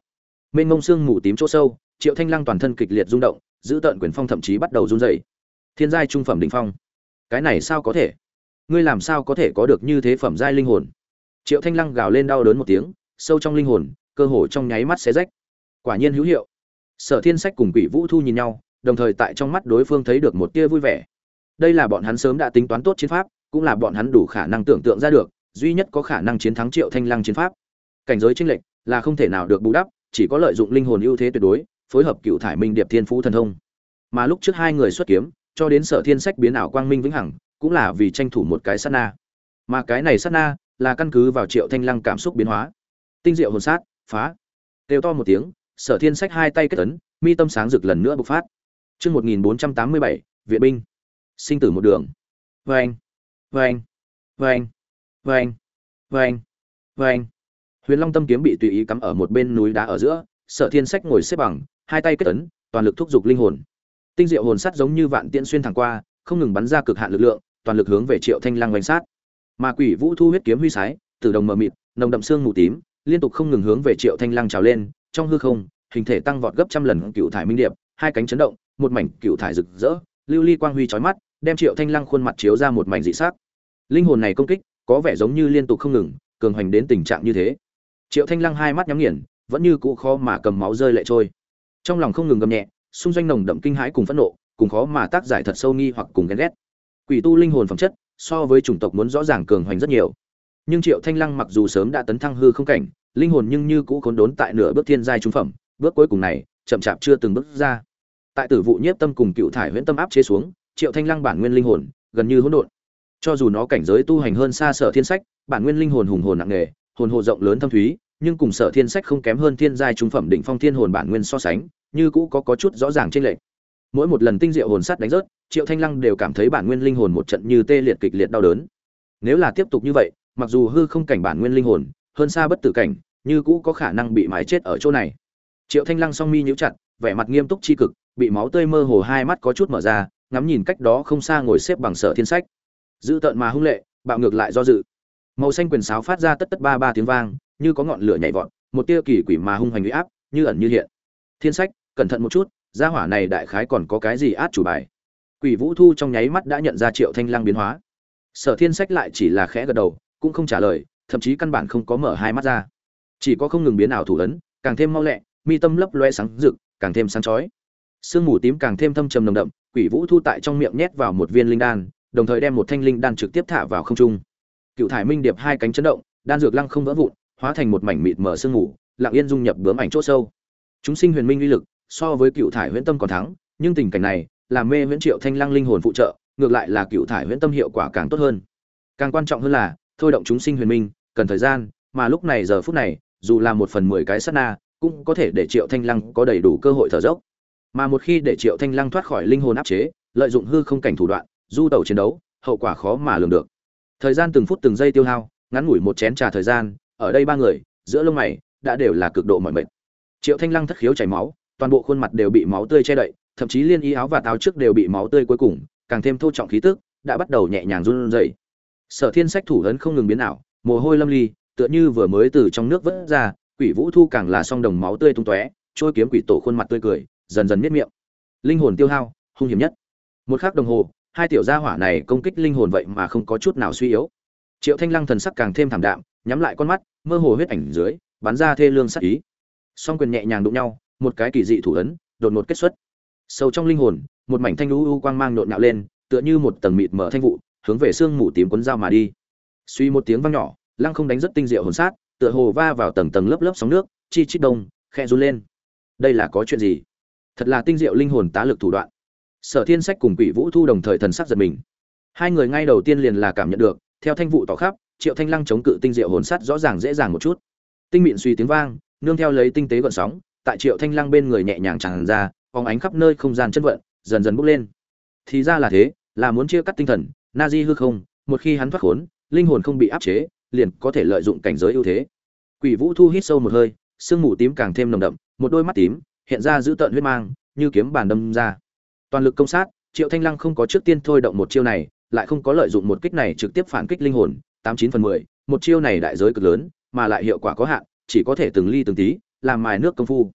Speaker 1: mênh mông xương mù tím chỗ sâu, Triệu Thanh Lăng toàn thân kịch liệt rung động, giữ tợn quyền phong thậm chí bắt đầu run rẩy. Thiên giai trung phẩm đỉnh phong, cái này sao có thể? Ngươi làm sao có thể có được như thế phẩm giai linh hồn? Triệu Thanh Lăng gào lên đau đớn một tiếng, sâu trong linh hồn, cơ hồ trong nháy mắt xé rách. Quả nhiên hữu hiệu. Sở Thiên Sách cùng Quỷ Vũ Thu nhìn nhau, đồng thời tại trong mắt đối phương thấy được một tia vui vẻ. Đây là bọn hắn sớm đã tính toán tốt chiến pháp, cũng là bọn hắn đủ khả năng tưởng tượng ra được, duy nhất có khả năng chiến thắng Triệu Thanh Lăng chiến pháp. Cảnh giới chênh lệch là không thể nào được bù đắp, chỉ có lợi dụng linh hồn ưu thế tuyệt đối, phối hợp Cựu Thải Minh Điệp Thiên Phú thần thông. Mà lúc trước hai người xuất kiếm, cho đến Sở Thiên Sách biến ảo quang minh vĩnh hằng, cũng là vì tranh thủ một cái sát na. Mà cái này sát na là căn cứ vào Triệu Thanh Lăng cảm xúc biến hóa. Tinh diệu hồn sát, phá. Kêu to một tiếng, Sở Thiên Sách hai tay kết ấn, mi tâm sáng rực lần nữa bộc phát. Chương 1487, viện binh. Sinh tử một đường. Oeng, oeng, oeng, oeng, oeng, oeng. Huyền Long tâm kiếm bị tùy ý cắm ở một bên núi đá ở giữa, Sở Thiên Sách ngồi xếp bằng, hai tay kết ấn, toàn lực thúc giục linh hồn. Tinh diệu hồn sắt giống như vạn tiễn xuyên thẳng qua, không ngừng bắn ra cực hạn lực lượng, toàn lực hướng về Triệu Thanh Lăng oanh sát. Mà Quỷ Vũ Thu huyết kiếm huy sái, từ đồng mờ mịt, nồng đậm xương mù tím, liên tục không ngừng hướng về Triệu Thanh Lăng trào lên, trong hư không, hình thể tăng vọt gấp trăm lần cựu thải minh điệp, hai cánh chấn động, một mảnh cựu thải rực rỡ, lưu ly quang huy chói mắt, đem Triệu Thanh Lăng khuôn mặt chiếu ra một mảnh dị sắc. Linh hồn này công kích, có vẻ giống như liên tục không ngừng, cường hoành đến tình trạng như thế. Triệu Thanh Lăng hai mắt nhắm nghiền, vẫn như cũ khó mà cầm máu rơi lệ trôi. Trong lòng không ngừng gầm nhẹ, xung doanh nồng đậm kinh hãi cùng phẫn nộ, cùng khó mà tác giải thật sâu nghi hoặc cùng ghen ghét. Quỷ tu linh hồn phẩm chất, so với chủng tộc muốn rõ ràng cường hoành rất nhiều. Nhưng Triệu Thanh Lăng mặc dù sớm đã tấn thăng hư không cảnh, linh hồn nhưng như cũ khốn đốn tại nửa bước thiên giai trung phẩm, bước cuối cùng này, chậm chạp chưa từng bước ra. Tại Tử vụ nhiếp tâm cùng Cựu thải huyễn tâm áp chế xuống, Triệu Thanh Lăng bản nguyên linh hồn gần như hỗn độn. Cho dù nó cảnh giới tu hành hơn xa Sở Thiên Sách, bản nguyên linh hồn hùng hồn nặng nề, hồn hồ rộng lớn thâm thúy, nhưng cùng Sở Thiên Sách không kém hơn thiên giai trung phẩm đỉnh phong thiên hồn bản nguyên so sánh, như cũ có chút rõ ràng chênh lệch. Mỗi một lần tinh diệu hồn sắt đánh rớt, Triệu Thanh Lăng đều cảm thấy bản nguyên linh hồn một trận như tê liệt kịch liệt đau đớn. Nếu là tiếp tục như vậy, mặc dù hư không cảnh bản nguyên linh hồn hơn xa bất tử cảnh, như cũ có khả năng bị mái chết ở chỗ này. Triệu Thanh Lăng song mi nhíu chặt, vẻ mặt nghiêm túc chi cực, bị máu tươi mơ hồ hai mắt có chút mở ra, ngắm nhìn cách đó không xa ngồi xếp bằng Sở Thiên Sách. Dữ tợn mà hung lệ, bạo ngược lại do dự. Màu xanh quyền sáo phát ra tất tất ba ba tiếng vang, như có ngọn lửa nhảy vọt, một tia kỳ quỷ mà hung hành uy áp, như ẩn như hiện. Thiên Sách, cẩn thận một chút, gia hỏa này đại khái còn có cái gì át chủ bài. Quỷ Vũ Thu trong nháy mắt đã nhận ra Triệu Thanh Lăng biến hóa. Sở Thiên Sách lại chỉ là khẽ gật đầu, cũng không trả lời, thậm chí căn bản không có mở hai mắt ra, chỉ có không ngừng biến ảo thủ ấn, càng thêm mau lẹ, mi tâm lấp loe sáng rực, càng thêm sáng chói. Sương mù tím càng thêm thâm trầm nồng đậm, Quỷ Vũ Thu tại trong miệng nhét vào một viên linh đan, đồng thời đem một thanh linh đan trực tiếp thả vào không trung. Cựu thải minh điệp hai cánh chấn động, đan dược lăng không vỡ vụn, hóa thành một mảnh mịt mờ sương mù, lặng yên dung nhập bướm ảnh chỗ sâu. Chúng sinh huyền minh uy lực, so với Cựu thải huyễn tâm còn thắng, nhưng tình cảnh này, làm mê huyễn Triệu Thanh Lăng linh hồn phụ trợ, ngược lại là Cựu thải huyễn tâm hiệu quả càng tốt hơn. Càng quan trọng hơn là, thôi động chúng sinh huyền minh, cần thời gian, mà lúc này giờ phút này, dù là 1/10 cái sát na, cũng có thể để Triệu Thanh Lăng có đầy đủ cơ hội thở dốc. Mà một khi để Triệu Thanh Lăng thoát khỏi linh hồn áp chế, lợi dụng hư không cảnh thủ đoạn, du tẩu chiến đấu, hậu quả khó mà lường được. Thời gian từng phút từng giây tiêu hao, ngắn ngủi một chén trà thời gian, ở đây ba người, giữa lông mày đã đều là cực độ mỏi mệt. Triệu Thanh Lăng thất khiếu chảy máu, toàn bộ khuôn mặt đều bị máu tươi che đậy, thậm chí liên y áo và áo trước đều bị máu tươi cuối cùng, càng thêm thô trọng khí tức, đã bắt đầu nhẹ nhàng run rẩy. Sở Thiên Sách thủ ấn không ngừng biến ảo, mồ hôi lâm ly, tựa như vừa mới từ trong nước vớt ra, Quỷ Vũ Thu càng là song đồng máu tươi tung tóe, trôi kiếm quỷ tổ khuôn mặt tươi cười, dần dần miết miệng. Linh hồn tiêu hao, hung hiểm nhất. Một khắc đồng hồ, hai tiểu gia hỏa này công kích linh hồn vậy mà không có chút nào suy yếu. Triệu Thanh Lăng thần sắc càng thêm thảm đạm, nhắm lại con mắt, mơ hồ huyết ảnh dưới, bắn ra thê lương sát ý. Song quyền nhẹ nhàng đụng nhau, một cái kỳ dị thủ ấn, đột ngột kết xuất. Sâu trong linh hồn, một mảnh thanh lưu u quang mang nhộn nhạo lên, tựa như một tầng mịt mờ thanh vụ, hướng về xương mù tím cuốn dao mà đi. Suy một tiếng vang nhỏ, Lăng không đánh rất tinh diệu hồn sát, tựa hồ va vào tầng tầng lớp lớp sóng nước, chi chít đông, khẽ run lên. Đây là có chuyện gì? Thật là tinh diệu linh hồn tá lực thủ đoạn. Sở Thiên Sách cùng Quỷ Vũ Thu đồng thời thần sắc giật mình. Hai người ngay đầu tiên liền là cảm nhận được, theo thanh vụ tỏ khắp, Triệu Thanh Lăng chống cự tinh diệu hồn sát rõ ràng dễ dàng một chút. Tinh mịn suy tiếng vang, nương theo lấy tinh tế gợn sóng, tại Triệu Thanh Lăng bên người nhẹ nhàng tràn ra, phóng ánh khắp nơi không gian chân vận, dần dần bốc lên. Thì ra là thế, là muốn chia cắt tinh thần, Nazi hư không, một khi hắn thoát khốn, linh hồn không bị áp chế, liền có thể lợi dụng cảnh giới ưu thế. Quỷ Vũ Thu hít sâu một hơi, sương mù tím càng thêm nồng đậm, một đôi mắt tím hiện ra dữ tợn huyết mang, như kiếm bàn đâm ra. Toàn lực công sát, Triệu Thanh Lăng không có trước tiên thôi động một chiêu này, lại không có lợi dụng một kích này trực tiếp phản kích linh hồn, 89/10, một chiêu này đại giới cực lớn, mà lại hiệu quả có hạn, chỉ có thể từng ly từng tí, làm mài nước công phu.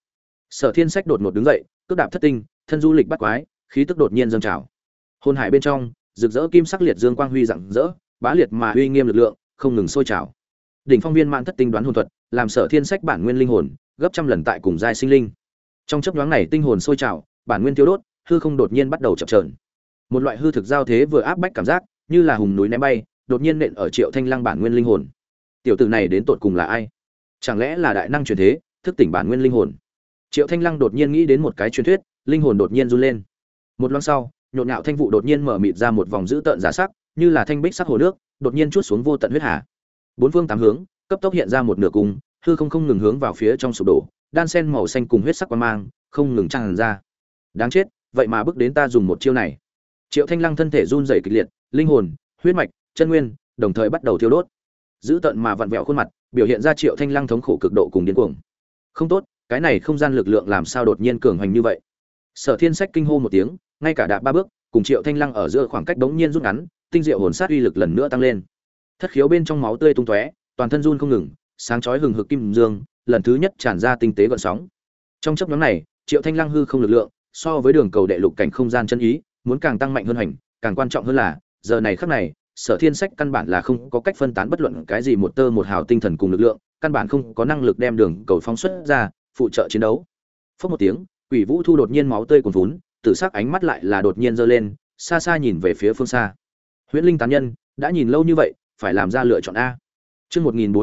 Speaker 1: Sở Thiên Sách đột ngột đứng dậy, cước đạp thất tinh, thân du lịch bắt quái, khí tức đột nhiên dâng trào. Hồn hải bên trong, rực rỡ kim sắc liệt dương quang huy rạng rỡ, bá liệt mà uy nghiêm lực lượng, không ngừng sôi trào. Đỉnh phong viên mãn thất tinh đoán hồn thuật, làm Sở Thiên Sách bản nguyên linh hồn gấp trăm lần tại cùng giai sinh linh. Trong chớp nhoáng này tinh hồn sôi trào, bản nguyên tiêu đốt, hư không đột nhiên bắt đầu chập chờn. Một loại hư thực giao thế vừa áp bách cảm giác, như là hùng núi ném bay, đột nhiên nện ở Triệu Thanh Lăng bản nguyên linh hồn. Tiểu tử này đến tột cùng là ai? Chẳng lẽ là đại năng truyền thế, thức tỉnh bản nguyên linh hồn? Triệu Thanh Lăng đột nhiên nghĩ đến một cái truyền thuyết, linh hồn đột nhiên run lên. Một loáng sau, nhộn nhạo thanh vụ đột nhiên mở mịt ra một vòng dữ tợn giả sắc, như là thanh bích sắc hồ nước, đột nhiên chuốt xuống vô tận huyết hà. Bốn phương tám hướng, cấp tốc hiện ra một nửa cung, hư không ngừng hướng vào phía trong sụp đổ, đan sen màu xanh cùng huyết sắc quang mang, không ngừng tràn ra. Đáng chết, vậy mà bước đến ta dùng một chiêu này. Triệu Thanh Lăng thân thể run rẩy kịch liệt, linh hồn, huyết mạch, chân nguyên, đồng thời bắt đầu thiêu đốt. Dữ tợn mà vặn vẹo khuôn mặt, biểu hiện ra Triệu Thanh Lăng thống khổ cực độ cùng điên cuồng. Không tốt, cái này không gian lực lượng làm sao đột nhiên cường hành như vậy? Sở Thiên Sách kinh hô một tiếng, ngay cả đạp ba bước, cùng Triệu Thanh Lăng ở giữa khoảng cách bỗng nhiên rút ngắn, tinh diệu hồn sát uy lực lần nữa tăng lên. Thất khiếu bên trong máu tươi tung tóe, toàn thân run không ngừng, sáng chói hừng hực kim dương, lần thứ nhất tràn ra tinh tế gợn sóng. Trong chốc ngắn này, Triệu Thanh Lăng hư không lực lượng, so với đường cầu đệ lục cảnh không gian chân ý, muốn càng tăng mạnh hơn hành, càng quan trọng hơn là, giờ này khắc này, Sở Thiên Sách căn bản là không có cách phân tán bất luận cái gì một tơ một hào tinh thần cùng lực lượng, căn bản không có năng lực đem đường cầu phóng xuất ra, phụ trợ chiến đấu. Phốc một tiếng, Quỷ Vũ Thu đột nhiên máu tươi cuồn vốn, tử sắc ánh mắt lại là đột nhiên giơ lên, xa xa nhìn về phía phương xa. Huyễn Linh tán nhân, đã nhìn lâu như vậy, phải làm ra lựa chọn a. Chương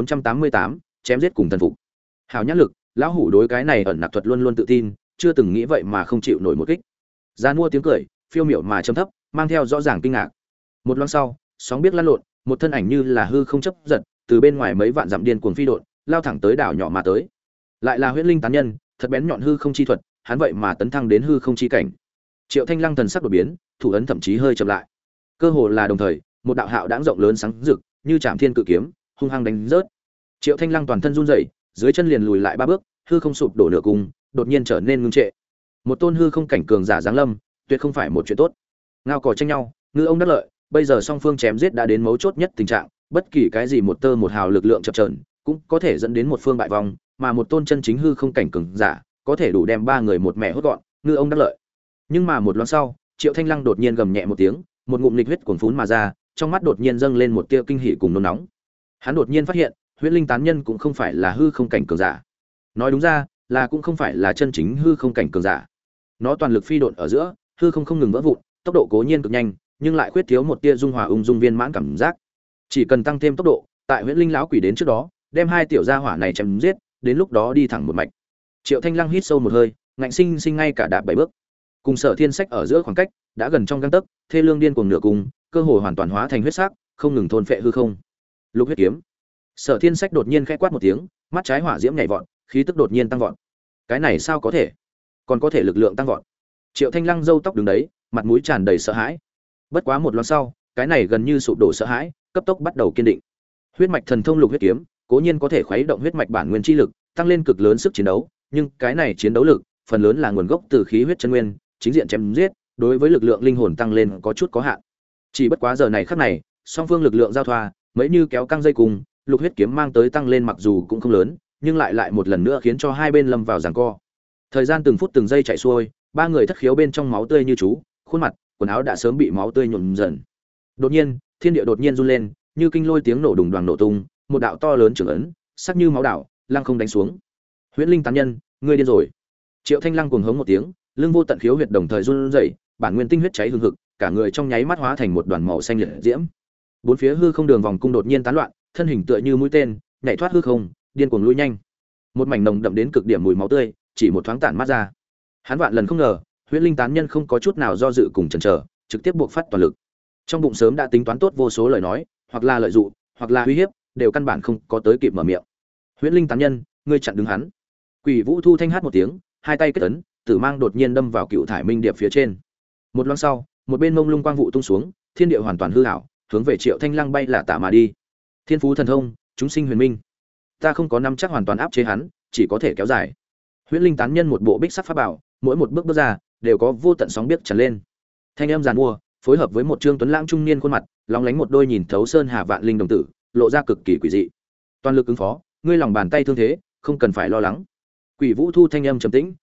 Speaker 1: 1488, chém giết cùng thần phục. Hào nhãn lực, lão hủ đối cái này ẩn nặc thuật luôn luôn tự tin, chưa từng nghĩ vậy mà không chịu nổi một kích. Gian mua tiếng cười, phiêu miểu mà trầm thấp, mang theo rõ ràng kinh ngạc. Một loáng sau, sóng biết lăn lộn, một thân ảnh như là hư không chấp giật, từ bên ngoài mấy vạn dặm điên cuồng phi độn, lao thẳng tới đảo nhỏ mà tới. Lại là Huyễn Linh tán nhân, thật bén nhọn hư không chi thuật, hắn vậy mà tấn thăng đến hư không chi cảnh. Triệu Thanh Lăng thần sắc đột biến, thủ ấn thậm chí hơi chậm lại. Cơ hồ là đồng thời, một đạo hạo đãng rộng lớn sáng rực, như Trảm Thiên cự kiếm, hung hăng đánh rớt. Triệu Thanh Lăng toàn thân run rẩy, dưới chân liền lùi lại ba bước, hư không sụp đổ nửa cung, đột nhiên trở nên ngưng trệ. Một tôn hư không cảnh cường giả giáng lâm, tuyệt không phải một chuyện tốt. Ngao cò tranh nhau, ngư ông đắc lợi, bây giờ song phương chém giết đã đến mấu chốt nhất tình trạng, bất kỳ cái gì một tơ một hào lực lượng chập chờn, cũng có thể dẫn đến một phương bại vong, mà một tôn chân chính hư không cảnh cường giả, có thể đủ đem ba người một mẹ hốt gọn, ngư ông đắc lợi. Nhưng mà một loáng sau, Triệu Thanh Lăng đột nhiên gầm nhẹ một tiếng, một ngụm nghịch huyết cuồn phún mà ra, trong mắt đột nhiên dâng lên một tia kinh hỉ cùng nôn nóng. Hắn đột nhiên phát hiện, Huyễn Linh tán nhân cũng không phải là hư không cảnh cường giả. Nói đúng ra, là cũng không phải là chân chính hư không cảnh cường giả. Nó toàn lực phi độn ở giữa, hư không không ngừng vỡ vụn, tốc độ cố nhiên cực nhanh, nhưng lại khuyết thiếu một tia dung hòa ung dung viên mãn cảm giác. Chỉ cần tăng thêm tốc độ, tại Huyễn Linh lão quỷ đến trước đó, đem hai tiểu gia hỏa này chém giết, đến lúc đó đi thẳng một mạch. Triệu Thanh Lăng hít sâu một hơi, ngạnh sinh sinh ngay cả đạp 7 bước. Cùng Sở Thiên Sách ở giữa khoảng cách đã gần trong gang tấc, thê lương điên cuồng nửa cùng, cơ hội hoàn toàn hóa thành huyết sắc, không ngừng thôn phệ hư không. Lục huyết kiếm. Sở Thiên Sách đột nhiên khẽ quát một tiếng, mắt trái hỏa diễm nhảy vọt, khí tức đột nhiên tăng vọt. Cái này sao có thể? Còn có thể lực lượng tăng vọt. Triệu Thanh Lăng râu tóc đứng đấy, mặt mũi tràn đầy sợ hãi. Bất quá một loáng sau, cái này gần như sụp đổ sợ hãi, cấp tốc bắt đầu kiên định. Huyết mạch thần thông lục huyết kiếm, cố nhiên có thể khuấy động huyết mạch bản nguyên chi lực, tăng lên cực lớn sức chiến đấu, nhưng cái này chiến đấu lực, phần lớn là nguồn gốc từ khí huyết chân nguyên, chính diện chém giết, đối với lực lượng linh hồn tăng lên có chút có hạn. Chỉ bất quá giờ này khắc này, song phương lực lượng giao thoa, mấy như kéo căng dây cùng, lục huyết kiếm mang tới tăng lên mặc dù cũng không lớn, nhưng lại một lần nữa khiến cho hai bên lâm vào giằng co. Thời gian từng phút từng giây chạy xuôi, ba người thất khiếu bên trong máu tươi như chú, khuôn mặt, quần áo đã sớm bị máu tươi nhuộm dần. Đột nhiên, thiên địa đột nhiên run lên, như kinh lôi tiếng nổ đùng đoàng nổ tung, một đạo to lớn trưởng ấn, sắc như máu đảo, lăng không đánh xuống. Huyễn Linh tán nhân, ngươi điên rồi. Triệu Thanh Lăng cuồng hống một tiếng, lưng vô tận khiếu huyệt đồng thời run rẩy, bản nguyên tinh huyết cháy hừng hực, cả người trong nháy mắt hóa thành một đoàn màu xanh liệt diễm. Bốn phía hư không đường vòng cung đột nhiên tán loạn, thân hình tựa như mũi tên, nhảy thoát hư không, điên cuồng lui nhanh. Một mảnh nồng đậm đến cực điểm mùi máu tươi, chỉ một thoáng tản mát ra. Hắn vạn lần không ngờ, Huyễn Linh tán nhân không có chút nào do dự cùng chần chờ, trực tiếp buộc phát toàn lực. Trong bụng sớm đã tính toán tốt vô số lời nói, hoặc là lợi dụ, hoặc là uy hiếp, đều căn bản không có tới kịp mở miệng. Huyễn Linh tán nhân, ngươi chặn đứng hắn. Quỷ Vũ Thu thanh hát một tiếng, hai tay kết ấn, tử mang đột nhiên đâm vào cựu thải minh điệp phía trên. Một loáng sau, một bên mông lung quang vụ tung xuống, thiên địa hoàn toàn hư ảo, hướng về Triệu Thanh Lăng bay là tả mà đi. Thiên phú thần thông, chúng sinh huyền minh. Ta không có nắm chắc hoàn toàn áp chế hắn, chỉ có thể kéo dài. Huyễn Linh tán nhân một bộ bích sắc pháp bảo, mỗi một bước bước ra đều có vô tận sóng biết tràn lên. Thanh âm giàn mua, phối hợp với một trương tuấn lãng trung niên khuôn mặt, lóng lánh một đôi nhìn thấu sơn hà vạn linh đồng tử, lộ ra cực kỳ quỷ dị. Toàn lực ứng phó, ngươi lòng bàn tay thương thế, không cần phải lo lắng. Quỷ Vũ Thu thanh âm trầm tĩnh,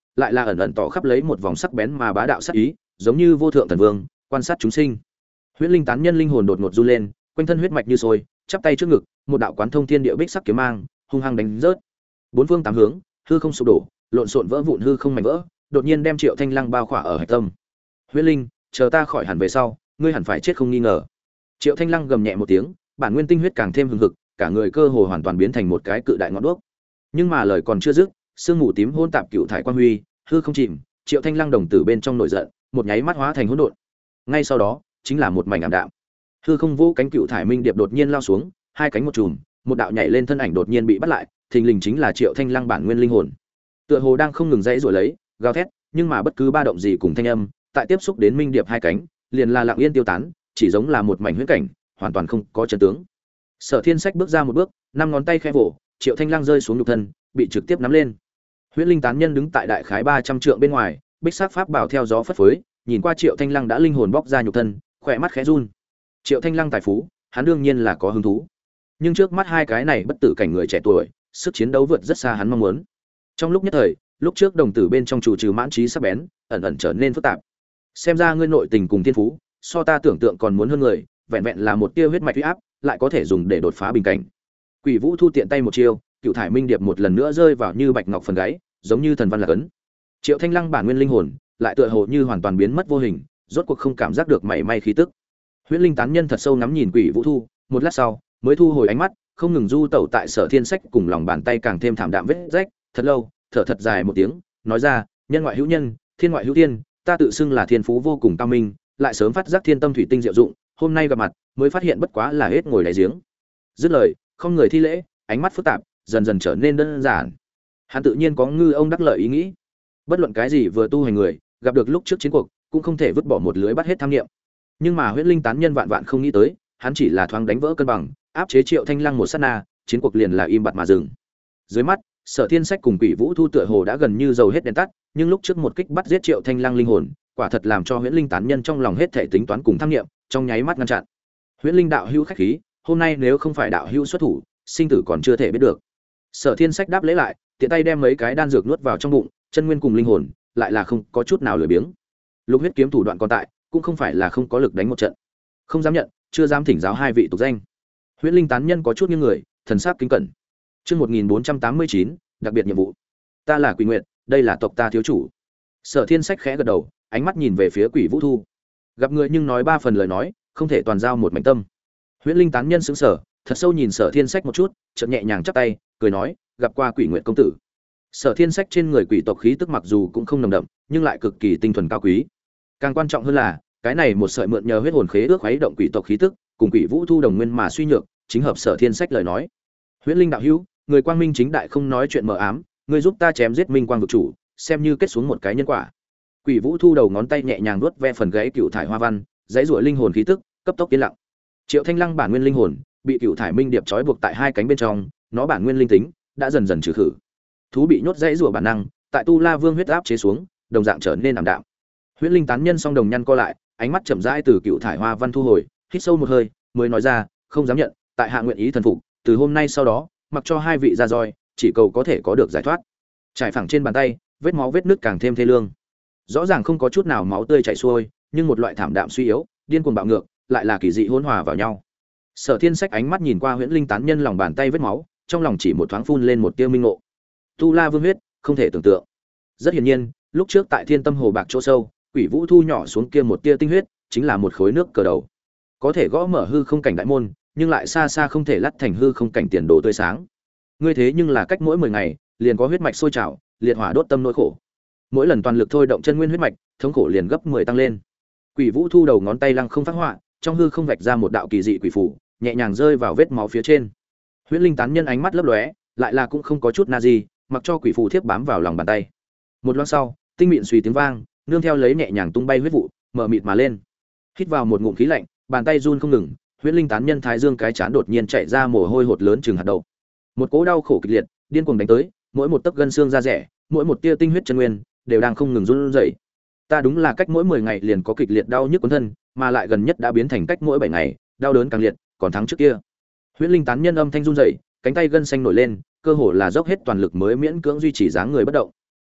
Speaker 1: lại là ẩn ẩn tỏ khắp lấy một vòng sắc bén mà bá đạo sắc ý, giống như vô thượng thần vương quan sát chúng sinh. Huyễn Linh tán nhân linh hồn đột ngột du lên, quanh thân huyết mạch như sôi, chắp tay trước ngực, một đạo quán thông thiên địa bích sắc kiếm mang, hung hăng đánh rớt. Bốn phương tám hướng, hư không sụp đổ, lộn xộn vỡ vụn hư không mảnh vỡ, đột nhiên đem Triệu Thanh Lăng bao khỏa ở hạch tâm. Huyễn Linh, chờ ta khỏi hẳn về sau, ngươi hẳn phải chết không nghi ngờ. Triệu Thanh Lăng gầm nhẹ một tiếng, bản nguyên tinh huyết càng thêm hừng hực, cả người cơ hồ hoàn toàn biến thành một cái cự đại ngọn đuốc. Nhưng mà lời còn chưa dứt, sương mù tím hỗn tạp cựu thải quang huy, hư không chìm, Triệu Thanh Lăng đồng tử bên trong nổi giận, một nháy mắt hóa thành hỗn độn. Ngay sau đó, chính là một mảnh ảm đạm. Hư không vô cánh cựu thải minh điệp đột nhiên lao xuống, hai cánh một chùm, một đạo nhảy lên thân ảnh đột nhiên bị bắt lại, thình lình chính là Triệu Thanh Lăng bản nguyên linh hồn. Tựa hồ đang không ngừng dãy rồi lấy, gào thét, nhưng mà bất cứ ba động gì cùng thanh âm, tại tiếp xúc đến minh điệp hai cánh, liền là lặng yên tiêu tán, chỉ giống là một mảnh huyễn cảnh, hoàn toàn không có chân tướng. Sở Thiên Sách bước ra một bước, năm ngón tay khẽ vỗ, Triệu Thanh Lăng rơi xuống nhục thân, bị trực tiếp nắm lên. Huyễn Linh tán nhân đứng tại đại khái 300 trượng bên ngoài, bích sắc pháp bảo theo gió phất phới, nhìn qua Triệu Thanh Lăng đã linh hồn bóc ra nhục thân, khỏe mắt khẽ run. Triệu Thanh Lăng tài phú, hắn đương nhiên là có hứng thú. Nhưng trước mắt hai cái này bất tử cảnh người trẻ tuổi, sức chiến đấu vượt rất xa hắn mong muốn. Trong lúc nhất thời, lúc trước đồng tử bên trong chủ trừ mãn trí sắc bén, ẩn ẩn trở nên phức tạp. Xem ra ngươi nội tình cùng thiên phú, so ta tưởng tượng còn muốn hơn người, vẹn vẹn là một tia huyết mạch uy áp, lại có thể dùng để đột phá bình cảnh. Quỷ Vũ Thu tiện tay một chiêu, cựu thải minh điệp một lần nữa rơi vào như bạch ngọc phần gáy, giống như thần văn lạc ấn. Triệu Thanh Lăng bản nguyên linh hồn, lại tựa hồ như hoàn toàn biến mất vô hình, rốt cuộc không cảm giác được mảy may khí tức. Huyễn Linh tán nhân thật sâu ngắm nhìn Quỷ Vũ Thu, một lát sau, mới thu hồi ánh mắt, không ngừng du tẩu tại Sở Thiên Sách cùng lòng bàn tay càng thêm thảm đạm vết rách, thật lâu, thở thật dài một tiếng, nói ra, nhân ngoại hữu nhân, thiên ngoại hữu thiên, ta tự xưng là thiên phú vô cùng cao minh, lại sớm phát giác thiên tâm thủy tinh diệu dụng, hôm nay gặp mặt, mới phát hiện bất quá là hết ngồi đáy giếng. Dứt lời, không người thi lễ, ánh mắt phức tạp, dần dần trở nên đơn giản. Hắn tự nhiên có ngư ông đắc lợi ý nghĩ. Bất luận cái gì vừa tu hành người, gặp được lúc trước chiến cuộc, cũng không thể vứt bỏ một lưới bắt hết tham niệm. Nhưng mà Huyễn Linh tán nhân vạn vạn không nghĩ tới, hắn chỉ là thoáng đánh vỡ cân bằng, áp chế Triệu Thanh Lăng một sát na, chiến cuộc liền là im bặt mà dừng. Dưới mắt, Sở Thiên Sách cùng Quỷ Vũ Thu tựa hồ đã gần như dầu hết đèn tắt, nhưng lúc trước một kích bắt giết Triệu Thanh Lăng linh hồn, quả thật làm cho Huyễn Linh tán nhân trong lòng hết thảy tính toán cùng tham niệm, trong nháy mắt ngăn chặn. Huyễn Linh đạo hữu khách khí, hôm nay nếu không phải đạo hữu xuất thủ, sinh tử còn chưa thể biết được. Sở Thiên Sách đáp lễ lại, tiện tay đem mấy cái đan dược nuốt vào trong bụng, chân nguyên cùng linh hồn, lại là không có chút nào lười biếng. Lục huyết kiếm thủ đoạn còn tại, cũng không phải là không có lực đánh một trận. Không dám nhận, chưa dám thỉnh giáo hai vị tục danh. Huyễn Linh tán nhân có chút nghiêng người, thần sắc kính cẩn. Chương 1489, đặc biệt nhiệm vụ. Ta là Quỷ Nguyệt, đây là tộc ta thiếu chủ. Sở Thiên Sách khẽ gật đầu, ánh mắt nhìn về phía Quỷ Vũ Thu. Gặp người nhưng nói ba phần lời nói, không thể toàn giao một mảnh tâm. Huyễn Linh tán nhân sững sờ, thật sâu nhìn Sở Thiên Sách một chút, chợt nhẹ nhàng chắp tay, cười nói, gặp qua Quỷ Nguyệt công tử. Sở Thiên Sách trên người quỷ tộc khí tức mặc dù cũng không nồng đậm, nhưng lại cực kỳ tinh thuần cao quý. Càng quan trọng hơn là, cái này một sợi mượn nhờ huyết hồn khế ước khuấy động quỷ tộc khí tức, cùng Quỷ Vũ Thu đồng nguyên mà suy nhược, chính hợp Sở Thiên Sách lời nói. Huyễn Linh đạo hữu, người quang minh chính đại không nói chuyện mờ ám, người giúp ta chém giết Minh Quang vực chủ, xem như kết xuống một cái nhân quả. Quỷ Vũ Thu đầu ngón tay nhẹ nhàng nuốt ve phần gáy cựu thải hoa văn, dãy rủa linh hồn khí tức, cấp tốc yên lặng. Triệu Thanh Lăng bản nguyên linh hồn bị cựu thải minh điệp trói buộc tại hai cánh bên trong, nó bản nguyên linh tính đã dần dần trừ khử. Thú bị nhốt dãy rủa bản năng, tại Tu La Vương huyết áp chế xuống, đồng dạng trở nên ảm đạm. Huyễn Linh tán nhân song đồng nhăn co lại, ánh mắt chậm rãi từ cựu thải hoa văn thu hồi, hít sâu một hơi, mới nói ra, không dám nhận, tại hạ nguyện ý thần phục, từ hôm nay sau đó, mặc cho hai vị ra roi, chỉ cầu có thể có được giải thoát. Trải phẳng trên bàn tay, vết máu vết nứt càng thêm thê lương. Rõ ràng không có chút nào máu tươi chảy xuôi, nhưng một loại thảm đạm suy yếu, điên cuồng bạo ngược, lại là kỳ dị hỗn hòa vào nhau. Sở Thiên Sách ánh mắt nhìn qua Huyễn Linh tán nhân lòng bàn tay vết máu, trong lòng chỉ một thoáng phun lên một tia minh ngộ. Tu La Vương huyết, không thể tưởng tượng. Rất hiển nhiên, lúc trước tại Thiên Tâm Hồ bạc chỗ sâu, Quỷ Vũ Thu nhỏ xuống kia một tia tinh huyết, chính là một khối nước cờ đầu. Có thể gõ mở hư không cảnh đại môn, nhưng lại xa xa không thể lắt thành hư không cảnh tiền đồ tươi sáng. Ngươi thế nhưng là cách mỗi 10 ngày, liền có huyết mạch sôi trào, liệt hỏa đốt tâm nỗi khổ. Mỗi lần toàn lực thôi động chân nguyên huyết mạch, thống khổ liền gấp 10 tăng lên. Quỷ Vũ Thu đầu ngón tay lăng không phát họa, trong hư không vạch ra một đạo kỳ dị quỷ phù, nhẹ nhàng rơi vào vết máu phía trên. Huyễn Linh tán nhân ánh mắt lấp lóe, lại là cũng không có chút na gì, mặc cho quỷ phù thiếp bám vào lòng bàn tay. Một lát sau, tinh mịn suy tiếng vang, nương theo lấy nhẹ nhàng tung bay huyết vụ, mở mịt mà lên. Hít vào một ngụm khí lạnh, bàn tay run không ngừng, Huyễn Linh tán nhân thái dương cái chán đột nhiên chạy ra mồ hôi hột lớn chừng hạt đậu. Một cỗ đau khổ kịch liệt, điên cuồng đánh tới, mỗi một tấc gân xương da rẻ, mỗi một tia tinh huyết chân nguyên đều đang không ngừng run rẩy. Ta đúng là cách mỗi 10 ngày liền có kịch liệt đau nhức cuốn thân, mà lại gần nhất đã biến thành cách mỗi 7 ngày, đau đớn càng liệt, còn thắng trước kia. Huyễn Linh tán nhân âm thanh run rẩy, cánh tay gân xanh nổi lên, cơ hồ là dốc hết toàn lực mới miễn cưỡng duy trì dáng người bất động.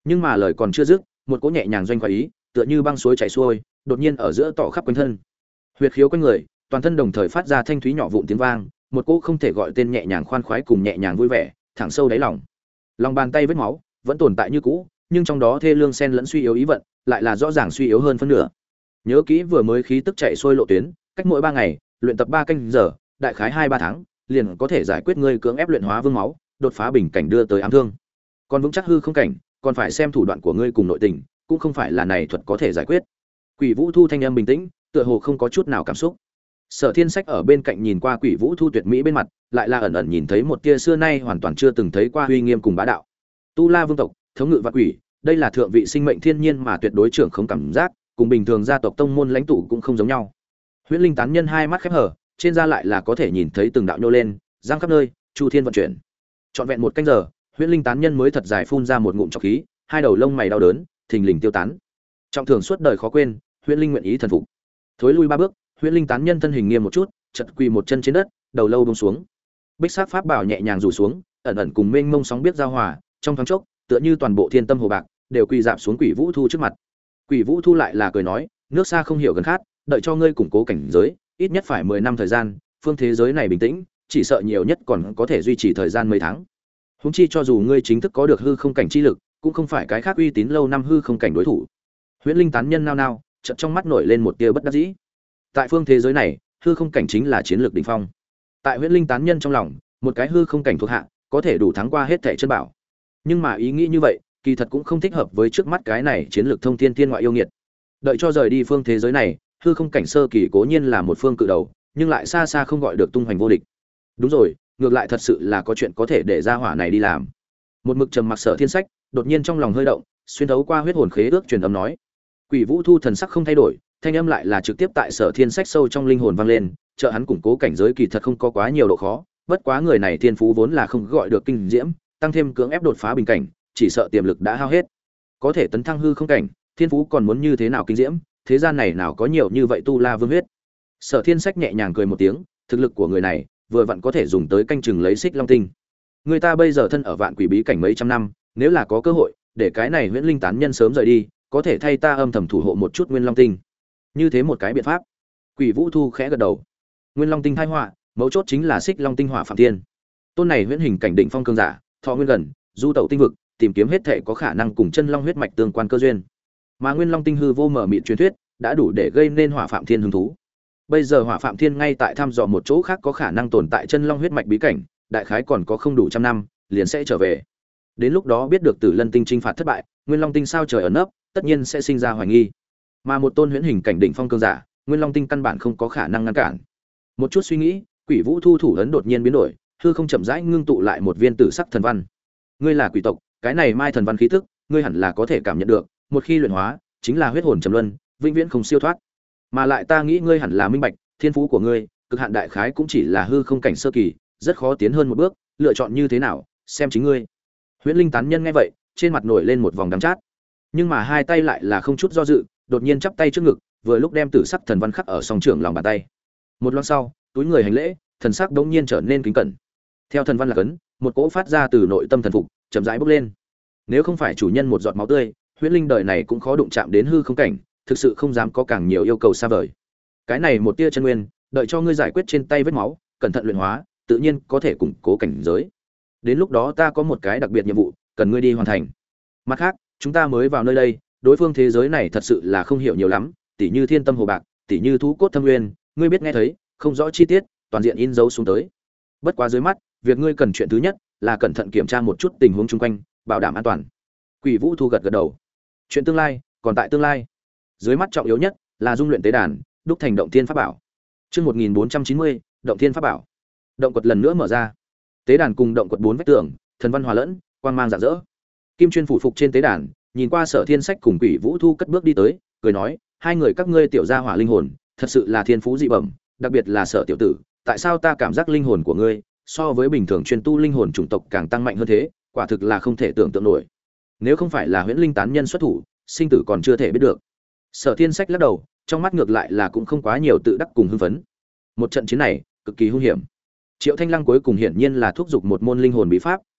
Speaker 1: Nhưng mà lời còn chưa dứt, một cỗ nhẹ nhàng doanh khoái ý, tựa như băng suối chảy xuôi, đột nhiên ở giữa tỏ khắp quanh thân. Huyệt khiếu quanh người, toàn thân đồng thời phát ra thanh thúy nhỏ vụn tiếng vang, một cỗ không thể gọi tên nhẹ nhàng khoan khoái cùng nhẹ nhàng vui vẻ, thẳng sâu đáy lòng. Lòng bàn tay vết máu vẫn tồn tại như cũ, nhưng trong đó thê lương xen lẫn suy yếu ý vận, lại là rõ ràng suy yếu hơn phân nửa. Nhớ kỹ vừa mới khí tức chạy xuôi lộ tuyến, cách mỗi 3 ngày, luyện tập 3 canh giờ, đại khái 2-3 tháng, liền có thể giải quyết ngươi cưỡng ép luyện hóa vương máu, đột phá bình cảnh đưa tới ám thương. Còn vững chắc hư không cảnh, còn phải xem thủ đoạn của ngươi cùng nội tình, cũng không phải là này thuật có thể giải quyết. Quỷ Vũ Thu thanh âm bình tĩnh, tựa hồ không có chút nào cảm xúc. Sở Thiên Sách ở bên cạnh nhìn qua Quỷ Vũ Thu tuyệt mỹ bên mặt, lại là ẩn ẩn nhìn thấy một tia xưa nay hoàn toàn chưa từng thấy qua uy nghiêm cùng bá đạo. Tu La vương tộc, thống ngự vạn quỷ, đây là thượng vị sinh mệnh thiên nhiên mà tuyệt đối trưởng không cảm giác, cùng bình thường gia tộc tông môn lãnh tụ cũng không giống nhau. Huyễn Linh tán nhân hai mắt khép hờ, trên da lại là có thể nhìn thấy từng đạo nhô lên, răng khắp nơi, chu thiên vận chuyển. Trọn vẹn 1 canh giờ, Huyễn Linh tán nhân mới thật dài phun ra một ngụm trọc khí, hai đầu lông mày đau đớn, thình lình tiêu tán. Trọng thưởng suốt đời khó quên, Huyễn Linh nguyện ý thần phục. Thối lui 3 bước, Huyễn Linh tán nhân thân hình nghiêm một chút, chật quỳ một chân trên đất, đầu lâu buông xuống. Bích sắc pháp bảo nhẹ nhàng rủ xuống, ẩn ẩn cùng mênh mông sóng biết giao hòa, trong thoáng chốc, tựa như toàn bộ thiên tâm hồ bạc đều quỳ dạp xuống Quỷ Vũ Thu trước mặt. Quỷ Vũ Thu lại là cười nói, nước xa không hiểu gần khát, đợi cho ngươi củng cố cảnh giới, ít nhất phải 10 năm thời gian, phương thế giới này bình tĩnh, chỉ sợ nhiều nhất còn có thể duy trì thời gian mấy tháng. Huống chi cho dù ngươi chính thức có được hư không cảnh chi lực, cũng không phải cái khác uy tín lâu năm hư không cảnh đối thủ. Huyễn Linh tán nhân nao nao, chợt trong mắt nổi lên một tia bất đắc dĩ. Tại phương thế giới này, hư không cảnh chính là chiến lược đỉnh phong. Tại Huyễn Linh tán nhân trong lòng, một cái hư không cảnh thuộc hạ, có thể đủ thắng qua hết thảy chân bảo. Nhưng mà ý nghĩ như vậy, kỳ thật cũng không thích hợp với trước mắt cái này chiến lược thông thiên tiên ngoại yêu nghiệt. Đợi cho rời đi phương thế giới này, hư không cảnh sơ kỳ cố nhiên là một phương cự đầu, nhưng lại xa xa không gọi được tung hoành vô địch. Đúng rồi, ngược lại thật sự là có chuyện có thể để ra hỏa này đi làm. Một mực trầm mặc Sở Thiên Sách, đột nhiên trong lòng hơi động, xuyên thấu qua huyết hồn khế ước truyền âm nói. Quỷ Vũ Thu thần sắc không thay đổi, thanh âm lại là trực tiếp tại Sở Thiên Sách sâu trong linh hồn vang lên, trợ hắn củng cố cảnh giới kỳ thật không có quá nhiều độ khó, bất quá người này thiên phú vốn là không gọi được kinh diễm, tăng thêm cưỡng ép đột phá bình cảnh, chỉ sợ tiềm lực đã hao hết. Có thể tấn thăng hư không cảnh, thiên phú còn muốn như thế nào kinh diễm, thế gian này nào có nhiều như vậy tu la vương huyết. Sở Thiên Sách nhẹ nhàng cười một tiếng, thực lực của người này vừa vặn có thể dùng tới canh chừng lấy Xích Long Tinh. Người ta bây giờ thân ở vạn quỷ bí cảnh mấy trăm năm, nếu là có cơ hội để cái này Huyễn Linh tán nhân sớm rời đi, có thể thay ta âm thầm thủ hộ một chút Nguyên Long Tinh. Như thế một cái biện pháp. Quỷ Vũ Thu khẽ gật đầu. Nguyên Long Tinh tai họa, mấu chốt chính là Xích Long Tinh hỏa phạm thiên. Tôn này huyễn hình cảnh đỉnh phong cường giả, thọ nguyên gần, du tẩu tinh vực, tìm kiếm hết thể có khả năng cùng chân long huyết mạch tương quan cơ duyên. Mà Nguyên Long Tinh hư vô mở mịt truyền thuyết, đã đủ để gây nên hỏa phạm thiên hứng thú. Bây giờ hỏa phạm thiên ngay tại thăm dò một chỗ khác có khả năng tồn tại chân long huyết mạch bí cảnh, đại khái còn có không đủ trăm năm, liền sẽ trở về. Đến lúc đó biết được Tử Lân Tinh chinh phạt thất bại, Nguyên Long Tinh sao trời ẩn nấp, tất nhiên sẽ sinh ra hoài nghi. Mà một tôn huyễn hình cảnh đỉnh phong cường giả, Nguyên Long Tinh căn bản không có khả năng ngăn cản. Một chút suy nghĩ, Quỷ Vũ Thu thủ ấn đột nhiên biến đổi, hư không chậm rãi ngưng tụ lại một viên tử sắc thần văn. Ngươi là quỷ tộc, cái này mai thần văn khí tức, ngươi hẳn là có thể cảm nhận được, một khi luyện hóa, chính là huyết hồn trầm luân, vĩnh viễn không siêu thoát. Mà lại ta nghĩ ngươi hẳn là minh bạch, thiên phú của ngươi, cực hạn đại khái cũng chỉ là hư không cảnh sơ kỳ, rất khó tiến hơn một bước, lựa chọn như thế nào, xem chính ngươi. Huyễn Linh tán nhân nghe vậy, trên mặt nổi lên một vòng đắng chát. Nhưng mà hai tay lại là không chút do dự, đột nhiên chắp tay trước ngực, vừa lúc đem tử sắc thần văn khắc ở song trưởng lòng bàn tay. Một lát sau, túi người hành lễ, thần sắc đống nhiên trở nên kính cẩn. Theo thần văn là cấn, một cỗ phát ra từ nội tâm thần phục, chậm rãi bốc lên. Nếu không phải chủ nhân một giọt máu tươi, Huyễn Linh đời này cũng khó đụng chạm đến hư không cảnh, thực sự không dám có càng nhiều yêu cầu xa vời. Cái này một tia chân nguyên, đợi cho ngươi giải quyết trên tay vết máu, cẩn thận luyện hóa, tự nhiên có thể củng cố cảnh giới. Đến lúc đó ta có một cái đặc biệt nhiệm vụ, cần ngươi đi hoàn thành. Mặt khác, chúng ta mới vào nơi đây, đối phương thế giới này thật sự là không hiểu nhiều lắm, tỉ như thiên tâm hồ bạc, tỉ như thú cốt thâm nguyên, ngươi biết nghe thấy, không rõ chi tiết, toàn diện in dấu xuống tới. Bất quá dưới mắt, việc ngươi cần chuyện thứ nhất là cẩn thận kiểm tra một chút tình huống chung quanh, bảo đảm an toàn. Quỷ Vũ Thu gật gật đầu. Chuyện tương lai, còn tại tương lai. Dưới mắt trọng yếu nhất là dung luyện tế đàn, đúc thành động thiên pháp bảo. Chương 1490, động thiên pháp bảo. Động quật lần nữa mở ra. Tế đàn cùng động quật 4 vách tường, thần văn hòa lẫn, quang mang rạng rỡ. Kim chuyên phủ phục trên tế đàn, nhìn qua Sở Thiên Sách cùng Quỷ Vũ Thu cất bước đi tới, cười nói, hai người các ngươi tiểu gia hỏa linh hồn, thật sự là thiên phú dị bẩm, đặc biệt là Sở tiểu tử, tại sao ta cảm giác linh hồn của ngươi so với bình thường chuyên tu linh hồn chủng tộc càng tăng mạnh hơn thế, quả thực là không thể tưởng tượng nổi. Nếu không phải là Huyễn Linh tán nhân xuất thủ, sinh tử còn chưa thể biết được. Sở Thiên Sách lắc đầu, trong mắt ngược lại là cũng không quá nhiều tự đắc cùng hưng phấn. Một trận chiến này cực kỳ hung hiểm. Triệu Thanh Lăng cuối cùng hiển nhiên là thúc giục một môn linh hồn bí pháp,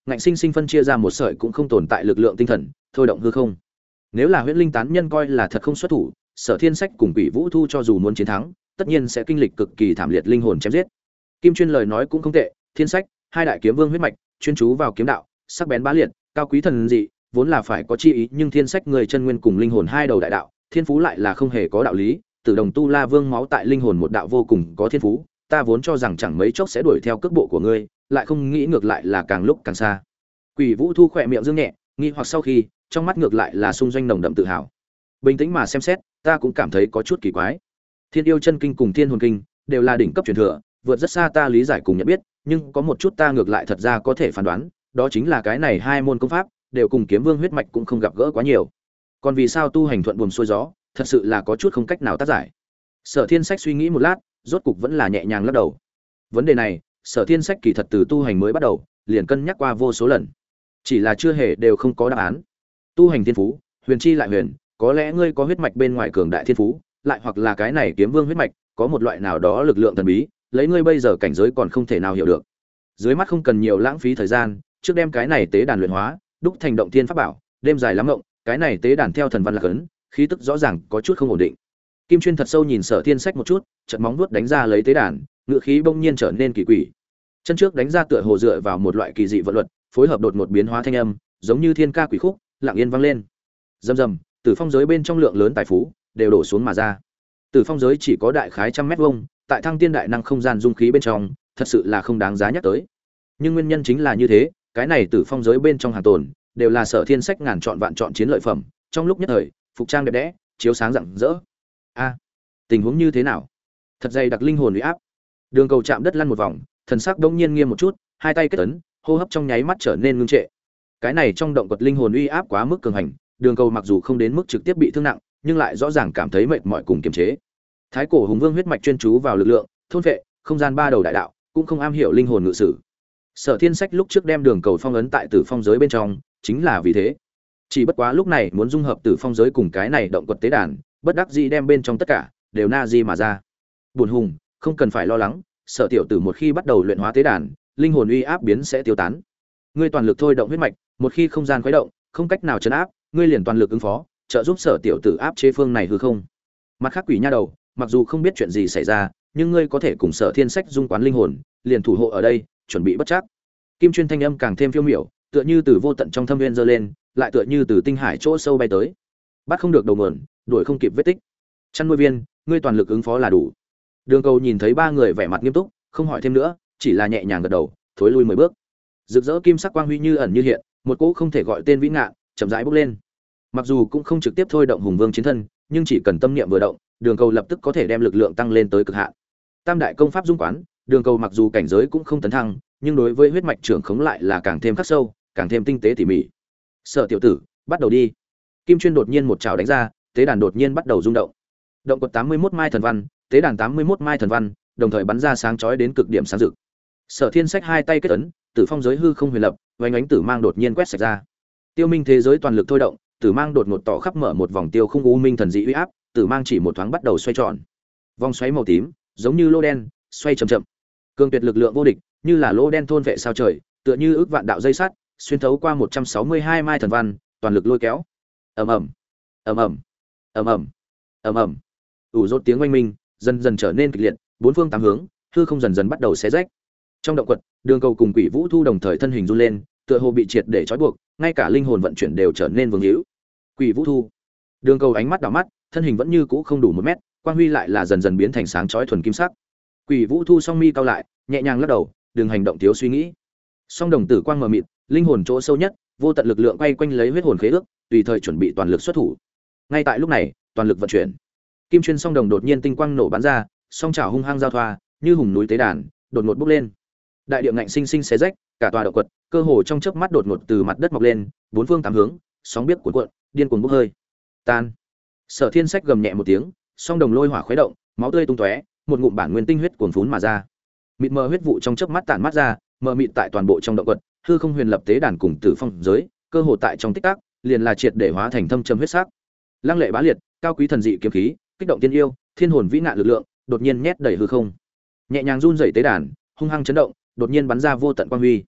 Speaker 1: ngạnh sinh sinh phân chia ra một sợi cũng không tồn tại lực lượng tinh thần thôi động hư không. Nếu là huyễn linh tán nhân coi là thật không xuất thủ, Sở Thiên Sách cùng Quỷ Vũ Thu cho dù muốn chiến thắng, tất nhiên sẽ kinh lịch cực kỳ thảm liệt linh hồn chém giết. Kim Chuyên lời nói cũng không tệ, Thiên Sách, hai đại kiếm vương huyết mạch, chuyên chú vào kiếm đạo, sắc bén bá liệt, cao quý thần dị, vốn là phải có chi ý, nhưng Thiên Sách người chân nguyên cùng linh hồn hai đầu đại đạo, thiên phú lại là không hề có đạo lý, Tử Đồng Tu La Vương máu tại linh hồn một đạo vô cùng có thiên phú, ta vốn cho rằng chẳng mấy chốc sẽ đuổi theo cước bộ của ngươi, lại không nghĩ ngược lại là càng lúc càng xa. Quỷ Vũ Thu khỏe miệng dương nhẹ, nghi hoặc sau khi, trong mắt ngược lại là xung doanh nồng đậm tự hào. Bình tĩnh mà xem xét, ta cũng cảm thấy có chút kỳ quái. Thiên Yêu Chân Kinh cùng Thiên Hồn Kinh đều là đỉnh cấp truyền thừa, vượt rất xa ta lý giải cùng nhận biết, nhưng có một chút ta ngược lại thật ra có thể phán đoán, đó chính là cái này hai môn công pháp đều cùng Kiếm Vương huyết mạch cũng không gặp gỡ quá nhiều. Còn vì sao tu hành thuận buồm xuôi gió, thật sự là có chút không cách nào tác giải. Sở Thiên Sách suy nghĩ một lát, rốt cục vẫn là nhẹ nhàng lắc đầu. Vấn đề này, Sở Thiên Sách kỳ thật từ tu hành mới bắt đầu, liền cân nhắc qua vô số lần, chỉ là chưa hề đều không có đáp án. Tu hành thiên phú, huyền chi lại huyền, có lẽ ngươi có huyết mạch bên ngoài cường đại thiên phú, lại hoặc là cái này Kiếm Vương huyết mạch có một loại nào đó lực lượng thần bí, lấy ngươi bây giờ cảnh giới còn không thể nào hiểu được. Dưới mắt không cần nhiều lãng phí thời gian, trước đem cái này tế đàn luyện hóa, đúc thành động thiên pháp bảo, đêm dài lắm ngộng, cái này tế đàn theo thần văn lạc ấn, khí tức rõ ràng có chút không ổn định. Kim Chuyên thật sâu nhìn Sở Thiên Sách một chút, chợt móng vuốt đánh ra lấy tế đàn, ngựa khí bỗng nhiên trở nên kỳ quỷ. Chân trước đánh ra tựa hồ dựa vào một loại kỳ dị vận luật, phối hợp đột ngột biến hóa thanh âm, giống như thiên ca quỷ khúc, lặng yên vang lên. Rầm rầm, Tử Phong giới bên trong lượng lớn tài phú đều đổ xuống mà ra. Tử Phong giới chỉ có đại khái trăm mét vuông, tại Thăng Tiên đại năng không gian dung khí bên trong, thật sự là không đáng giá nhắc tới. Nhưng nguyên nhân chính là như thế, cái này Tử Phong giới bên trong hàng tồn đều là Sở Thiên Sách ngàn chọn vạn chọn chiến lợi phẩm, trong lúc nhất thời, phục trang đẹp đẽ, chiếu sáng rạng rỡ. A, tình huống như thế nào? Thật dày đặc linh hồn uy áp. Đường Cầu chạm đất lăn một vòng, thần sắc đống nhiên nghiêm một chút, hai tay kết ấn, hô hấp trong nháy mắt trở nên ngưng trệ. Cái này trong động quật linh hồn uy áp quá mức cường hành, Đường Cầu mặc dù không đến mức trực tiếp bị thương nặng, nhưng lại rõ ràng cảm thấy mệt mỏi cùng kiềm chế. Thái cổ hùng vương huyết mạch chuyên chú vào lực lượng, thôn vệ, không gian ba đầu đại đạo, cũng không am hiểu linh hồn ngự sử. Sở Thiên Sách lúc trước đem Đường Cầu phong ấn tại Tử Phong giới bên trong, chính là vì thế. Chỉ bất quá lúc này muốn dung hợp Tử Phong giới cùng cái này động quật tế đàn, bất đắc dĩ đem bên trong tất cả đều na di mà ra. Buồn hùng, không cần phải lo lắng, Sở tiểu tử một khi bắt đầu luyện hóa tế đàn, linh hồn uy áp biến sẽ tiêu tán. Ngươi toàn lực thôi động huyết mạch, một khi không gian khuấy động, không cách nào trấn áp, ngươi liền toàn lực ứng phó, trợ giúp Sở tiểu tử áp chế phương này hư không. Mặt khác quỷ nha đầu, mặc dù không biết chuyện gì xảy ra, nhưng ngươi có thể cùng Sở Thiên Sách dung quán linh hồn, liền thủ hộ ở đây, chuẩn bị bất trắc. Kim Chuyên thanh âm càng thêm phiêu miểu, tựa như từ vô tận trong thâm nguyên giơ lên, lại tựa như từ tinh hải chỗ sâu bay tới. Bắt không được đầu nguồn, đuổi không kịp vết tích. Chăn nuôi viên, ngươi toàn lực ứng phó là đủ. Đường Cầu nhìn thấy ba người vẻ mặt nghiêm túc, không hỏi thêm nữa, chỉ là nhẹ nhàng gật đầu, thối lui 10 bước. Rực rỡ kim sắc quang huy như ẩn như hiện, một cỗ không thể gọi tên vĩ ngạn, chậm rãi bốc lên. Mặc dù cũng không trực tiếp thôi động hùng vương chiến thân, nhưng chỉ cần tâm niệm vừa động, Đường Cầu lập tức có thể đem lực lượng tăng lên tới cực hạn. Tam đại công pháp dung quán, Đường Cầu mặc dù cảnh giới cũng không tấn thăng, nhưng đối với huyết mạch trưởng khống lại là càng thêm khắc sâu, càng thêm tinh tế tỉ mỉ. Sở tiểu tử, bắt đầu đi. Kim Chuyên đột nhiên một trảo đánh ra, tế đàn đột nhiên bắt đầu rung động. Động quật 81 mai thần văn, tế đàn 81 mai thần văn, đồng thời bắn ra sáng chói đến cực điểm sáng rực. Sở Thiên Sách hai tay kết ấn, Tử Phong giới hư không huyền lập, vành ánh tử mang đột nhiên quét sạch ra. Tiêu Minh thế giới toàn lực thôi động, tử mang đột ngột tỏ khắp mở một vòng tiêu khung u minh thần dị uy áp, tử mang chỉ một thoáng bắt đầu xoay tròn. Vòng xoáy màu tím, giống như lô đen, xoay chậm chậm. Cương tuyệt lực lượng vô địch, như là lô đen thôn vệ sao trời, tựa như ước vạn đạo dây sắt, xuyên thấu qua 162 mai thần văn, toàn lực lôi kéo. Ầm ầm, ầm ầm, ầm ầm, ầm ầm. Ủ rốt tiếng oanh minh, dần dần trở nên kịch liệt, bốn phương tám hướng, hư không dần dần bắt đầu xé rách. Trong động quật, Đường Cầu cùng Quỷ Vũ Thu đồng thời thân hình run lên, tựa hồ bị triệt để trói buộc, ngay cả linh hồn vận chuyển đều trở nên vương hữu. Quỷ Vũ Thu, Đường Cầu ánh mắt đảo mắt, thân hình vẫn như cũ không đủ 1 mét, quang huy lại là dần dần biến thành sáng chói thuần kim sắc. Quỷ Vũ Thu song mi cau lại, nhẹ nhàng lắc đầu, đừng hành động thiếu suy nghĩ. Song đồng tử quang mờ mịt, linh hồn chỗ sâu nhất, vô tận lực lượng quay quanh lấy huyết hồn khế ước, tùy thời chuẩn bị toàn lực xuất thủ. Ngay tại lúc này, toàn lực vận chuyển. Kim Chuyên song đồng đột nhiên tinh quang nổ bắn ra, song chảo hung hăng giao thoa, như hùng núi tế đàn, đột ngột bốc lên. Đại địa ngạnh sinh sinh xé rách, cả tòa động quật, cơ hồ trong chớp mắt đột ngột từ mặt đất mọc lên, bốn phương tám hướng, sóng biết cuộn cuộn, điên cuồng bốc hơi. Tan. Sở Thiên Sách gầm nhẹ một tiếng, song đồng lôi hỏa khuấy động, máu tươi tung tóe, một ngụm bản nguyên tinh huyết cuồn phún mà ra. Mịt mờ huyết vụ trong chớp mắt tản mắt ra, mờ mịt tại toàn bộ trong động quật, hư không huyền lập tế đàn cùng Tử Phong giới, cơ hồ tại trong tích tắc, liền là triệt để hóa thành thâm trầm huyết sắc. Lăng lệ bá liệt, cao quý thần dị kiếm khí, kích động tiên yêu, thiên hồn vĩ ngạn lực lượng, đột nhiên nhét đầy hư không. Nhẹ nhàng run rẩy tế đàn, hung hăng chấn động, đột nhiên bắn ra vô tận quang huy.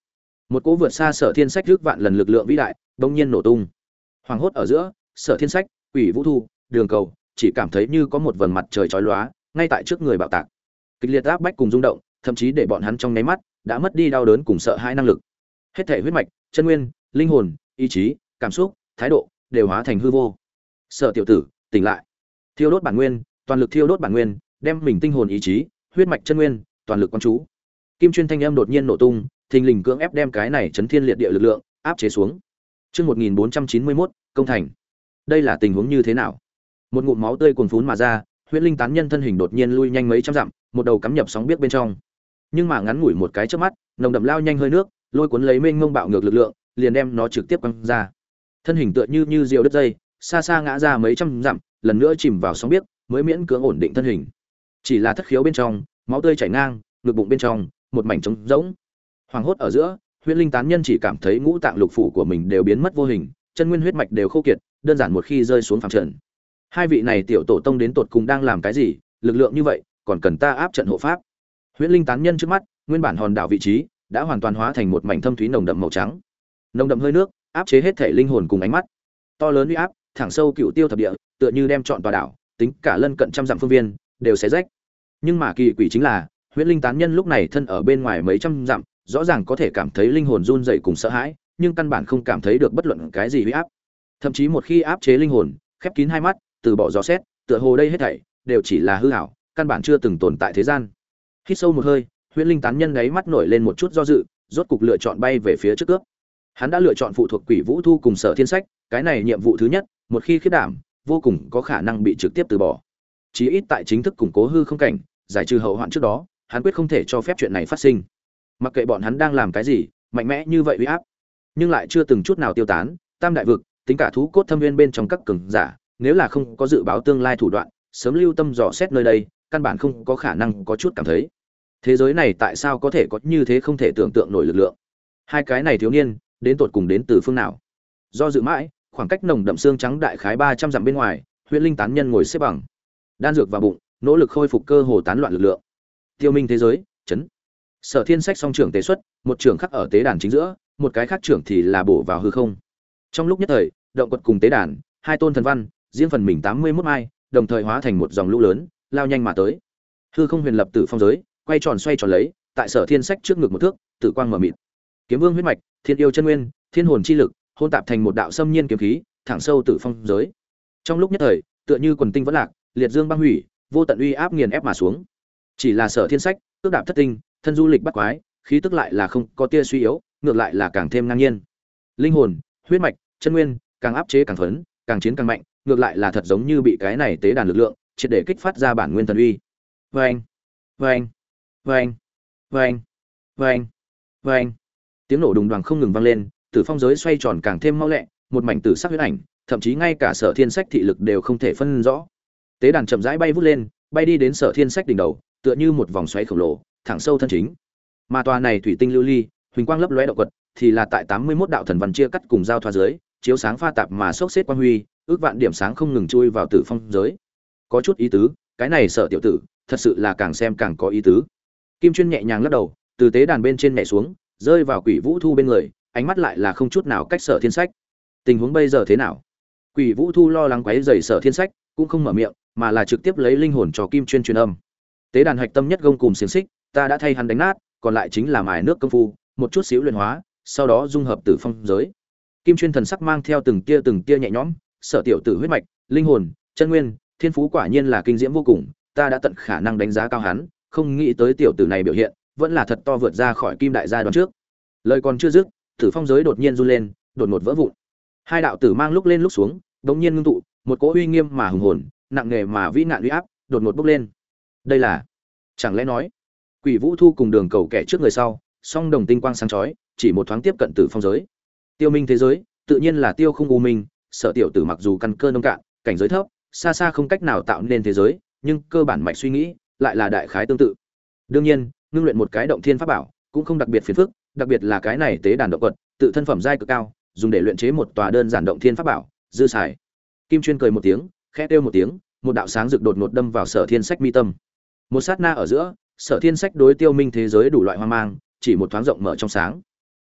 Speaker 1: một cỗ vượt xa Sở Thiên Sách rước vạn lần lực lượng vĩ đại bỗng nhiên nổ tung. Hoàng hốt ở giữa, Sở Thiên Sách, Quỷ Vũ Thu, Đường Cầu chỉ cảm thấy như có một vầng mặt trời chói lóa ngay tại trước người bạo tạc. Kịch liệt áp bách cùng rung động, thậm chí để bọn hắn trong nháy mắt đã mất đi đau đớn cùng sợ hãi năng lực. Hết thể huyết mạch, chân nguyên, linh hồn, ý chí, cảm xúc, thái độ đều hóa thành hư vô. Sở tiểu tử, tỉnh lại. Thiêu đốt bản nguyên, toàn lực thiêu đốt bản nguyên, đem mình tinh hồn ý chí, huyết mạch chân nguyên, toàn lực quan chú. Kim chuyên thanh âm đột nhiên nổ tung, thình lình cưỡng ép đem cái này chấn thiên liệt địa lực lượng áp chế xuống. Chương 1491, công thành. Đây là tình huống như thế nào? Một ngụm máu tươi cuồn phún mà ra, Huyễn Linh tán nhân thân hình đột nhiên lui nhanh mấy trăm dặm, một đầu cắm nhập sóng biết bên trong. Nhưng mà ngắn ngủi một cái chớp mắt, nồng đậm lao nhanh hơi nước, lôi cuốn lấy mênh mông bạo ngược lực lượng, liền đem nó trực tiếp quăng ra. Thân hình tựa như diều đứt dây, xa xa ngã ra mấy trăm dặm, lần nữa chìm vào sóng biết, mới miễn cưỡng ổn định thân hình. Chỉ là thất khiếu bên trong, máu tươi chảy ngang, ngực bụng bên trong, một mảnh trống rỗng. Hoàng hốt ở giữa, Huyễn Linh tán nhân chỉ cảm thấy ngũ tạng lục phủ của mình đều biến mất vô hình, chân nguyên huyết mạch đều khô kiệt, đơn giản một khi rơi xuống phàm trần. Hai vị này tiểu tổ tông đến tột cùng đang làm cái gì, lực lượng như vậy, còn cần ta áp trận hộ pháp. Huyễn Linh tán nhân trước mắt, nguyên bản hòn đảo vị trí đã hoàn toàn hóa thành một mảnh thâm thúy nồng đậm màu trắng. Nồng đậm hơi nước, áp chế hết thể linh hồn cùng ánh mắt. To lớn uy áp, thẳng sâu cựu tiêu thập địa, tựa như đem trọn tòa đảo, tính cả lân cận trăm dặm phương viên, đều xé rách. Nhưng mà kỳ quỷ chính là, Huyễn Linh tán nhân lúc này thân ở bên ngoài mấy trăm dặm, rõ ràng có thể cảm thấy linh hồn run rẩy cùng sợ hãi, nhưng căn bản không cảm thấy được bất luận cái gì uy áp. Thậm chí một khi áp chế linh hồn, khép kín hai mắt, từ bỏ dò xét, tựa hồ đây hết thảy đều chỉ là hư ảo, căn bản chưa từng tồn tại thế gian. Hít sâu một hơi, Huyễn Linh tán nhân đáy mắt nổi lên một chút do dự, rốt cục lựa chọn bay về phía trước cướp. Hắn đã lựa chọn phụ thuộc Quỷ Vũ Thu cùng Sở Thiên Sách, cái này nhiệm vụ thứ nhất, một khi khiếp đảm, vô cùng có khả năng bị trực tiếp từ bỏ. Chí ít tại chính thức củng cố hư không cảnh, giải trừ hậu hoạn trước đó, hắn quyết không thể cho phép chuyện này phát sinh. Mặc kệ bọn hắn đang làm cái gì, mạnh mẽ như vậy uy áp, nhưng lại chưa từng chút nào tiêu tán, tam đại vực, tính cả thú cốt thâm viên bên trong các cường giả, nếu là không có dự báo tương lai thủ đoạn, sớm lưu tâm dò xét nơi đây, căn bản không có khả năng có chút cảm thấy. Thế giới này tại sao có thể có như thế không thể tưởng tượng nổi lực lượng? Hai cái này thiếu niên, đến tột cùng đến từ phương nào? Do dự mãi, khoảng cách nồng đậm xương trắng đại khái 300 dặm bên ngoài, Huyễn Linh tán nhân ngồi xếp bằng, đan dược vào bụng, nỗ lực khôi phục cơ hồ tán loạn lực lượng. Tiêu minh thế giới, chấn. Sở Thiên Sách song trưởng tế xuất, một trưởng khắc ở tế đàn chính giữa, một cái khác trưởng thì là bổ vào hư không. Trong lúc nhất thời, động quật cùng tế đàn, hai tôn thần văn, riêng phần mình 81 mai, đồng thời hóa thành một dòng lũ lớn, lao nhanh mà tới. Hư không huyền lập tử phong giới, quay tròn xoay tròn lấy, tại Sở Thiên Sách trước ngực một thước, tử quang mở mịt. Kiếm vương huyết mạch, thiên yêu chân nguyên, thiên hồn chi lực, hôn tạp thành một đạo xâm nhiên kiếm khí, thẳng sâu tử phong giới. Trong lúc nhất thời, tựa như quần tinh vẫn lạc, liệt dương băng hủy, vô tận uy áp nghiền ép mà xuống. Chỉ là Sở Thiên Sách, tước đạp thất tinh, thân du lịch bắt quái, khí tức lại là không có tia suy yếu, ngược lại là càng thêm ngang nhiên. Linh hồn, huyết mạch, chân nguyên, càng áp chế càng phấn, càng chiến càng mạnh, ngược lại là thật giống như bị cái này tế đàn lực lượng triệt để kích phát ra bản nguyên thần uy. Vâng, vâng, vâng, vâng, vâng, vâng. Tiếng nổ đùng đoàng không ngừng vang lên, tử phong giới xoay tròn càng thêm mau lẹ, một mảnh tử sắc huyết ảnh, thậm chí ngay cả Sở Thiên Sách thị lực đều không thể phân rõ. Tế đàn chậm rãi bay vút lên, bay đi đến Sở Thiên Sách đỉnh đầu, tựa như một vòng xoáy khổng lồ, thẳng sâu thân chính. Mà tòa này thủy tinh lưu ly, huỳnh quang lấp lóe động quật, thì là tại 81 đạo thần văn chia cắt cùng giao thoa dưới, chiếu sáng pha tạp mà sốc xếp quang huy, ước vạn điểm sáng không ngừng chui vào tử phong giới. Có chút ý tứ, cái này Sở tiểu tử, thật sự là càng xem càng có ý tứ. Kim Chuyên nhẹ nhàng lắc đầu, từ tế đàn bên trên nhảy xuống, rơi vào Quỷ Vũ Thu bên người, ánh mắt lại là không chút nào cách Sở Thiên Sách. Tình huống bây giờ thế nào? Quỷ Vũ Thu lo lắng quấy rầy Sở Thiên Sách, cũng không mở miệng, mà là trực tiếp lấy linh hồn cho Kim Chuyên truyền âm. Tế đàn hạch tâm nhất gông cùng xiềng xích, ta đã thay hắn đánh nát, còn lại chính là mài nước công phu, một chút xíu luyện hóa, sau đó dung hợp tử phong giới. Kim Chuyên thần sắc mang theo từng tia nhẹ nhõm, Sở tiểu tử huyết mạch, linh hồn, chân nguyên, thiên phú quả nhiên là kinh diễm vô cùng, ta đã tận khả năng đánh giá cao hắn, không nghĩ tới tiểu tử này biểu hiện, vẫn là thật to vượt ra khỏi Kim đại gia đoán trước. Lời còn chưa dứt, tử phong giới đột nhiên run lên, đột ngột vỡ vụn. Hai đạo tử mang lúc lên lúc xuống, đột nhiên ngưng tụ, một cỗ uy nghiêm mà hùng hồn, nặng nề mà vĩ nạn uy áp, đột ngột bốc lên. Đây là, chẳng lẽ nói, Quỷ Vũ Thu cùng Đường Cầu kẻ trước người sau, song đồng tinh quang sáng chói, chỉ một thoáng tiếp cận tử phong giới. Tiêu minh thế giới, tự nhiên là tiêu không u minh, Sở tiểu tử mặc dù căn cơ nông cạn, cảnh giới thấp, xa xa không cách nào tạo nên thế giới, nhưng cơ bản mạch suy nghĩ lại là đại khái tương tự. Đương nhiên, ngưng luyện một cái động thiên pháp bảo cũng không đặc biệt phiền phức, đặc biệt là cái này tế đàn động quật, tự thân phẩm giai cực cao, dùng để luyện chế một tòa đơn giản động thiên pháp bảo, dư xài. Kim Chuyên cười một tiếng, khẽ kêu một tiếng, một đạo sáng rực đột ngột đâm vào Sở Thiên Sách mi tâm. Một sát na ở giữa, Sở Thiên Sách đối Tiêu minh thế giới đủ loại hoang mang, chỉ một thoáng rộng mở trong sáng.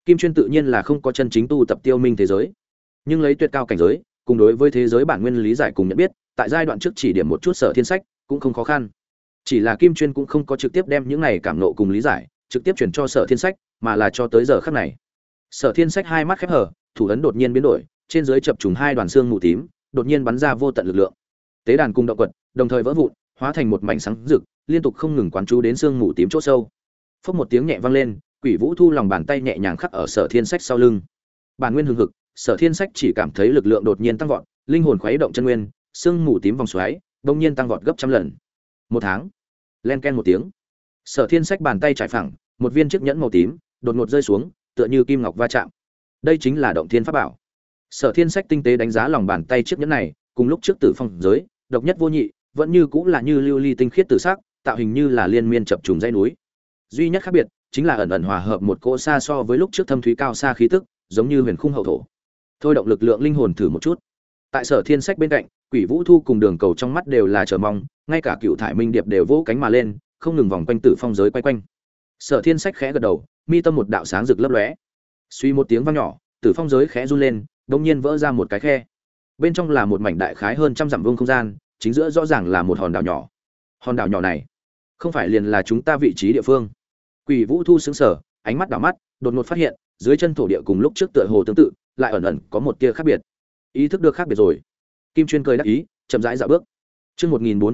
Speaker 1: Kim Chuyên tự nhiên là không có chân chính tu tập tiêu minh thế giới, nhưng lấy tuyệt cao cảnh giới, cùng đối với thế giới bản nguyên lý giải cùng nhận biết, tại giai đoạn trước chỉ điểm một chút Sở Thiên Sách cũng không khó khăn. Chỉ là Kim Chuyên cũng không có trực tiếp đem những này cảm nộ cùng lý giải trực tiếp truyền cho Sở Thiên Sách, mà là cho tới giờ khắc này. Sở Thiên Sách hai mắt khép hờ, thủ ấn đột nhiên biến đổi, trên dưới chập trùng hai đoàn xương mù tím, đột nhiên bắn ra vô tận lực lượng. Tế đàn cùng động quật đồng thời vỡ vụn, hóa thành một mảnh sáng rực, liên tục không ngừng quán chú đến xương mù tím chỗ sâu. Phốc một tiếng nhẹ vang lên, Quỷ Vũ Thu lòng bàn tay nhẹ nhàng khắc ở Sở Thiên Sách sau lưng. Bản nguyên hừng hực, Sở Thiên Sách chỉ cảm thấy lực lượng đột nhiên tăng vọt, linh hồn khuấy động chân nguyên, xương mù tím vòng xoáy, đột nhiên tăng vọt gấp trăm lần. Một tháng, len ken một tiếng, Sở Thiên Sách bàn tay trải phẳng, một viên chiếc nhẫn màu tím đột ngột rơi xuống, tựa như kim ngọc va chạm. Đây chính là động thiên pháp bảo. Sở Thiên Sách tinh tế đánh giá lòng bàn tay chiếc nhẫn này, cùng lúc trước Tử Phong giới, độc nhất vô nhị, vẫn như cũng là như lưu ly tinh khiết tử sắc, tạo hình như là liên miên chập trùng dãy núi. Duy nhất khác biệt chính là ẩn ẩn hòa hợp một cỗ xa so với lúc trước thâm thúy cao xa khí tức, giống như huyền khung hậu thổ. Thôi động lực lượng linh hồn thử một chút. Tại Sở Thiên Sách bên cạnh, Quỷ Vũ Thu cùng Đường Cầu trong mắt đều là chờ mong, ngay cả Cựu Thải Minh Điệp đều vỗ cánh mà lên, không ngừng vòng quanh Tử Phong giới quay quanh. Sở Thiên Sách khẽ gật đầu, mi tâm một đạo sáng rực lấp lóe. Suy một tiếng vang nhỏ, Tử Phong giới khẽ run lên, đột nhiên vỡ ra một cái khe. Bên trong là một mảnh đại khái hơn trăm dặm vuông không gian, chính giữa rõ ràng là một hòn đảo nhỏ. Hòn đảo nhỏ này, không phải liền là chúng ta vị trí địa phương? Quỷ Vũ Thu sững sờ, ánh mắt đảo mắt, đột ngột phát hiện, dưới chân thổ địa cùng lúc trước tựa hồ tương tự, lại ẩn ẩn có một tia khác biệt. Ý thức được khác biệt rồi. Kim Chuyên cười đắc ý, chậm rãi dạo bước. Chương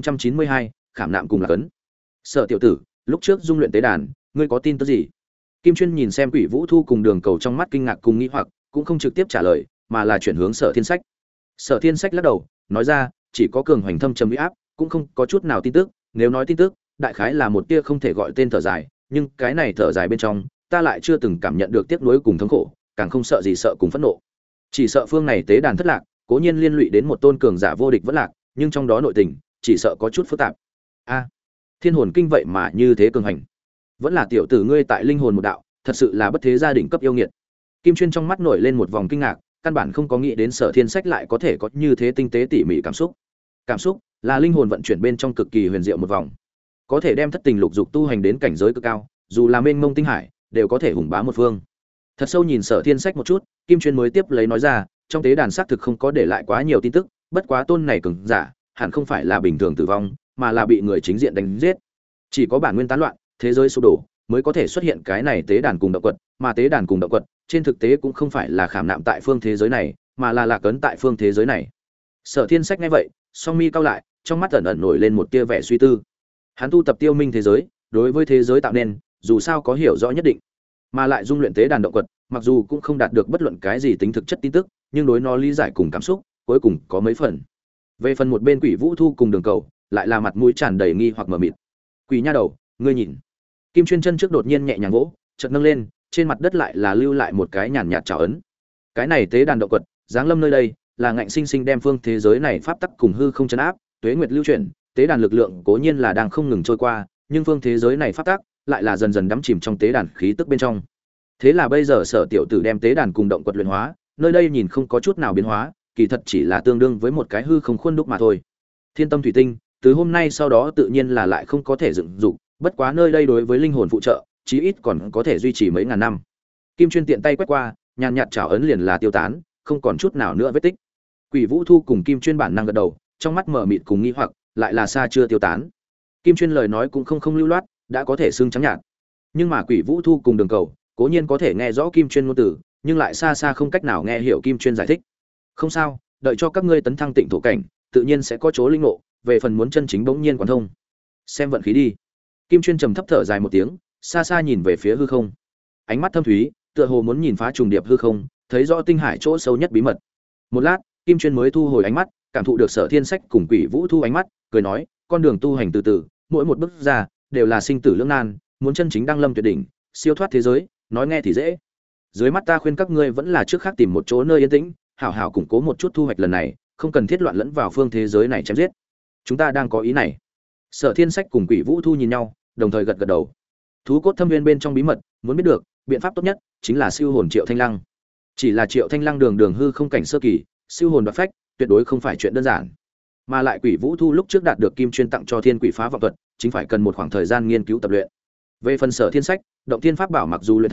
Speaker 1: 1492, khảm nạm cùng là cấn. Sở tiểu tử, lúc trước dung luyện tế đàn, ngươi có tin tức gì? Kim Chuyên nhìn xem Quỷ Vũ Thu cùng Đường Cầu trong mắt kinh ngạc cùng nghi hoặc, cũng không trực tiếp trả lời, mà là chuyển hướng Sở Thiên Sách. Sở Thiên Sách lắc đầu, nói ra, chỉ có cường hoành thâm trầm uy áp, cũng không có chút nào tin tức, nếu nói tin tức, đại khái là một tia không thể gọi tên thở dài, nhưng cái này thở dài bên trong, ta lại chưa từng cảm nhận được tiếc nuối cùng thống khổ, càng không sợ gì sợ cùng phẫn nộ. Chỉ sợ phương này tế đàn thất lạc, cố nhiên liên lụy đến một tôn cường giả vô địch vẫn lạc, nhưng trong đó nội tình, chỉ sợ có chút phức tạp. A, Thiên hồn kinh vậy mà như thế cường hành. Vẫn là tiểu tử ngươi tại linh hồn một đạo, thật sự là bất thế gia đình cấp yêu nghiệt. Kim Chuyên trong mắt nổi lên một vòng kinh ngạc, căn bản không có nghĩ đến Sở Thiên Sách lại có thể có như thế tinh tế tỉ mỉ cảm xúc. Cảm xúc là linh hồn vận chuyển bên trong cực kỳ huyền diệu một vòng, có thể đem thất tình lục dục tu hành đến cảnh giới cực cao, dù là mênh mông tinh hải, đều có thể hùng bá một phương. Thật sâu nhìn Sở Thiên Sách một chút, Kim Chuyên mới tiếp lấy nói ra, trong tế đàn xác thực không có để lại quá nhiều tin tức, bất quá tôn này cường giả, hẳn không phải là bình thường tử vong, mà là bị người chính diện đánh giết. Chỉ có bản nguyên tán loạn, thế giới sụp đổ, mới có thể xuất hiện cái này tế đàn cùng động quật, mà tế đàn cùng động quật, trên thực tế cũng không phải là khảm nạm tại phương thế giới này, mà là lạc ấn tại phương thế giới này. Sở Thiên Sách nghe vậy, song mi cau lại, trong mắt ẩn ẩn nổi lên một tia vẻ suy tư. Hắn tu tập tiêu minh thế giới, đối với thế giới tạo nên, dù sao có hiểu rõ nhất định, mà lại dung luyện tế đàn động quật, mặc dù cũng không đạt được bất luận cái gì tính thực chất tin tức, nhưng đối nó lý giải cùng cảm xúc, cuối cùng có mấy phần. Về phần một bên Quỷ Vũ Thu cùng Đường Cầu, lại là mặt mũi tràn đầy nghi hoặc mờ mịt. Quỷ nha đầu, ngươi nhìn. Kim Chuyên chân trước đột nhiên nhẹ nhàng vỗ, chợt nâng lên, trên mặt đất lại là lưu lại một cái nhàn nhạt trảo ấn. Cái này tế đàn động quật, giáng lâm nơi đây, là ngạnh sinh sinh đem phương thế giới này pháp tắc cùng hư không chấn áp, tuế nguyệt lưu chuyển, tế đàn lực lượng cố nhiên là đang không ngừng trôi qua, nhưng phương thế giới này pháp tắc lại là dần dần đắm chìm trong tế đàn khí tức bên trong. Thế là bây giờ Sở tiểu tử đem tế đàn cùng động quật luyện hóa, nơi đây nhìn không có chút nào biến hóa, kỳ thật chỉ là tương đương với một cái hư không khuôn đúc mà thôi. Thiên tâm thủy tinh, từ hôm nay sau đó tự nhiên là lại không có thể dựng dục, bất quá nơi đây đối với linh hồn phụ trợ, chí ít còn có thể duy trì mấy ngàn năm. Kim Chuyên tiện tay quét qua, nhàn nhạt chảo ấn liền là tiêu tán, không còn chút nào nữa vết tích. Quỷ Vũ Thu cùng Kim Chuyên bản năng gật đầu, trong mắt mở mịt cùng nghi hoặc, lại là xa chưa tiêu tán. Kim Chuyên lời nói cũng không lưu loát, đã có thể xưng trắng nhạt. Nhưng mà Quỷ Vũ Thu cùng Đường Cầu, cố nhiên có thể nghe rõ Kim Chuyên ngôn từ, nhưng lại xa xa không cách nào nghe hiểu Kim Chuyên giải thích. Không sao, đợi cho các ngươi tấn thăng tịnh thổ cảnh, tự nhiên sẽ có chỗ linh ngộ, về phần muốn chân chính bỗng nhiên quán thông, xem vận khí đi. Kim Chuyên trầm thấp thở dài một tiếng, xa xa nhìn về phía hư không. Ánh mắt thâm thúy, tựa hồ muốn nhìn phá trùng điệp hư không, thấy rõ tinh hải chỗ sâu nhất bí mật. Một lát, Kim Chuyên mới thu hồi ánh mắt, cảm thụ được Sở Thiên Sách cùng Quỷ Vũ Thu ánh mắt, cười nói, con đường tu hành từ từ, mỗi một bước ra đều là sinh tử lưỡng nan, muốn chân chính đăng lâm tuyệt đỉnh, siêu thoát thế giới, nói nghe thì dễ. Dưới mắt ta khuyên các ngươi vẫn là trước khác tìm một chỗ nơi yên tĩnh, hảo hảo củng cố một chút thu hoạch lần này, không cần thiết loạn lẫn vào phương thế giới này chém giết. Chúng ta đang có ý này. Sở Thiên Sách cùng Quỷ Vũ Thu nhìn nhau, đồng thời gật gật đầu. Thú cốt thâm viên bên trong bí mật, muốn biết được, biện pháp tốt nhất chính là siêu hồn Triệu Thanh Lăng. Chỉ là Triệu Thanh Lăng đường hư không cảnh sơ kỳ, siêu hồn đoạt phách, tuyệt đối không phải chuyện đơn giản. Mà lại Quỷ Vũ Thu lúc trước đạt được Kim Chuyên tặng cho Thiên Quỷ phá vọng thuật, chính phải cần một khoảng thời gian nghiên cứu tập luyện. Về phần Sở Thiên Sách, động thiên pháp bảo mặc dù luyện thành,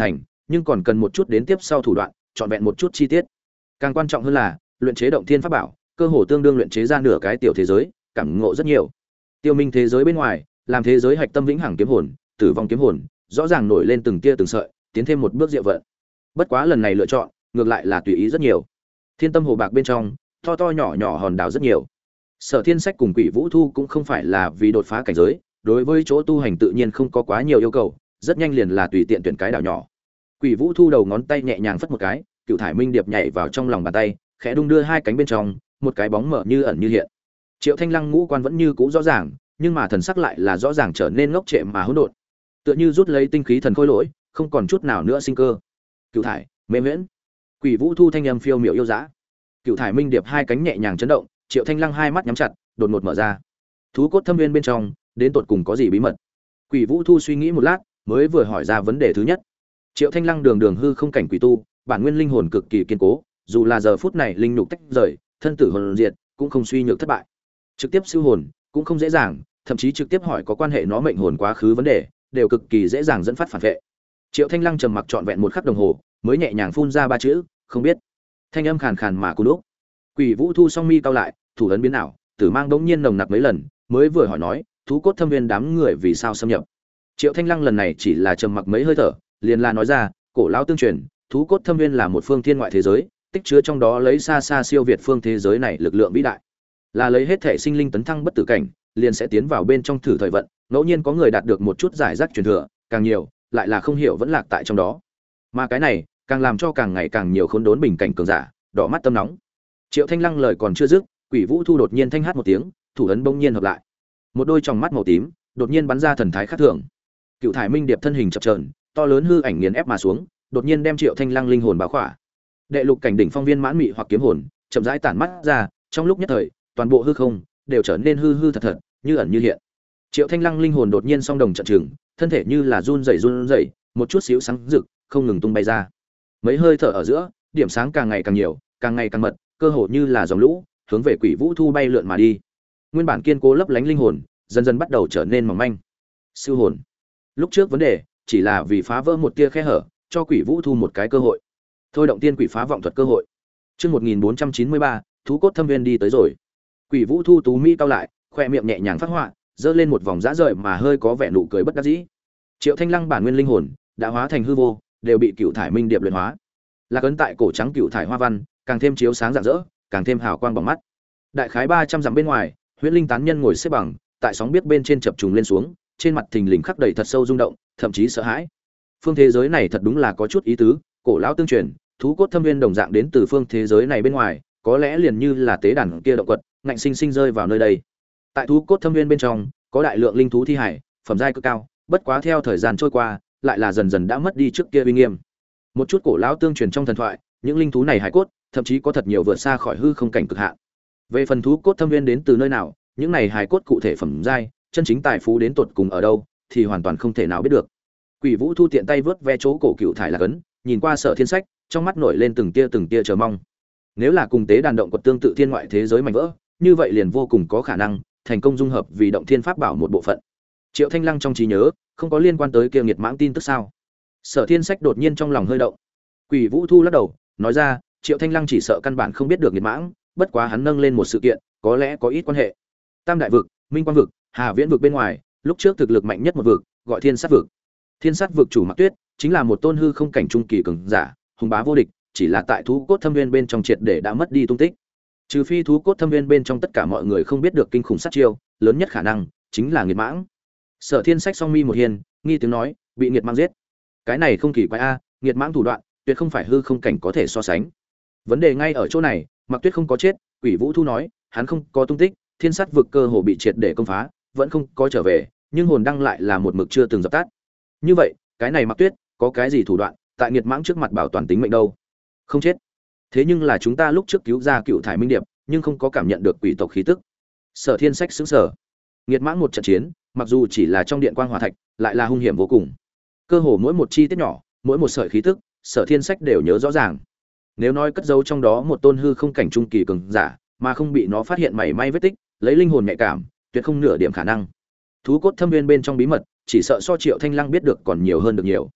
Speaker 1: nhưng còn cần một chút đến tiếp sau thủ đoạn, chọn vẹn một chút chi tiết. Càng quan trọng hơn là, luyện chế động thiên pháp bảo, cơ hồ tương đương luyện chế ra nửa cái tiểu thế giới, cảm ngộ rất nhiều. Tiêu Minh thế giới bên ngoài, làm thế giới hạch tâm vĩnh hằng kiếm hồn, tử vong kiếm hồn, rõ ràng nổi lên từng tia từng sợi, tiến thêm một bước diệu vận. Bất quá lần này lựa chọn, ngược lại là tùy ý rất nhiều. Thiên Tâm Hồ bạc bên trong, to to nhỏ nhỏ hòn đảo rất nhiều. Sở Thiên Sách cùng Quỷ Vũ Thu cũng không phải là vì đột phá cảnh giới, đối với chỗ tu hành tự nhiên không có quá nhiều yêu cầu, rất nhanh liền là tùy tiện tuyển cái đảo nhỏ. Quỷ Vũ Thu đầu ngón tay nhẹ nhàng phất một cái, Cựu Thải Minh Điệp nhảy vào trong lòng bàn tay, khẽ đung đưa hai cánh bên trong, một cái bóng mở như ẩn như hiện. Triệu Thanh Lăng ngũ quan vẫn như cũ rõ ràng, nhưng mà thần sắc lại là rõ ràng trở nên ngốc trệ mà hỗn độn, tựa như rút lấy tinh khí thần khôi lỗi, không còn chút nào nữa sinh cơ. Cựu Thải, Mê Miễn. Quỷ Vũ Thu thanh âm phiêu miểu yêu dã. Cựu Thải Minh Điệp hai cánh nhẹ nhàng chấn động, Triệu Thanh Lăng hai mắt nhắm chặt, đột ngột mở ra. Thú cốt thâm nguyên bên trong, đến tột cùng có gì bí mật? Quỷ Vũ Thu suy nghĩ một lát, mới vừa hỏi ra vấn đề thứ nhất. Triệu Thanh Lăng đường đường hư không cảnh quỷ tu, bản nguyên linh hồn cực kỳ kiên cố, dù là giờ phút này linh nhục tách rời, thân tử hồn diệt, cũng không suy nhược thất bại. Trực tiếp siêu hồn cũng không dễ dàng, thậm chí trực tiếp hỏi có quan hệ nó mệnh hồn quá khứ vấn đề, đều cực kỳ dễ dàng dẫn phát phản vệ. Triệu Thanh Lăng trầm mặc trọn vẹn một khắc đồng hồ, mới nhẹ nhàng phun ra ba chữ, không biết. Thanh âm khàn khàn mà cú đúc. Quỷ Vũ Thu song mi cau lại, thủ ấn biến ảo, tử mang bỗng nhiên nồng nặc mấy lần, mới vừa hỏi nói, thú cốt thâm viên đám người vì sao xâm nhập. Triệu Thanh Lăng lần này chỉ là trầm mặc mấy hơi thở, liền là nói ra, cổ lão tương truyền, thú cốt thâm viên là một phương thiên ngoại thế giới, tích chứa trong đó lấy xa xa siêu việt phương thế giới này lực lượng vĩ đại, là lấy hết thể sinh linh tấn thăng bất tử cảnh, liền sẽ tiến vào bên trong thử thời vận, ngẫu nhiên có người đạt được một chút giải rác truyền thừa, càng nhiều lại là không hiểu vẫn lạc tại trong đó. Mà cái này, càng làm cho càng ngày càng nhiều khốn đốn bình cảnh cường giả, đỏ mắt tâm nóng. Triệu Thanh Lăng lời còn chưa dứt, Quỷ Vũ Thu đột nhiên thanh hát một tiếng, thủ ấn bỗng nhiên hợp lại. Một đôi tròng mắt màu tím, đột nhiên bắn ra thần thái khác thường. Cựu Thải Minh Điệp thân hình chập chờn, to lớn hư ảnh nghiền ép mà xuống, đột nhiên đem Triệu Thanh Lăng linh hồn bao khỏa. Đệ lục cảnh đỉnh phong viên mãn mị hoặc kiếm hồn, chậm rãi tản mắt ra, trong lúc nhất thời, toàn bộ hư không đều trở nên hư hư thật thật, như ẩn như hiện. Triệu Thanh Lăng linh hồn đột nhiên song đồng trận trừng, thân thể như là run rẩy, một chút xíu sáng rực, không ngừng tung bay ra. Mấy hơi thở ở giữa, điểm sáng càng ngày càng nhiều, càng ngày càng mật, cơ hồ như là dòng lũ, hướng về Quỷ Vũ Thu bay lượn mà đi. Nguyên bản kiên cố lấp lánh linh hồn, dần dần bắt đầu trở nên mỏng manh. Siêu hồn. Lúc trước vấn đề chỉ là vì phá vỡ một tia khe hở, cho Quỷ Vũ Thu một cái cơ hội. Thôi động tiên quỷ phá vọng thuật cơ hội. Chương 1493, thú cốt thâm viên đi tới rồi. Quỷ Vũ Thu tú mỹ cao lại, khoe miệng nhẹ nhàng phát họa, giơ lên một vòng dã rời mà hơi có vẻ nụ cười bất đắc dĩ. Triệu Thanh Lăng bản nguyên linh hồn đã hóa thành hư vô, đều bị Cựu Thải Minh Điệp luyện hóa. Lạc ấn tại cổ trắng cựu thải hoa văn, càng thêm chiếu sáng rạng rỡ, càng thêm hào quang bỏng mắt. Đại khái 300 dặm bên ngoài, Huyễn Linh tán nhân ngồi xếp bằng, tại sóng biết bên trên chập trùng lên xuống, trên mặt thình lình khắc đầy thật sâu rung động, thậm chí sợ hãi. Phương thế giới này thật đúng là có chút ý tứ, cổ lão tương truyền, thú cốt thâm viên đồng dạng đến từ phương thế giới này bên ngoài, có lẽ liền như là tế đàn kia động quật, ngạnh sinh sinh rơi vào nơi đây. Tại thú cốt thâm viên bên trong, có đại lượng linh thú thi hải, phẩm giai cực cao, bất quá theo thời gian trôi qua, lại là dần dần đã mất đi trước kia uy nghiêm. Một chút cổ lão tương truyền trong thần thoại, những linh thú này hải cốt, thậm chí có thật nhiều vượt xa khỏi hư không cảnh cực hạn. Về phần thú cốt thâm viên đến từ nơi nào, những này hải cốt cụ thể phẩm giai, chân chính tài phú đến tột cùng ở đâu, thì hoàn toàn không thể nào biết được. Quỷ Vũ Thu tiện tay vớt ve chỗ cổ cựu thải lạc ấn, nhìn qua Sở Thiên Sách, trong mắt nổi lên từng tia chờ mong. Nếu là cùng tế đàn động quật tương tự thiên ngoại thế giới mảnh vỡ, như vậy liền vô cùng có khả năng thành công dung hợp vì động thiên pháp bảo một bộ phận. Triệu Thanh Lăng trong trí nhớ, không có liên quan tới kia nghiệt mãng tin tức sao? Sở Thiên Sách đột nhiên trong lòng hơi động. Quỷ Vũ Thu lắc đầu, nói ra, Triệu Thanh Lăng chỉ sợ căn bản không biết được nghiệt mãng, bất quá hắn nâng lên một sự kiện, có lẽ có ít quan hệ. Tam đại vực, Minh Quang vực, Hà Viễn vực bên ngoài, lúc trước thực lực mạnh nhất một vực, gọi Thiên Sát vực. Thiên Sát vực chủ Mạc Tuyết, chính là một tôn hư không cảnh trung kỳ cường giả, hùng bá vô địch, chỉ là tại thú cốt thâm viên bên trong triệt để đã mất đi tung tích. Trừ phi thú cốt thâm viên bên trong tất cả mọi người không biết được kinh khủng sát chiêu, lớn nhất khả năng chính là nghiệt mãng. Sở Thiên Sách song mi một hiền, nghi tiếng nói, bị nghiệt mãng giết. Cái này không kỳ quái a, nghiệt mãng thủ đoạn, tuyệt không phải hư không cảnh có thể so sánh. Vấn đề ngay ở chỗ này, Mạc Tuyết không có chết, Quỷ Vũ Thu nói, hắn không có tung tích, Thiên Sát vực cơ hồ bị triệt để công phá, vẫn không có trở về, nhưng hồn đăng lại là một mực chưa từng dập tắt. Như vậy, cái này Mạc Tuyết có cái gì thủ đoạn, tại nghiệt mãng trước mặt bảo toàn tính mệnh đâu? Không chết. Thế nhưng là chúng ta lúc trước cứu ra Cựu Thải Minh Điệp, nhưng không có cảm nhận được quỷ tộc khí tức. Sở Thiên Sách sững sờ. Nghiệt mãng một trận chiến, mặc dù chỉ là trong điện quang hỏa thạch, lại là hung hiểm vô cùng. Cơ hồ mỗi một chi tiết nhỏ, mỗi một sợi khí tức, Sở Thiên Sách đều nhớ rõ ràng. Nếu nói cất giấu trong đó một tôn hư không cảnh trung kỳ cường giả, mà không bị nó phát hiện mảy may vết tích, lấy linh hồn nhạy cảm, tuyệt không nửa điểm khả năng. Thú cốt thâm viên bên trong bí mật, chỉ sợ so Triệu Thanh Lăng biết được còn nhiều hơn được nhiều.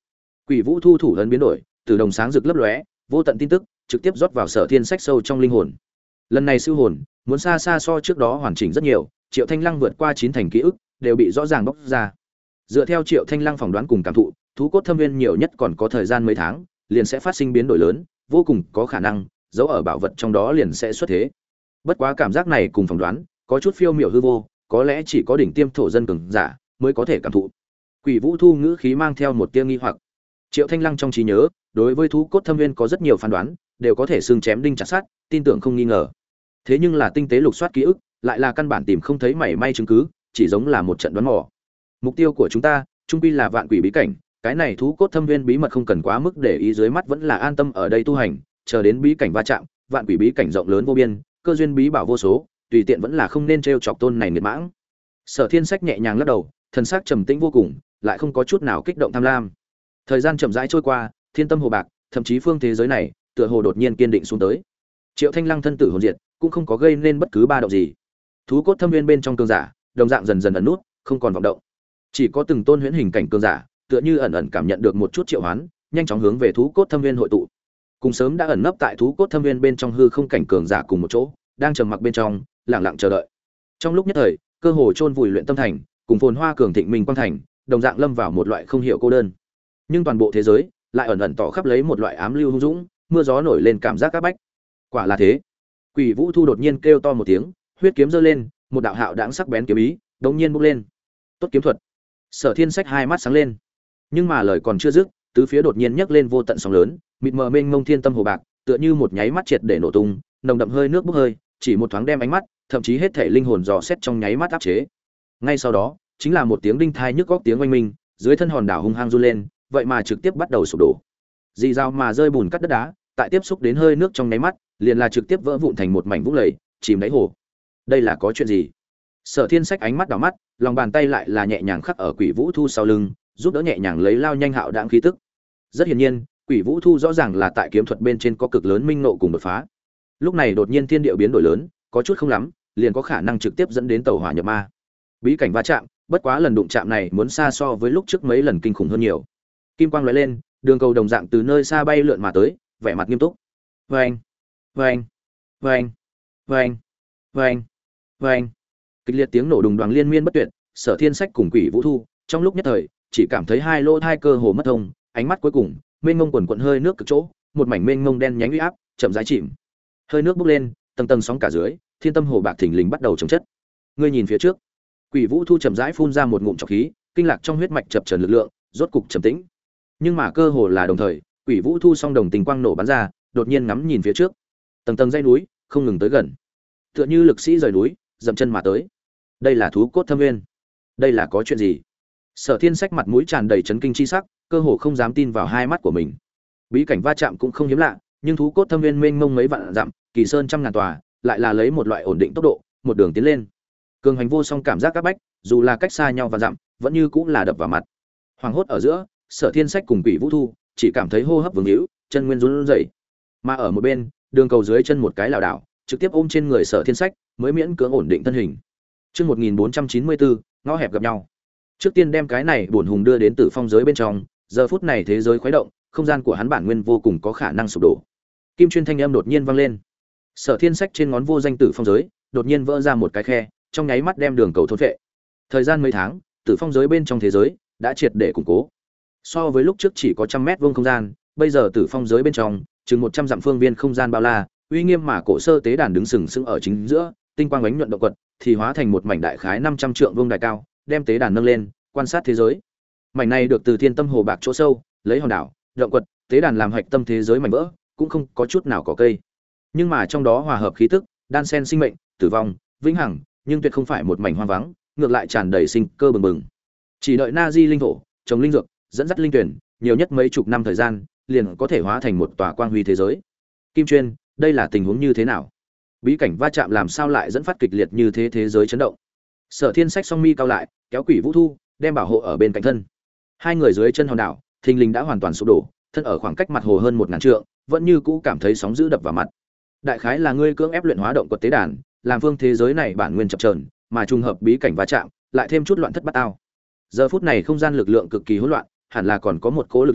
Speaker 1: Quỷ Vũ Thu thủ ấn biến đổi, từ đồng sáng rực lấp lóe, vô tận tin tức trực tiếp rót vào Sở Thiên Sách sâu trong linh hồn. Lần này siêu hồn, muốn xa xa so trước đó hoàn chỉnh rất nhiều, Triệu Thanh Lăng vượt qua 9 thành ký ức, đều bị rõ ràng bóc ra. Dựa theo Triệu Thanh Lăng phỏng đoán cùng cảm thụ, thú cốt thâm viên nhiều nhất còn có thời gian mấy tháng, liền sẽ phát sinh biến đổi lớn, vô cùng có khả năng dấu ở bảo vật trong đó liền sẽ xuất thế. Bất quá cảm giác này cùng phỏng đoán có chút phiêu miểu hư vô, có lẽ chỉ có đỉnh tiêm thổ dân cường giả mới có thể cảm thụ. Quỷ Vũ Thu ngữ khí mang theo một tia nghi hoặc. Triệu Thanh Lăng trong trí nhớ, đối với thú cốt thâm viên có rất nhiều phán đoán, đều có thể xương chém đinh chặt sắt, tin tưởng không nghi ngờ. Thế nhưng là tinh tế lục soát ký ức, lại là căn bản tìm không thấy mảy may chứng cứ, chỉ giống là một trận đoán mò. Mục tiêu của chúng ta, trung quy là vạn quỷ bí cảnh, cái này thú cốt thâm viên bí mật không cần quá mức để ý, dưới mắt vẫn là an tâm ở đây tu hành, chờ đến bí cảnh va chạm, vạn quỷ bí cảnh rộng lớn vô biên, cơ duyên bí bảo vô số, tùy tiện vẫn là không nên trêu chọc tôn này nghiệt mãng. Sở Thiên Sách nhẹ nhàng lắc đầu, thần sắc trầm tĩnh vô cùng, lại không có chút nào kích động tham lam. Thời gian chậm rãi trôi qua, thiên tâm hồ bạc, thậm chí phương thế giới này, tựa hồ đột nhiên kiên định xuống tới. Triệu Thanh Lăng thân tử hồn diệt, cũng không có gây nên bất cứ ba động gì. Thú cốt thâm viên bên trong cường giả, đồng dạng dần dần ẩn nút, không còn vọng động. Chỉ có từng tôn huyễn hình cảnh cường giả, tựa như ẩn ẩn cảm nhận được một chút triệu hoán, nhanh chóng hướng về thú cốt thâm viên hội tụ. Cùng sớm đã ẩn nấp tại thú cốt thâm viên bên trong hư không cảnh cường giả cùng một chỗ, đang trầm mặc bên trong, lặng lặng chờ đợi. Trong lúc nhất thời, cơ hồ chôn vùi luyện tâm thành, cùng phồn hoa cường thịnh minh quang thành, đồng dạng lâm vào một loại không hiểu cô đơn. Nhưng toàn bộ thế giới lại ẩn ẩn tỏ khắp lấy một loại ám lưu hung dũng, mưa gió nổi lên cảm giác các bách. Quả là thế. Quỷ Vũ Thu đột nhiên kêu to một tiếng, huyết kiếm giơ lên, một đạo hạo đãng sắc bén kiếm ý, đột nhiên bốc lên. Tốt kiếm thuật. Sở Thiên Sách hai mắt sáng lên. Nhưng mà lời còn chưa dứt, tứ phía đột nhiên nhấc lên vô tận sóng lớn, mịt mờ mênh mông thiên tâm hồ bạc, tựa như một nháy mắt triệt để nổ tung, nồng đậm hơi nước bốc hơi, chỉ một thoáng đem ánh mắt, thậm chí hết thể linh hồn dò xét trong nháy mắt áp chế. Ngay sau đó, chính là một tiếng đinh thai nhức góc tiếng oanh minh, dưới thân hòn đảo hung hăng run lên, vậy mà trực tiếp bắt đầu sụp đổ. Dì dao mà rơi bùn cắt đất đá, tại tiếp xúc đến hơi nước trong nháy mắt, liền là trực tiếp vỡ vụn thành một mảnh vũng lầy, chìm đáy hồ. Đây là có chuyện gì? Sở Thiên Sách ánh mắt đảo mắt, lòng bàn tay lại là nhẹ nhàng khắc ở Quỷ Vũ Thu sau lưng, giúp đỡ nhẹ nhàng lấy lao nhanh hạo đãng khí tức. Rất hiển nhiên, Quỷ Vũ Thu rõ ràng là tại kiếm thuật bên trên có cực lớn minh nộ cùng đột phá. Lúc này đột nhiên thiên địa biến đổi lớn, có chút không lắm, liền có khả năng trực tiếp dẫn đến tẩu hỏa nhập ma. Bí cảnh va chạm, bất quá lần đụng chạm này muốn xa so với lúc trước mấy lần kinh khủng hơn nhiều. Kim quang lóe lên, đường cầu đồng dạng từ nơi xa bay lượn mà tới, vẻ mặt nghiêm túc. Vâng, vâng, vâng, vâng, vâng, vâng. Kịch liệt tiếng nổ đùng đoàng liên miên bất tuyệt, Sở Thiên Sách cùng Quỷ Vũ Thu, trong lúc nhất thời, chỉ cảm thấy hai lỗ tai cơ hồ mất thông, ánh mắt cuối cùng, mênh mông quần quần hơi nước cực chỗ, một mảnh mênh mông đen nhánh uy áp, chậm rãi chìm. Hơi nước bốc lên, tầng tầng sóng cả dưới, thiên tâm hồ bạc thình lình bắt đầu chồng chất. Ngươi nhìn phía trước. Quỷ Vũ Thu chậm rãi phun ra một ngụm trọc khí, kinh lạc trong huyết mạch chập chờn lực lượng, rốt cục trầm tĩnh. Nhưng mà cơ hồ là đồng thời, Quỷ Vũ Thu song đồng tình quang nổ bắn ra, đột nhiên ngắm nhìn phía trước. Tầng tầng dãy núi, không ngừng tới gần. Tựa như lực sĩ rời núi, dậm chân mà tới. Đây là thú cốt thâm nguyên. Đây là có chuyện gì? Sở Thiên Sách mặt mũi tràn đầy chấn kinh chi sắc, cơ hồ không dám tin vào hai mắt của mình. Bí cảnh va chạm cũng không hiếm lạ, nhưng thú cốt thâm nguyên mênh mông mấy vạn dặm, kỳ sơn trăm ngàn tòa, lại là lấy một loại ổn định tốc độ, một đường tiến lên. Cường hành vô song cảm giác các bách, dù là cách xa nhau và dặm, vẫn như cũng là đập vào mặt. Hoàng hốt ở giữa, Sở Thiên Sách cùng Quỷ Vũ Thu chỉ cảm thấy hô hấp vướng hữu, chân nguyên run rẩy. Mà ở một bên, đường cầu dưới chân một cái lảo đảo, trực tiếp ôm trên người Sở Thiên Sách, mới miễn cưỡng ổn định thân hình. Chương 1494, ngõ hẹp gặp nhau. Trước tiên đem cái này buồn hùng đưa đến Tử Phong giới bên trong, giờ phút này thế giới khuấy động, không gian của hắn bản nguyên vô cùng có khả năng sụp đổ. Kim chuyên thanh âm đột nhiên vang lên. Sở Thiên Sách trên ngón vô danh Tử Phong giới, đột nhiên vỡ ra một cái khe, trong nháy mắt đem đường cầu thôn phệ. Thời gian mấy tháng, Tử Phong giới bên trong thế giới đã triệt để củng cố. So với lúc trước chỉ có 100 mét vuông không gian, bây giờ Tử Phong giới bên trong, chừng 100 dặm phương viên không gian bao la, uy nghiêm mà cổ sơ tế đàn đứng sừng sững ở chính giữa, tinh quang ánh nhuận động quật, thì hóa thành một mảnh đại khái 500 trượng vuông đài cao, đem tế đàn nâng lên, quan sát thế giới. Mảnh này được từ thiên tâm hồ bạc chỗ sâu, lấy hòn đảo, động quật, tế đàn làm hạch tâm thế giới mảnh vỡ, cũng không có chút nào có cây. Nhưng mà trong đó hòa hợp khí tức, đan xen sinh mệnh, tử vong, vĩnh hằng, nhưng tuyệt không phải một mảnh hoang vắng, ngược lại tràn đầy sinh cơ bừng bừng. Chỉ đợi Na Di linh thổ, trồng linh dược, dẫn dắt linh tuyển, nhiều nhất mấy chục năm thời gian, liền có thể hóa thành một tòa quang huy thế giới. Kim Chuyên, đây là tình huống như thế nào? Bí cảnh va chạm làm sao lại dẫn phát kịch liệt như thế, thế giới chấn động? Sở Thiên Sách song mi cao lại, kéo Quỷ Vũ Thu, đem bảo hộ ở bên cạnh thân. Hai người dưới chân hòn đảo, thình lình đã hoàn toàn sụp đổ, thân ở khoảng cách mặt hồ hơn 1000 trượng, vẫn như cũ cảm thấy sóng dữ đập vào mặt. Đại khái là ngươi cưỡng ép luyện hóa động quật tế đàn, làm phương thế giới này bản nguyên chập chờn, mà trùng hợp bí cảnh va chạm, lại thêm chút loạn thất bát ao. Giờ phút này không gian lực lượng cực kỳ hỗn loạn, hẳn là còn có một cỗ lực lượng,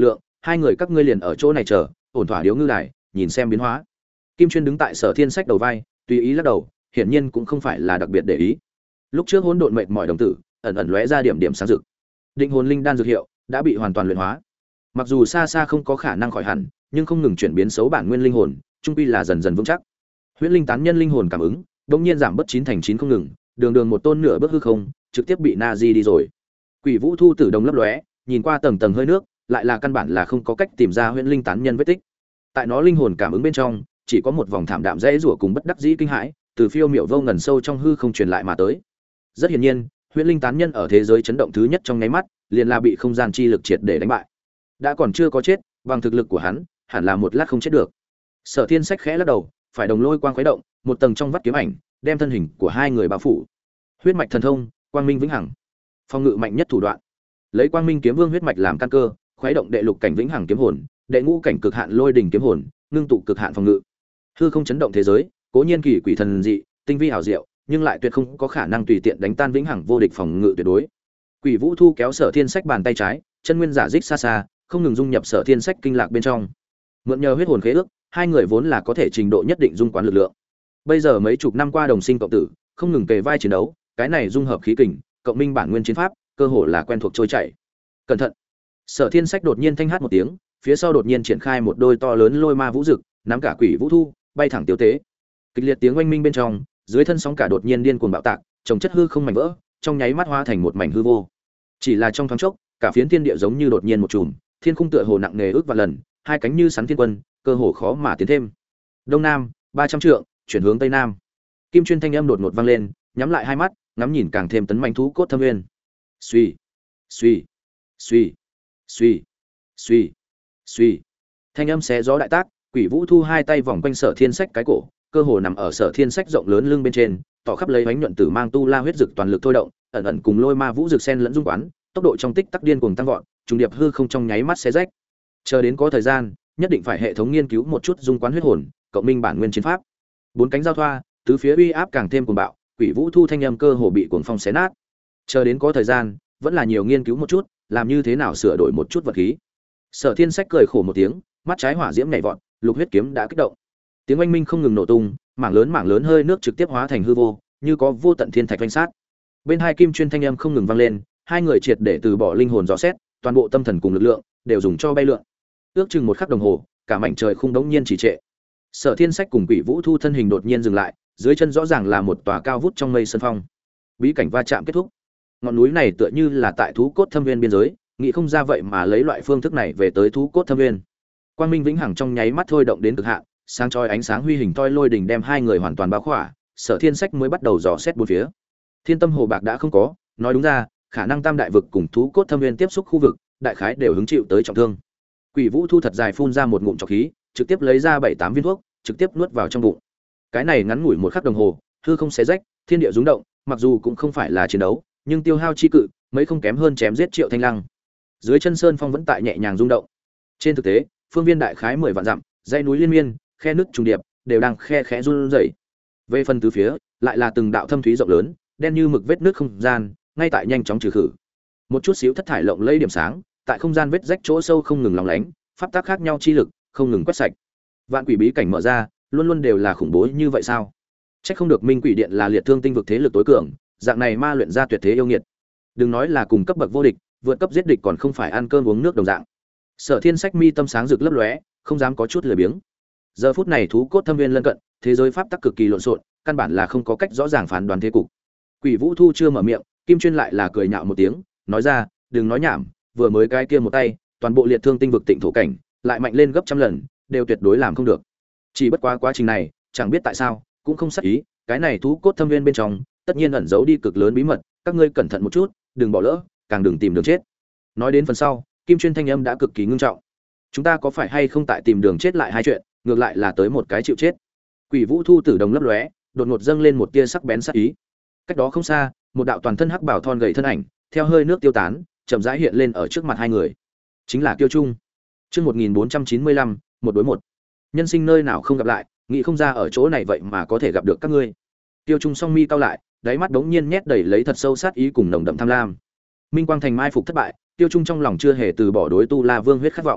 Speaker 1: hai người các ngươi liền ở chỗ này chờ, ổn thỏa điếu ngư đài, nhìn xem biến hóa. Kim Chuyên đứng tại Sở Thiên Sách đầu vai, tùy ý lắc đầu, hiển nhiên cũng không phải là đặc biệt để ý. Lúc trước hỗn độn mệt mỏi đồng tử, ẩn ẩn lóe ra điểm điểm sáng rực. Định hồn linh đan dược hiệu đã bị hoàn toàn luyện hóa. Mặc dù xa xa không có khả năng khỏi hẳn, nhưng không ngừng chuyển biến xấu bản nguyên linh hồn, trung quy là dần dần vững chắc. Huyễn linh tán nhân linh hồn cảm ứng, đột nhiên giảm bất 9 thành 9 không ngừng, đường đường một tôn nửa bước hư không, trực tiếp bị Nazi đi rồi. Quỷ Vũ Thu tử đồng lấp lóe, nhìn qua tầng tầng hơi nước, lại là căn bản là không có cách tìm ra huyễn linh tán nhân vết tích. Tại nó linh hồn cảm ứng bên trong, chỉ có một vòng thảm đạm dễ rủa cùng bất đắc dĩ kinh hãi, từ phiêu miểu vô ngần sâu trong hư không truyền lại mà tới. Rất hiển nhiên, huyễn linh tán nhân ở thế giới chấn động thứ nhất trong nháy mắt, liền là bị không gian chi lực triệt để đánh bại. Đã còn chưa có chết, bằng thực lực của hắn, hẳn là một lát không chết được. Sở Thiên Sách khẽ lắc đầu, phải đồng lôi quang khuấy động, một tầng trong vắt kiếm ảnh, đem thân hình của hai người bao phủ. Huyết mạch thần thông, quang minh vĩnh hằng. Phong ngự mạnh nhất thủ đoạn. Lấy Quang Minh kiếm vương huyết mạch làm căn cơ, khuấy động đệ lục cảnh vĩnh hằng kiếm hồn, đệ ngũ cảnh cực hạn lôi đỉnh kiếm hồn, ngưng tụ cực hạn phòng ngự. Hư không chấn động thế giới, cố nhiên kỳ quỷ thần dị, tinh vi hảo diệu, nhưng lại tuyệt không có khả năng tùy tiện đánh tan vĩnh hằng vô địch phòng ngự tuyệt đối. Quỷ Vũ Thu kéo Sở Thiên Sách bàn tay trái, chân nguyên giả dích xa xa, không ngừng dung nhập Sở Thiên Sách kinh lạc bên trong. Mượn nhờ huyết hồn khế ước, hai người vốn là có thể trình độ nhất định dung quán lực lượng. Bây giờ mấy chục năm qua đồng sinh cộng tử, không ngừng kề vai chiến đấu, cái này dung hợp khí kình, cộng minh bản nguyên chiến pháp, cơ hồ là quen thuộc trôi chảy. Cẩn thận! Sở Thiên Sách đột nhiên thanh hát một tiếng, phía sau đột nhiên triển khai một đôi to lớn lôi ma vũ dực, nắm cả Quỷ Vũ Thu, bay thẳng tiêu tế. Kịch liệt tiếng oanh minh bên trong, dưới thân sóng cả đột nhiên điên cuồng bạo tạc, trồng chất hư không mảnh vỡ, trong nháy mắt hóa thành một mảnh hư vô. Chỉ là trong thoáng chốc, cả phiến thiên địa giống như đột nhiên một chùm, thiên khung tựa hồ nặng nề ước vạn lần, hai cánh như sắn thiên quân, cơ hồ khó mà tiến thêm. Đông Nam, 300 trượng, chuyển hướng Tây Nam. Kim Chuyên thanh âm đột ngột vang lên, nhắm lại hai mắt, ngắm nhìn càng thêm tấn manh thú cốt thâm nguyên. Suy, suy, suy, suy, suy, suy. Thanh âm xé gió đại tác, Quỷ Vũ Thu hai tay vòng quanh Sở Thiên Sách cái cổ, cơ hồ nằm ở Sở Thiên Sách rộng lớn lưng bên trên, tỏ khắp lấy bánh nhuận tử mang tu la huyết dực toàn lực thôi động, ẩn ẩn cùng lôi ma vũ dực sen lẫn dung quán, tốc độ trong tích tắc điên cuồng tăng vọt, trùng điệp hư không trong nháy mắt xé rách. Chờ đến có thời gian, nhất định phải hệ thống nghiên cứu một chút dung quán huyết hồn, cộng minh bản nguyên chiến pháp. Bốn cánh giao thoa, tứ phía uy áp càng thêm cuồng bạo, Quỷ Vũ Thu thanh âm cơ hồ bị cuồng phong xé nát. Chờ đến có thời gian, vẫn là nhiều nghiên cứu một chút, làm như thế nào sửa đổi một chút vật khí. Sở Thiên Sách cười khổ một tiếng, mắt trái hỏa diễm nhảy vọt, lục huyết kiếm đã kích động. Tiếng oanh minh không ngừng nổ tung, mảng lớn hơi nước trực tiếp hóa thành hư vô, như có vô tận thiên thạch vành sát. Bên hai Kim Chuyên thanh âm không ngừng vang lên, hai người triệt để từ bỏ linh hồn dò xét, toàn bộ tâm thần cùng lực lượng đều dùng cho bay lượn. Ước chừng một khắc đồng hồ, cả mảnh trời khung đống nhiên chỉ trệ. Sở Thiên Sách cùng Quỷ Vũ Thu thân hình đột nhiên dừng lại, dưới chân rõ ràng là một tòa cao vút trong mây sơn phong. Bí cảnh va chạm kết thúc. Ngọn núi này tựa như là tại thú cốt thâm viên biên giới, nghĩ không ra vậy mà lấy loại phương thức này về tới thú cốt thâm viên. Quang minh vĩnh hằng trong nháy mắt thôi động đến cực hạn, sáng chói ánh sáng huy hình toi lôi đỉnh đem hai người hoàn toàn bao khỏa, Sở Thiên Sách mới bắt đầu dò xét bốn phía. Thiên Tâm Hồ Bạc đã không có, nói đúng ra, khả năng tam đại vực cùng thú cốt thâm viên tiếp xúc khu vực, đại khái đều hứng chịu tới trọng thương. Quỷ Vũ Thu thật dài phun ra một ngụm trọc khí, trực tiếp lấy ra 7-8 viên thuốc, trực tiếp nuốt vào trong bụng. Cái này ngắn ngủi một khắc đồng hồ, hư không xé rách, thiên địa rung động, mặc dù cũng không phải là chiến đấu, nhưng tiêu hao chi cự, mấy không kém hơn chém giết Triệu Thanh Lăng. Dưới chân sơn phong vẫn tại nhẹ nhàng rung động. Trên thực tế, phương viên đại khái 10 vạn dặm, dãy núi liên miên, khe nước trùng điệp, đều đang khe khẽ run rẩy. Về phần tứ phía, lại là từng đạo thâm thúy rộng lớn, đen như mực vết nước không gian, ngay tại nhanh chóng trừ khử. Một chút xíu thất thải lộng lẫy điểm sáng, tại không gian vết rách chỗ sâu không ngừng lóng lánh, pháp tác khác nhau chi lực, không ngừng quét sạch. Vạn quỷ bí cảnh mở ra, luôn luôn đều là khủng bố như vậy sao? Chắc không được Minh Quỷ Điện là liệt thương tinh vực thế lực tối cường, dạng này ma luyện ra tuyệt thế yêu nghiệt. Đừng nói là cùng cấp bậc vô địch, vượt cấp giết địch còn không phải ăn cơm uống nước đồng dạng. Sở Thiên Sách mi tâm sáng rực lấp lóe, không dám có chút lười biếng. Giờ phút này thú cốt thâm viên lân cận, thế giới pháp tắc cực kỳ lộn xộn, căn bản là không có cách rõ ràng phán đoán thế cục. Quỷ Vũ Thu chưa mở miệng, Kim Chuyên lại là cười nhạo một tiếng, nói ra, đừng nói nhảm, vừa mới cái kia một tay, toàn bộ liệt thương tinh vực tịnh thổ cảnh, lại mạnh lên gấp trăm lần, đều tuyệt đối làm không được. Chỉ bất quá quá trình này, chẳng biết tại sao, cũng không sát ý, cái này thú cốt thâm viên bên trong, tất nhiên ẩn giấu đi cực lớn bí mật, các ngươi cẩn thận một chút, đừng bỏ lỡ, càng đừng tìm đường chết. Nói đến phần sau, Kim Chuyên thanh âm đã cực kỳ ngưng trọng. Chúng ta có phải hay không tại tìm đường chết lại hai chuyện, ngược lại là tới một cái chịu chết. Quỷ Vũ Thu tử đồng lấp lóe, đột ngột dâng lên một tia sắc bén sát ý. Cách đó không xa, một đạo toàn thân hắc bảo thon gầy thân ảnh, theo hơi nước tiêu tán, chậm rãi hiện lên ở trước mặt hai người. Chính là Kiêu Trung. Chương 1495, một đối một. Nhân sinh nơi nào không gặp lại, nghĩ không ra ở chỗ này vậy mà có thể gặp được các ngươi. Kiêu Trung song mi cau lại, đáy mắt đống nhiên nhét đầy lấy thật sâu sát ý cùng nồng đậm tham lam. Minh Quang Thành mai phục thất bại, Tiêu Trung trong lòng chưa hề từ bỏ đối Tu La Vương huyết khát vọng.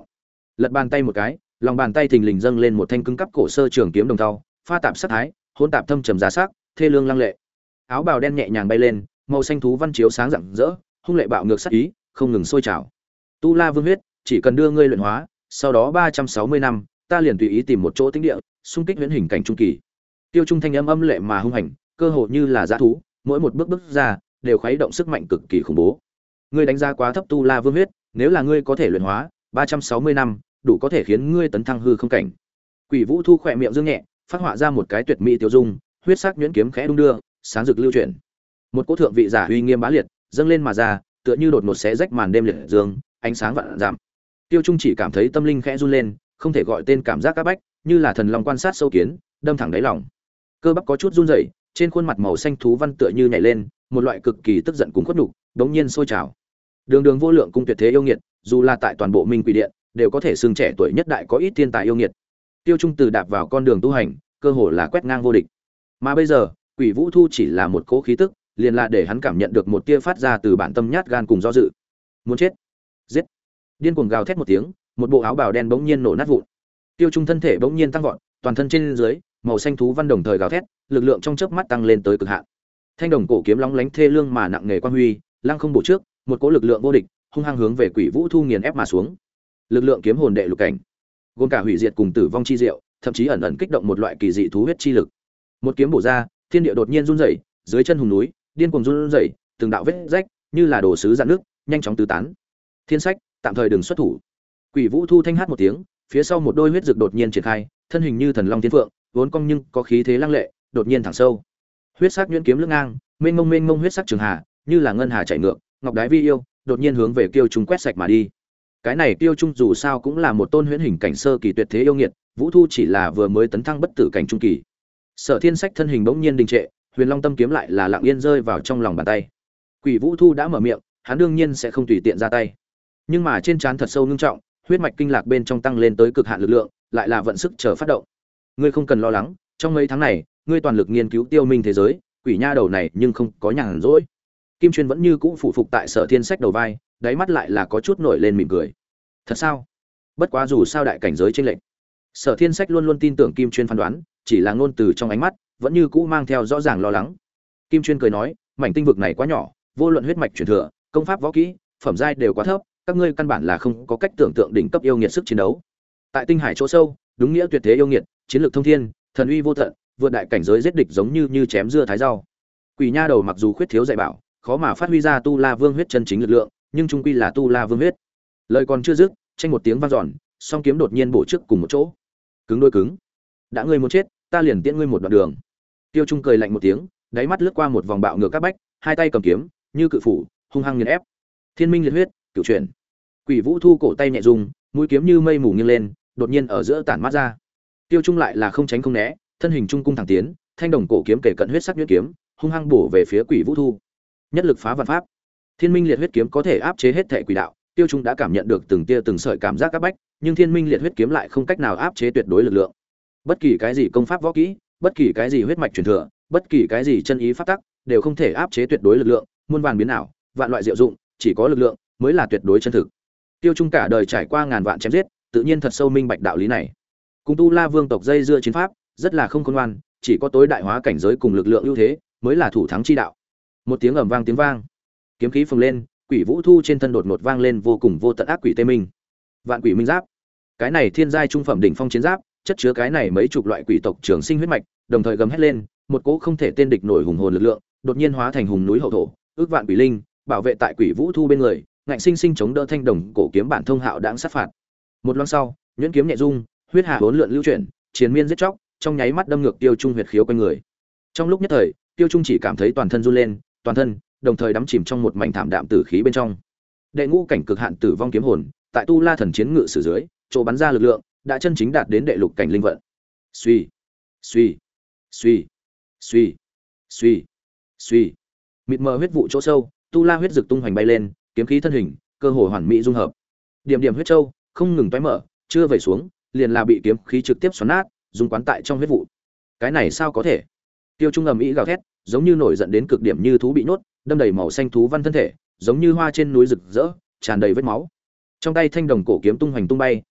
Speaker 1: Lật bàn tay một cái, lòng bàn tay thình lình dâng lên một thanh cứng cắp cổ sơ trường kiếm đồng thau, pha tạp sát thái, hỗn tạp thâm trầm giá sắc, thê lương lăng lệ. Áo bào đen nhẹ nhàng bay lên, màu xanh thú văn chiếu sáng rạng rỡ, hung lệ bạo ngược sát ý, không ngừng sôi trào. Tu La Vương huyết, chỉ cần đưa ngươi luyện hóa, sau đó 360 năm, ta liền tùy ý tìm một chỗ tĩnh địa, xung kích huyễn hình cảnh trung kỳ. Tiêu Trung thanh âm âm lệ mà hung hành, cơ hồ như là dã thú, mỗi một bước bước ra đều khuấy động sức mạnh cực kỳ khủng bố. Ngươi đánh giá quá thấp Tu La Vương huyết, nếu là ngươi có thể luyện hóa, 360 năm, đủ có thể khiến ngươi tấn thăng hư không cảnh. Quỷ Vũ Thu khỏe miệng dương nhẹ, phát họa ra một cái tuyệt mỹ tiêu dung, huyết sắc nhuyễn kiếm khẽ đung đưa, sáng rực lưu chuyển. Một cỗ thượng vị giả uy nghiêm bá liệt, dâng lên mà ra, tựa như đột ngột xé rách màn đêm liệt dương, ánh sáng vạn dặm. Tiêu Trung chỉ cảm thấy tâm linh khẽ run lên, không thể gọi tên cảm giác các bách, như là thần long quan sát sâu kiến, đâm thẳng đáy lòng. Cơ bắp có chút run rẩy, trên khuôn mặt màu xanh thú văn tựa như nhảy lên, một loại cực kỳ tức giận cùng khuất nhục, đống nhiên sôi trào. Đường đường vô lượng cung tuyệt thế yêu nghiệt, dù là tại toàn bộ Minh Quỷ Điện, đều có thể xưng trẻ tuổi nhất đại có ít thiên tài yêu nghiệt. Tiêu Trung từ đạp vào con đường tu hành, cơ hồ là quét ngang vô địch. Mà bây giờ, Quỷ Vũ Thu chỉ là một cỗ khí tức, liền là để hắn cảm nhận được một tia phát ra từ bản tâm nhát gan cùng do dự. Muốn chết, giết. Điên cuồng gào thét một tiếng, một bộ áo bào đen bỗng nhiên nổ nát vụn. Tiêu Trung thân thể bỗng nhiên tăng vọt, toàn thân trên dưới, màu xanh thú văn đồng thời gào thét, lực lượng trong chớp mắt tăng lên tới cực hạn. Thanh đồng cổ kiếm lóng lánh thê lương mà nặng nề quan huy, lăng không bổ trước, một cỗ lực lượng vô địch, hung hăng hướng về Quỷ Vũ Thu nghiền ép mà xuống. Lực lượng kiếm hồn đệ lục cảnh, gồm cả hủy diệt cùng tử vong chi diệu, thậm chí ẩn ẩn kích động một loại kỳ dị thú huyết chi lực. Một kiếm bổ ra, thiên địa đột nhiên run rẩy, dưới chân hùng núi, điên cuồng run rẩy, từng đạo vết rách, như là đồ sứ rạn nước, nhanh chóng tứ tán. Thiên sách, tạm thời đừng xuất thủ. Quỷ Vũ Thu thanh hát một tiếng, phía sau một đôi huyết dược đột nhiên triển khai, thân hình như thần long thiên phượng, vốn cong nhưng có khí thế lăng lệ, đột nhiên thẳng sâu. Huyết sắc nhuyễn kiếm lưỡng ngang, mênh mông huyết sắc trường hà, như là ngân hà chảy ngược, ngọc đái vi yêu, đột nhiên hướng về Kiêu Trung quét sạch mà đi. Cái này Kiêu Trung dù sao cũng là một tôn huyễn hình cảnh sơ kỳ tuyệt thế yêu nghiệt, Vũ Thu chỉ là vừa mới tấn thăng bất tử cảnh trung kỳ. Sở Thiên Sách thân hình bỗng nhiên đình trệ, Huyền Long Tâm kiếm lại là lặng yên rơi vào trong lòng bàn tay. Quỷ Vũ Thu đã mở miệng, hắn đương nhiên sẽ không tùy tiện ra tay. Nhưng mà trên trán thật sâu ngưng trọng, huyết mạch kinh lạc bên trong tăng lên tới cực hạn lực lượng, lại là vận sức chờ phát động. Ngươi không cần lo lắng, trong mấy tháng này, ngươi toàn lực nghiên cứu tiêu minh thế giới, quỷ nha đầu này nhưng không có nhàn rỗi. Kim Chuyên vẫn như cũ phụ phục tại Sở Thiên Sách đầu vai, đáy mắt lại là có chút nổi lên mỉm cười. Thật sao? Bất quá dù sao đại cảnh giới trên lệnh. Sở Thiên Sách luôn luôn tin tưởng Kim Chuyên phán đoán, chỉ là ngôn từ trong ánh mắt, vẫn như cũ mang theo rõ ràng lo lắng. Kim Chuyên cười nói, mảnh tinh vực này quá nhỏ, vô luận huyết mạch truyền thừa, công pháp võ kỹ, phẩm giai đều quá thấp, các ngươi căn bản là không có cách tưởng tượng đỉnh cấp yêu nghiệt sức chiến đấu. Tại tinh hải chỗ sâu, đúng nghĩa tuyệt thế yêu nghiệt, chiến lược thông thiên, thần uy vô tận, vượt đại cảnh giới giết địch giống như chém dưa thái rau. Quỷ nha đầu mặc dù khuyết thiếu dạy bảo, khó mà phát huy ra Tu La Vương huyết chân chính lực lượng, nhưng trung quy là Tu La Vương huyết. Lời còn chưa dứt, tranh một tiếng vang dọn, song kiếm đột nhiên bổ trước cùng một chỗ. Cứng đôi cứng. Đã ngươi muốn chết, ta liền tiễn ngươi một đoạn đường. Tiêu Trung cười lạnh một tiếng, đáy mắt lướt qua một vòng bạo ngược các bách, hai tay cầm kiếm, như cự phủ, hung hăng nghiền ép. Thiên minh liệt huyết, cửu chuyển. Quỷ Vũ Thu cổ tay nhẹ rung, mũi kiếm như mây mù nghiêng lên, đột nhiên ở giữa tản mát ra. Tiêu Trung lại là không tránh không né, thân hình trung cung thẳng tiến, thanh đồng cổ kiếm kể cận huyết sắc nhuyễn kiếm, hung hăng bổ về phía Quỷ Vũ Thu. Nhất lực phá vạn pháp. Thiên minh liệt huyết kiếm có thể áp chế hết thể quỷ đạo, Tiêu Trung đã cảm nhận được từng tia từng sợi cảm giác các bách, nhưng Thiên minh liệt huyết kiếm lại không cách nào áp chế tuyệt đối lực lượng. Bất kỳ cái gì công pháp võ kỹ, bất kỳ cái gì huyết mạch truyền thừa, bất kỳ cái gì chân ý pháp tắc, đều không thể áp chế tuyệt đối lực lượng, muôn vàn biến ảo, vạn loại diệu dụng, chỉ có lực lượng mới là tuyệt đối chân thực. Tiêu Trung cả đời trải qua ngàn vạn chém giết, tự nhiên thật sâu minh bạch đạo lý này. Cùng Tu La Vương tộc dây dưa chiến pháp, rất là không khôn ngoan, chỉ có tối đại hóa cảnh giới cùng lực lượng ưu thế, mới là thủ thắng chi đạo. Một tiếng ầm vang tiếng vang, kiếm khí phồng lên, Quỷ Vũ Thu trên thân đột ngột vang lên vô cùng vô tận ác quỷ tê minh. Vạn quỷ minh giáp. Cái này thiên giai trung phẩm đỉnh phong chiến giáp, chất chứa cái này mấy chục loại quỷ tộc trường sinh huyết mạch, đồng thời gầm hét lên, một cỗ không thể tên địch nổi hùng hồn lực lượng, đột nhiên hóa thành hùng núi hậu thổ, ước vạn quỷ linh, bảo vệ tại Quỷ Vũ Thu bên người, ngạnh sinh sinh chống đỡ thanh đồng cổ kiếm bản thông hạo đãng sát phạt. Một loáng sau, nhuyễn kiếm nhẹ rung, huyết hà hỗn lượn lưu chuyển, chiến miên giết chóc, trong nháy mắt đâm ngược Tiêu Trung huyệt khiếu quanh người. Trong lúc nhất thời, Tiêu Trung chỉ cảm thấy toàn thân run lên, toàn thân đồng thời đắm chìm trong một mảnh thảm đạm tử khí bên trong. Đệ ngũ cảnh cực hạn tử vong kiếm hồn, tại Tu La thần chiến ngự sử dưới, chỗ bắn ra lực lượng đã chân chính đạt đến đệ lục cảnh linh vận. Suy, suy, suy, suy, suy, suy. Mịt mờ huyết vụ chỗ sâu, Tu La huyết dực tung hoành bay lên, kiếm khí thân hình, cơ hồ hoàn mỹ dung hợp. Điểm điểm huyết châu không ngừng tóe mở, chưa vẩy xuống, liền là bị kiếm khí trực tiếp xoắn nát, dung quán tại trong huyết vụ. Cái này sao có thể? Tiêu Trung ầm ĩ gào thét, giống như nổi giận đến cực điểm như thú bị nhốt, đâm đầy màu xanh thú văn thân thể, giống như hoa trên núi rực rỡ, tràn đầy vết máu. Trong tay thanh đồng cổ kiếm tung hoành tung bay,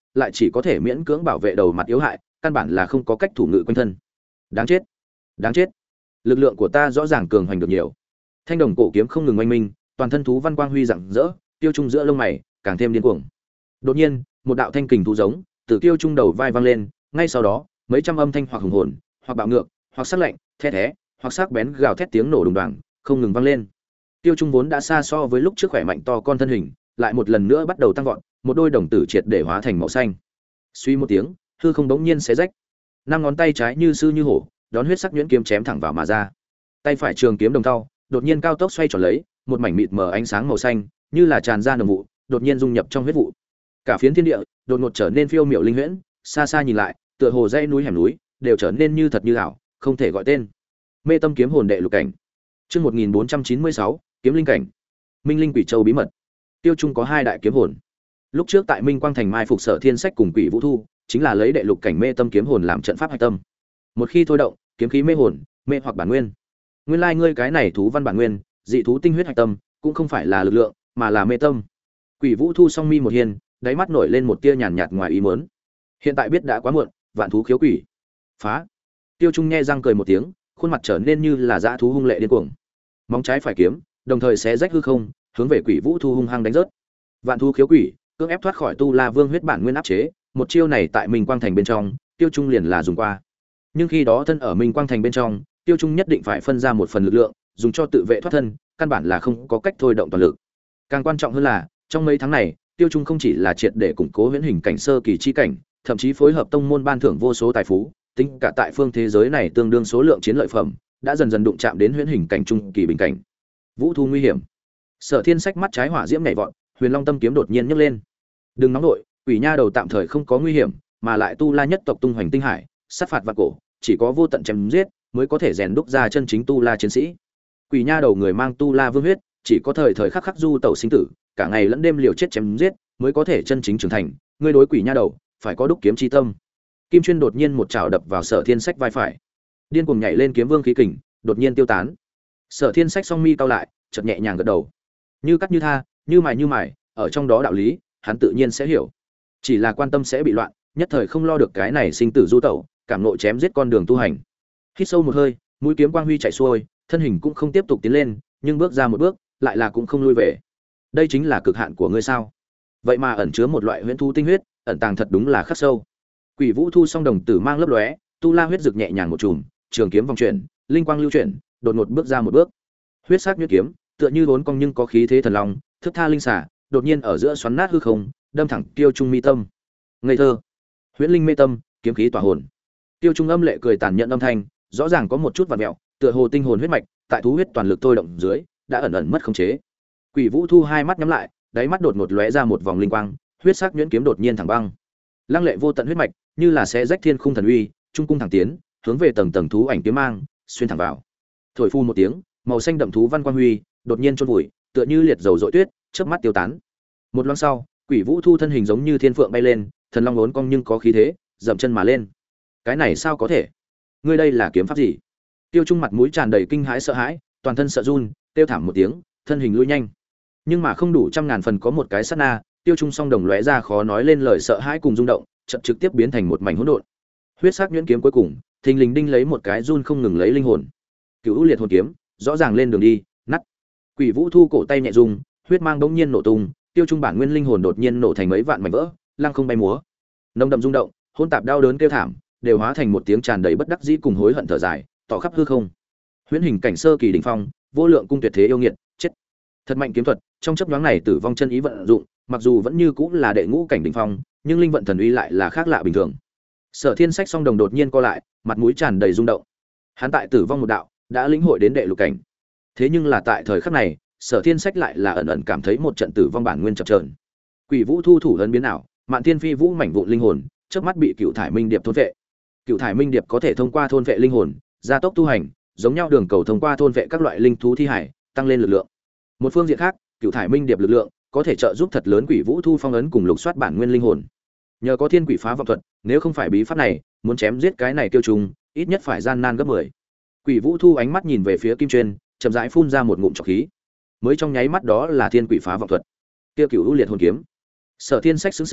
Speaker 1: lại chỉ có thể miễn cưỡng bảo vệ đầu mặt yếu hại, căn bản là không có cách thủ ngự quanh thân. Đáng chết, đáng chết. Lực lượng của ta rõ ràng cường hoành được nhiều. Thanh đồng cổ kiếm không ngừng oanh minh, toàn thân thú văn quang huy rạng rỡ, Tiêu Trung giữa lông mày càng thêm điên cuồng. Đột nhiên, một đạo thanh kình thú giống từ Tiêu Trung đầu vai vang lên, ngay sau đó, mấy trăm âm thanh hoặc hùng hồn, hoặc bạo ngược, hoặc sắc lạnh, the thé, hoặc sắc bén gào thét tiếng nổ đùng đoàng, không ngừng vang lên. Tiêu Trung vốn đã xa so với lúc trước khỏe mạnh to con thân hình, lại một lần nữa bắt đầu tăng vọt, một đôi đồng tử triệt để hóa thành màu xanh. Suy một tiếng, hư không đống nhiên xé rách. Năm ngón tay trái như sư như hổ, đón huyết sắc nhuyễn kiếm chém thẳng vào mà ra. Tay phải trường kiếm đồng thau, đột nhiên cao tốc xoay tròn lấy, một mảnh mịt mờ ánh sáng màu xanh, như là tràn ra nồng vụ, đột nhiên dung nhập trong huyết vụ. Cả phiến thiên địa đột ngột trở nên phiêu miểu linh huyễn, xa xa nhìn lại, tựa hồ dãy núi hẻm núi đều trở nên như thật như ảo, không thể gọi tên. Mê Tâm kiếm hồn đệ lục cảnh. Chương 1496, kiếm linh cảnh. Minh Linh Quỷ Châu bí mật. Tiêu Trung có hai đại kiếm hồn. Lúc trước tại Minh Quang Thành mai phục Sở Thiên Sách cùng Quỷ Vũ Thu, chính là lấy đệ lục cảnh Mê Tâm kiếm hồn làm trận pháp hạch tâm. Một khi thôi động, kiếm khí mê hồn, mê hoặc bản nguyên. Nguyên lai ngươi cái này thú văn bản nguyên, dị thú tinh huyết hạch tâm, cũng không phải là lực lượng, mà là mê tâm. Quỷ Vũ Thu song mi một hiên, đáy mắt nổi lên một tia nhàn nhạt ngoài ý muốn. Hiện tại biết đã quá muộn, vạn thú khiếu quỷ. Phá. Tiêu Trung nhe răng cười một tiếng, khuôn mặt trở nên như là dã thú hung lệ điên cuồng. Móng trái phải kiếm, đồng thời xé rách hư không, hướng về Quỷ Vũ Thu hung hăng đánh rớt. Vạn thú khiếu quỷ, cưỡng ép thoát khỏi Tu La Vương huyết bản nguyên áp chế, một chiêu này tại Minh Quang Thành bên trong, Tiêu Trung liền là dùng qua. Nhưng khi đó thân ở Minh Quang Thành bên trong, Tiêu Trung nhất định phải phân ra một phần lực lượng, dùng cho tự vệ thoát thân, căn bản là không có cách thôi động toàn lực. Càng quan trọng hơn là, trong mấy tháng này, Tiêu Trung không chỉ là triệt để củng cố huyễn hình cảnh sơ kỳ chi cảnh, thậm chí phối hợp tông môn ban thưởng vô số tài phú, tính cả tại phương thế giới này tương đương số lượng chiến lợi phẩm, đã dần dần đụng chạm đến huyễn hình cảnh trung kỳ bình cảnh. Vũ Thu nguy hiểm. Sở Thiên Sách mắt trái hỏa diễm nhảy vọt, Huyền Long tâm kiếm đột nhiên nhấc lên. Đừng nóng nội, Quỷ Nha đầu tạm thời không có nguy hiểm, mà lại Tu La nhất tộc tung hoành tinh hải, sát phạt vạn cổ, chỉ có vô tận chém giết mới có thể rèn đúc ra chân chính Tu La chiến sĩ. Quỷ Nha đầu người mang Tu La vương huyết, chỉ có thời thời khắc khắc du tẩu sinh tử, cả ngày lẫn đêm liều chết chém giết mới có thể chân chính trưởng thành. Ngươi đối Quỷ Nha đầu phải có đúc kiếm chi tâm. Kim Chuyên đột nhiên một chảo đập vào Sở Thiên Sách vai phải, điên cuồng nhảy lên kiếm vương khí kình, đột nhiên tiêu tán. Sở Thiên Sách song mi cau lại, chợt nhẹ nhàng gật đầu. Như cắt như tha, như mài, ở trong đó đạo lý, hắn tự nhiên sẽ hiểu. Chỉ là quan tâm sẽ bị loạn, nhất thời không lo được cái này sinh tử du tẩu, cảm ngộ chém giết con đường tu hành. Hít sâu một hơi, mũi kiếm quang huy chạy xuôi, thân hình cũng không tiếp tục tiến lên, nhưng bước ra một bước, lại là cũng không lui về. Đây chính là cực hạn của ngươi sao? Vậy mà ẩn chứa một loại huyễn thú tinh huyết, ẩn tàng thật đúng là khắc sâu. Quỷ Vũ Thu song đồng tử mang lấp lóe, Tu La huyết rực nhẹ nhàng một chùm, trường kiếm vòng chuyển, linh quang lưu chuyển, đột ngột bước ra một bước. Huyết sắc nhuyễn kiếm, tựa như vốn cong nhưng có khí thế thần long, thức tha linh xả, đột nhiên ở giữa xoắn nát hư không, đâm thẳng Tiêu Trung mi tâm. Ngây thơ, huyễn linh mê tâm, kiếm khí tỏa hồn. Tiêu Trung âm lệ cười tàn nhẫn âm thanh, rõ ràng có một chút vặn mèo, tựa hồ tinh hồn huyết mạch, tại thú huyết toàn lực thôi động dưới, đã ẩn ẩn mất khống chế. Quỷ Vũ Thu hai mắt nhắm lại, đáy mắt đột ngột lóe ra một vòng linh quang, huyết sắc nhuyễn kiếm đột nhiên thẳng băng. Lăng lệ vô tận huyết mạch, như là xé rách thiên khung thần uy, trung cung thẳng tiến, hướng về tầng tầng thú ảnh kiếm mang, xuyên thẳng vào. Thổi phu một tiếng, màu xanh đậm thú văn quang huy, đột nhiên chôn vùi, tựa như liệt dầu dội tuyết, chớp mắt tiêu tán. Một loáng sau, Quỷ Vũ Thu thân hình giống như thiên phượng bay lên, thần long uốn cong nhưng có khí thế, dậm chân mà lên. Cái này sao có thể? Ngươi đây là kiếm pháp gì? Tiêu Trung mặt mũi tràn đầy kinh hãi sợ hãi, toàn thân sợ run, kêu thảm một tiếng, thân hình lui nhanh. Nhưng mà không đủ trăm ngàn phần có một cái sát na, Tiêu Trung song đồng lóe ra khó nói lên lời sợ hãi cùng rung động, chợt trực tiếp biến thành một mảnh hỗn độn. Huyết sắc nhuyễn kiếm cuối cùng, thình lình đinh lấy một cái run không ngừng lấy linh hồn. Cửu liệt hồn kiếm, rõ ràng lên đường đi, nắt. Quỷ Vũ Thu cổ tay nhẹ rung, huyết mang bỗng nhiên nổ tung, Tiêu Trung bản nguyên linh hồn đột nhiên nổ thành mấy vạn mảnh vỡ, lăng không bay múa. Nồng đậm rung động, hỗn tạp đau đớn kêu thảm, đều hóa thành một tiếng tràn đầy bất đắc dĩ cùng hối hận thở dài, tỏ khắp hư không. Huyễn hình cảnh sơ kỳ đỉnh phong, vô lượng cung tuyệt thế yêu nghiệt, chết. Thật mạnh kiếm thuật, trong chớp nhoáng này tử vong chân ý vận dụng, mặc dù vẫn như cũng là đệ ngũ cảnh đỉnh phong, nhưng linh vận thần uy lại là khác lạ bình thường. Sở Thiên Sách song đồng đột nhiên co lại, mặt mũi tràn đầy rung động. Hắn tại tử vong một đạo, đã lĩnh hội đến đệ lục cảnh. Thế nhưng là tại thời khắc này, Sở Thiên Sách lại là ẩn ẩn cảm thấy một trận tử vong bản nguyên chập chờn. Quỷ Vũ Thu thủ ấn biến ảo, Mạn Thiên Phi Vũ mảnh vụn linh hồn, chớp mắt bị Cựu Thải Minh Điệp thôn vệ. Cựu Thải Minh Điệp có thể thông qua thôn vệ linh hồn, gia tốc tu hành, giống nhau đường cầu thông qua thôn vệ các loại linh thú thi hải, tăng lên lực lượng. Một phương diện khác, Cựu Thải Minh Điệp lực lượng có thể trợ giúp thật lớn Quỷ Vũ Thu phong ấn cùng lục soát bản nguyên linh hồn. Nhờ có Thiên Quỷ phá vọng thuật, nếu không phải bí pháp này, muốn chém giết cái này tiêu trùng, ít nhất phải gian nan gấp 10. Quỷ Vũ Thu ánh mắt nhìn về phía Kim Chuyên, chậm rãi phun ra một ngụm trọc khí. Mới trong nháy mắt đó là Thiên Quỷ phá vọng thuật. Kia Cửu U liệt hồn kiếm. Sở Thiên Sách sững sờ,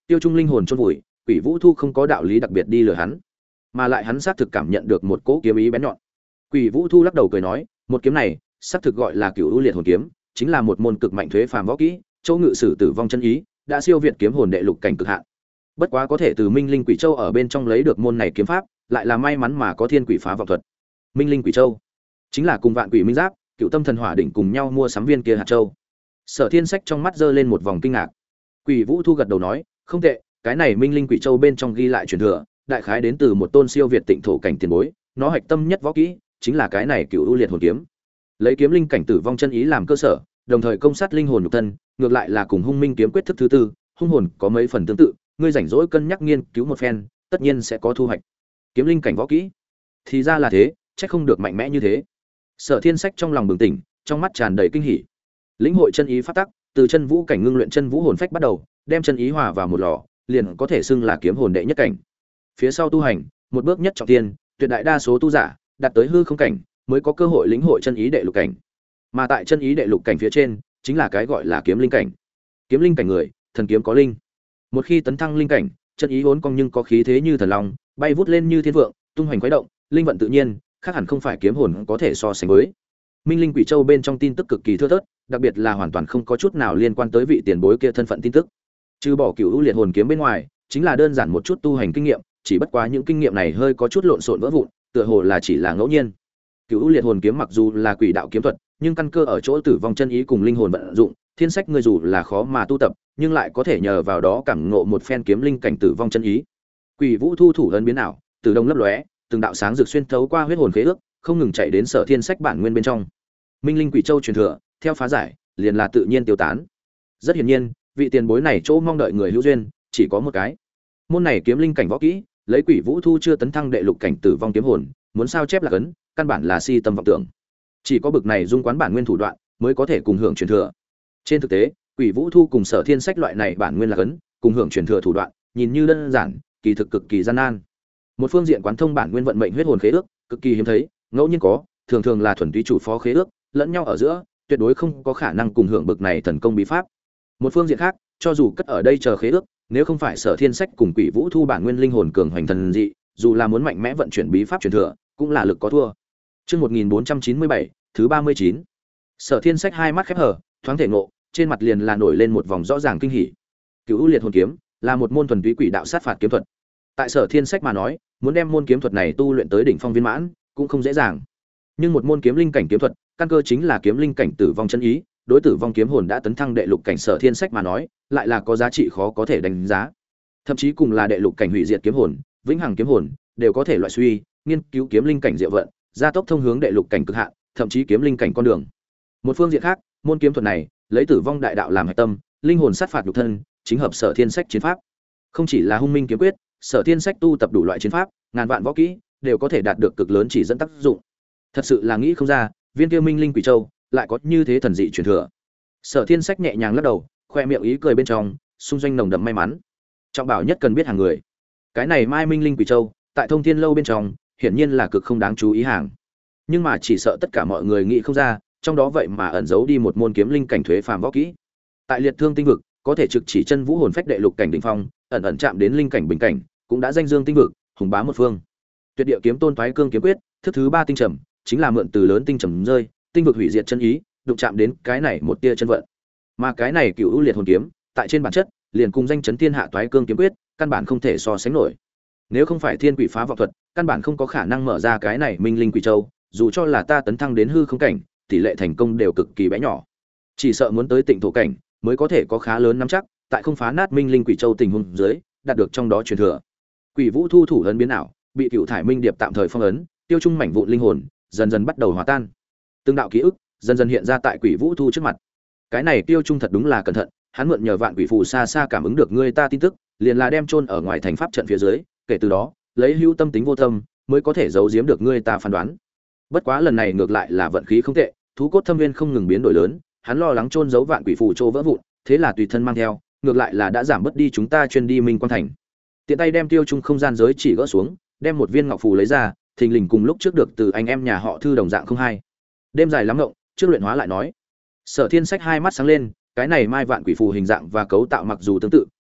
Speaker 1: Tiêu Trung linh hồn chôn vùi, Quỷ Vũ Thu không có đạo lý đặc biệt đi lừa hắn, mà lại hắn xác thực cảm nhận được một cỗ kiếm ý bén nhọn. Quỷ Vũ Thu lắc đầu cười nói, một kiếm này, xác thực gọi là Cửu U Liệt Hồn kiếm, chính là một môn cực mạnh thuế phàm võ kỹ, chỗ ngự sử tử vong chân ý, đã siêu việt kiếm hồn đệ lục cảnh cực hạn. Bất quá có thể từ Minh Linh Quỷ Châu ở bên trong lấy được môn này kiếm pháp, lại là may mắn mà có Thiên Quỷ phá vọng thuật. Minh Linh Quỷ Châu chính là cùng Vạn Quỷ Minh Giáp, Cựu Tâm Thần Hỏa đỉnh cùng nhau mua sắm viên kia hạt châu. Sở Thiên Sách trong mắt giơ lên một vòng kinh ngạc. Quỷ Vũ Thu gật đầu nói, không tệ, cái này Minh Linh Quỷ Châu bên trong ghi lại truyền thừa, đại khái đến từ một tôn siêu việt tịnh thổ cảnh tiền bối, nó hạch tâm nhất võ kỹ chính là cái này Cửu U Liệt Hồn kiếm. Lấy kiếm linh cảnh tử vong chân ý làm cơ sở, đồng thời công sát linh hồn nhục thân, ngược lại là cùng Hung Minh kiếm quyết thức thứ tư, hung hồn có mấy phần tương tự, ngươi rảnh rỗi cân nhắc nghiên cứu một phen, tất nhiên sẽ có thu hoạch. Kiếm linh cảnh võ kỹ, thì ra là thế, chắc không được mạnh mẽ như thế. Sở Thiên Sách trong lòng bừng tỉnh, trong mắt tràn đầy kinh hỉ. Lĩnh hội chân ý pháp tắc, từ chân vũ cảnh ngưng luyện chân vũ hồn phách bắt đầu, đem chân ý hòa vào một lò, liền có thể xưng là kiếm hồn đệ nhất cảnh. Phía sau tu hành, một bước nhất trọng tiên, tuyệt đại đa số tu giả đạt tới hư không cảnh mới có cơ hội lĩnh hội chân ý đệ lục cảnh. Mà tại chân ý đệ lục cảnh phía trên, chính là cái gọi là kiếm linh cảnh. Kiếm linh cảnh người, thần kiếm có linh. Một khi tấn thăng linh cảnh, chân ý vốn cong nhưng có khí thế như thần long, bay vút lên như thiên vượng, tung hoành khuấy động, linh vận tự nhiên, khác hẳn không phải kiếm hồn có thể so sánh với. Minh Linh Quỷ Châu bên trong tin tức cực kỳ thưa thớt, đặc biệt là hoàn toàn không có chút nào liên quan tới vị tiền bối kia thân phận tin tức. Trừ bỏ Cửu U Liệt Hồn kiếm bên ngoài, chính là đơn giản một chút tu hành kinh nghiệm, chỉ bất quá những kinh nghiệm này hơi có chút lộn xộn vỡ vụn, tựa hồ là chỉ là ngẫu nhiên. Cửu U Liệt Hồn kiếm mặc dù là quỷ đạo kiếm thuật, nhưng căn cơ ở chỗ tử vong chân ý cùng linh hồn vận dụng, Thiên Sách ngươi dù là khó mà tu tập, nhưng lại có thể nhờ vào đó cảm ngộ một phen kiếm linh cảnh tử vong chân ý. Quỷ Vũ Thu thủ ấn biến ảo, từ đông lấp lóe, từng đạo sáng rực xuyên thấu qua huyết hồn khế ước, không ngừng chạy đến Sở Thiên Sách bản nguyên bên trong. Minh Linh Quỷ Châu truyền thừa, theo phá giải, liền là tự nhiên tiêu tán. Rất hiển nhiên, vị tiền bối này chỗ mong đợi người hữu duyên, chỉ có một cái. Môn này kiếm linh cảnh võ kỹ, lấy Quỷ Vũ Thu chưa tấn thăng đệ lục cảnh tử vong kiếm hồn, muốn sao chép là cấn, căn bản là si tâm vọng tưởng. Chỉ có bực này dung quán bản nguyên thủ đoạn, mới có thể cùng hưởng truyền thừa. Trên thực tế, Quỷ Vũ Thu cùng Sở Thiên Sách loại này bản nguyên là cấn, cùng hưởng truyền thừa thủ đoạn, nhìn như đơn giản, kỳ thực cực kỳ gian nan. Một phương diện quán thông bản nguyên vận mệnh huyết hồn khế ước, cực kỳ hiếm thấy, ngẫu nhiên có, thường thường là thuần túy chủ phó khế ước, lẫn nhau ở giữa, tuyệt đối không có khả năng cùng hưởng bực này thần công bí pháp. Một phương diện khác, cho dù cất ở đây chờ khế ước, nếu không phải Sở Thiên Sách cùng Quỷ Vũ Thu bản nguyên linh hồn cường hoành thần dị, dù là muốn mạnh mẽ vận chuyển bí pháp truyền thừa, cũng là lực có thua. Chương 1497, thứ 39. Sở Thiên Sách hai mắt khép hờ, thoáng thể ngộ, trên mặt liền là nổi lên một vòng rõ ràng kinh hỉ. Cửu U Liệt Hồn kiếm là một môn thuần túy quỷ đạo sát phạt kiếm thuật. Tại Sở Thiên Sách mà nói, muốn đem môn kiếm thuật này tu luyện tới đỉnh phong viên mãn, cũng không dễ dàng. Nhưng một môn kiếm linh cảnh kiếm thuật, căn cơ chính là kiếm linh cảnh tử vong chân ý, đối tử vong kiếm hồn đã tấn thăng đệ lục cảnh Sở Thiên Sách mà nói, lại là có giá trị khó có thể đánh giá. Thậm chí cùng là đệ lục cảnh hủy diệt kiếm hồn, vĩnh hằng kiếm hồn, đều có thể loại suy, nghiên cứu kiếm linh cảnh diệu vận, gia tốc thông hướng đệ lục cảnh cực hạn, thậm chí kiếm linh cảnh con đường. Một phương diện khác, môn kiếm thuật này, lấy tử vong đại đạo làm hệ tâm, linh hồn sát phạt nhục thân, chính hợp Sở Thiên Sách chiến pháp. Không chỉ là Hung Minh kiếm quyết, Sở Thiên Sách tu tập đủ loại chiến pháp, ngàn vạn võ kỹ, đều có thể đạt được cực lớn chỉ dẫn tác dụng. Thật sự là nghĩ không ra, viên kia Minh Linh Quỷ Châu lại có như thế thần dị truyền thừa. Sở Thiên Sách nhẹ nhàng lắc đầu, khoe miệng ý cười bên trong, xung doanh nồng đậm may mắn. Trọng bảo nhất cần biết hàng người. Cái này Mai Minh Linh Quỷ Châu, tại Thông Thiên lâu bên trong, hiển nhiên là cực không đáng chú ý hàng. Nhưng mà chỉ sợ tất cả mọi người nghĩ không ra, trong đó vậy mà ẩn giấu đi một môn kiếm linh cảnh thuế phàm võ kỹ. Tại Liệt Thương tinh vực, có thể trực chỉ chân vũ hồn phách đệ lục cảnh đỉnh phong, ẩn ẩn chạm đến linh cảnh bình cảnh, cũng đã danh dương tinh vực, hùng bá một phương. Tuyệt địa kiếm tôn thoái cương kiếm quyết, thức thứ 3 tinh trầm, chính là mượn từ lớn tinh trầm rơi, tinh vực hủy diệt chân ý, đụng chạm đến cái này một tia chân vận. Mà cái này Cửu U Liệt Hồn kiếm, tại trên bản chất, liền cùng danh chấn thiên hạ thoái cương kiếm quyết, căn bản không thể so sánh nổi. Nếu không phải Thiên Quỷ phá vọng thuật, căn bản không có khả năng mở ra cái này Minh Linh Quỷ Châu, dù cho là ta tấn thăng đến hư không cảnh, tỷ lệ thành công đều cực kỳ bé nhỏ. Chỉ sợ muốn tới Tịnh thổ cảnh, mới có thể có khá lớn nắm chắc, tại không phá nát Minh Linh Quỷ Châu tình huống dưới, đạt được trong đó truyền thừa. Quỷ Vũ Thu thủ ấn biến ảo, bị Cửu Thải Minh Điệp tạm thời phong ấn, tiêu trung mảnh vụn linh hồn, dần dần bắt đầu hòa tan. Từng đạo ký ức dần dần hiện ra tại Quỷ Vũ Thu trước mặt. Cái này tiêu trung thật đúng là cẩn thận, hắn mượn nhờ vạn quỷ phù xa xa cảm ứng được người ta tin tức, liền là đem chôn ở ngoài thành pháp trận phía dưới, kể từ đó, lấy hữu tâm tính vô tâm, mới có thể giấu giếm được người ta phán đoán. Bất quá lần này ngược lại là vận khí không tệ, thú cốt thâm viên không ngừng biến đổi lớn, hắn lo lắng chôn giấu vạn quỷ phù trô vỡ vụn, thế là tùy thân mang theo, ngược lại là đã giảm bớt đi chúng ta chuyên đi Minh Quan thành. Tiện tay đem tiêu trung không gian giới chỉ gỡ xuống, đem một viên ngọc phù lấy ra, thình lình cùng lúc trước được từ anh em nhà họ Thư đồng dạng không hai. Đêm dài lắm ngộng, trước luyện hóa lại nói. Sở Thiên Sách hai mắt sáng lên, cái này mai vạn quỷ phù hình dạng và cấu tạo mặc dù tương tự,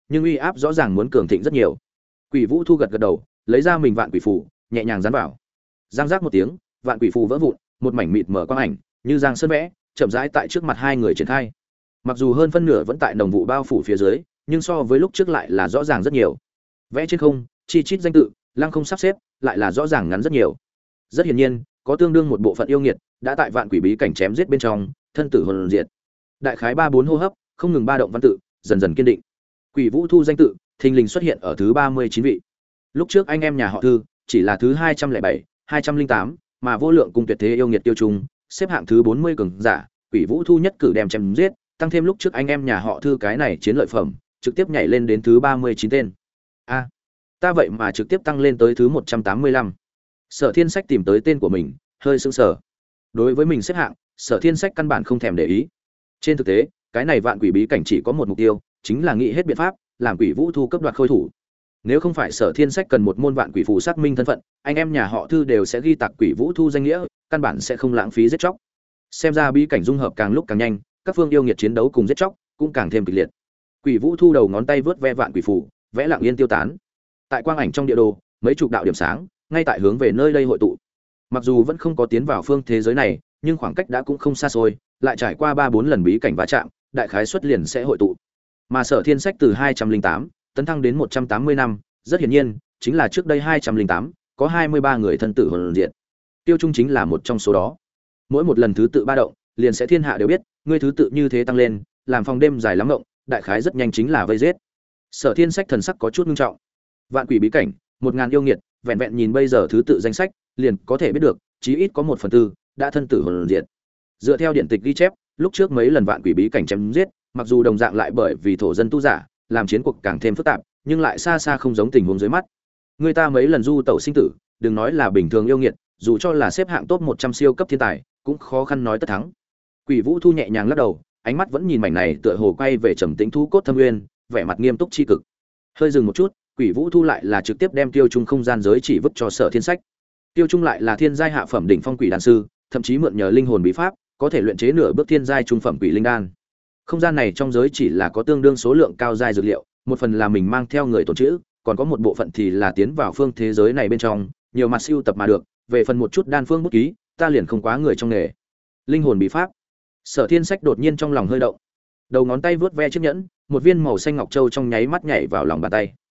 Speaker 1: nhưng uy áp rõ ràng muốn cường thịnh rất nhiều. Quỷ Vũ Thu gật gật đầu, lấy ra mình vạn quỷ phù, nhẹ nhàng dán vào. Giang giác một tiếng, vạn quỷ phù vỡ vụn, một mảnh mịt mờ quang ảnh, như giang sơn vẽ, chậm rãi tại trước mặt hai người triển khai. Mặc dù hơn phân nửa vẫn tại đồng vụ bao phủ phía dưới, nhưng so với lúc trước lại là rõ ràng rất nhiều. Vẽ trên không, chi chít danh tự, lăng không sắp xếp, lại là rõ ràng ngắn rất nhiều. Rất hiển nhiên, có tương đương một bộ phận yêu nghiệt đã tại vạn quỷ bí cảnh chém giết bên trong, thân tử hồn diệt. Đại khái 3-4 hô hấp, không ngừng ba động văn tự, dần dần kiên định. Quỷ Vũ Thu danh tự, thình lình xuất hiện ở thứ 39 vị. Lúc trước anh em nhà họ Thư chỉ là thứ 207, 208, mà vô lượng cung tuyệt thế yêu nghiệt tiêu trung, xếp hạng thứ 40 cường giả, Quỷ Vũ Thu nhất cử đem chém giết, tăng thêm lúc trước anh em nhà họ Thư cái này chiến lợi phẩm, trực tiếp nhảy lên đến thứ 39 tên. A, ta vậy mà trực tiếp tăng lên tới thứ 185. Sở Thiên Sách tìm tới tên của mình, hơi sững sờ. Đối với mình xếp hạng, Sở Thiên Sách căn bản không thèm để ý. Trên thực tế, cái này vạn quỷ bí cảnh chỉ có một mục tiêu, chính là nghĩ hết biện pháp, làm Quỷ Vũ Thu cấp đoạt khôi thủ. Nếu không phải Sở Thiên Sách cần một môn vạn quỷ phù xác minh thân phận, anh em nhà họ Thư đều sẽ ghi tạc Quỷ Vũ Thu danh nghĩa, căn bản sẽ không lãng phí giết chóc. Xem ra bí cảnh dung hợp càng lúc càng nhanh, các phương yêu nghiệt chiến đấu cùng giết chóc cũng càng thêm kịch liệt. Quỷ Vũ Thu đầu ngón tay vớt ve vạn quỷ phù, vẽ lặng yên tiêu tán. Tại quang ảnh trong địa đồ, mấy chục đạo điểm sáng ngay tại hướng về nơi đây hội tụ. Mặc dù vẫn không có tiến vào phương thế giới này, nhưng khoảng cách đã cũng không xa xôi, lại trải qua 3-4 lần bí cảnh va chạm, đại khái xuất liền sẽ hội tụ. Mà Sở Thiên Sách từ 208 tấn thăng đến 180 năm, rất hiển nhiên, chính là trước đây 208 có 23 người thân tử hồn diệt. Tiêu Trung chính là một trong số đó. Mỗi một lần thứ tự ba động, liền sẽ thiên hạ đều biết, ngươi thứ tự như thế tăng lên, làm phòng đêm dài lắm ngộng, đại khái rất nhanh chính là vây giết. Sở Thiên Sách thần sắc có chút nghiêm trọng. Vạn quỷ bí cảnh, 1000 yêu nghiệt, vẹn vẹn nhìn bây giờ thứ tự danh sách, liền có thể biết được, chí ít có 1/4 đã thân tử hồn diệt. Dựa theo điện tịch ghi chép, lúc trước mấy lần vạn quỷ bí cảnh chém giết, mặc dù đồng dạng lại bởi vì thổ dân tu giả, làm chiến cuộc càng thêm phức tạp, nhưng lại xa xa không giống tình huống dưới mắt. Người ta mấy lần du tẩu sinh tử, đừng nói là bình thường yêu nghiệt, dù cho là xếp hạng top 100 siêu cấp thiên tài, cũng khó khăn nói tất thắng. Quỷ Vũ Thu nhẹ nhàng lắc đầu, ánh mắt vẫn nhìn mảnh này tựa hồ quay về trầm tĩnh thú cốt thâm nguyên, vẻ mặt nghiêm túc chi cực. Hơi dừng một chút, Quỷ Vũ Thu lại là trực tiếp đem Tiêu Trung không gian giới chỉ vứt cho Sở Thiên Sách. Tiêu Trung lại là thiên giai hạ phẩm đỉnh phong quỷ đan sư, thậm chí mượn nhờ linh hồn bí pháp, có thể luyện chế nửa bước thiên giai trung phẩm quỷ linh đan. Không gian này trong giới chỉ là có tương đương số lượng cao giai dược liệu, một phần là mình mang theo người tồn trữ, còn có một bộ phận thì là tiến vào phương thế giới này bên trong, nhiều mặt siêu tập mà được, về phần một chút đan phương bút ký, ta liền không quá người trong nghề. Linh hồn bí pháp. Sở Thiên Sách đột nhiên trong lòng hơi động. Đầu ngón tay vướt ve chiếc nhẫn, một viên màu xanh ngọc châu trong nháy mắt nhảy vào lòng bàn tay.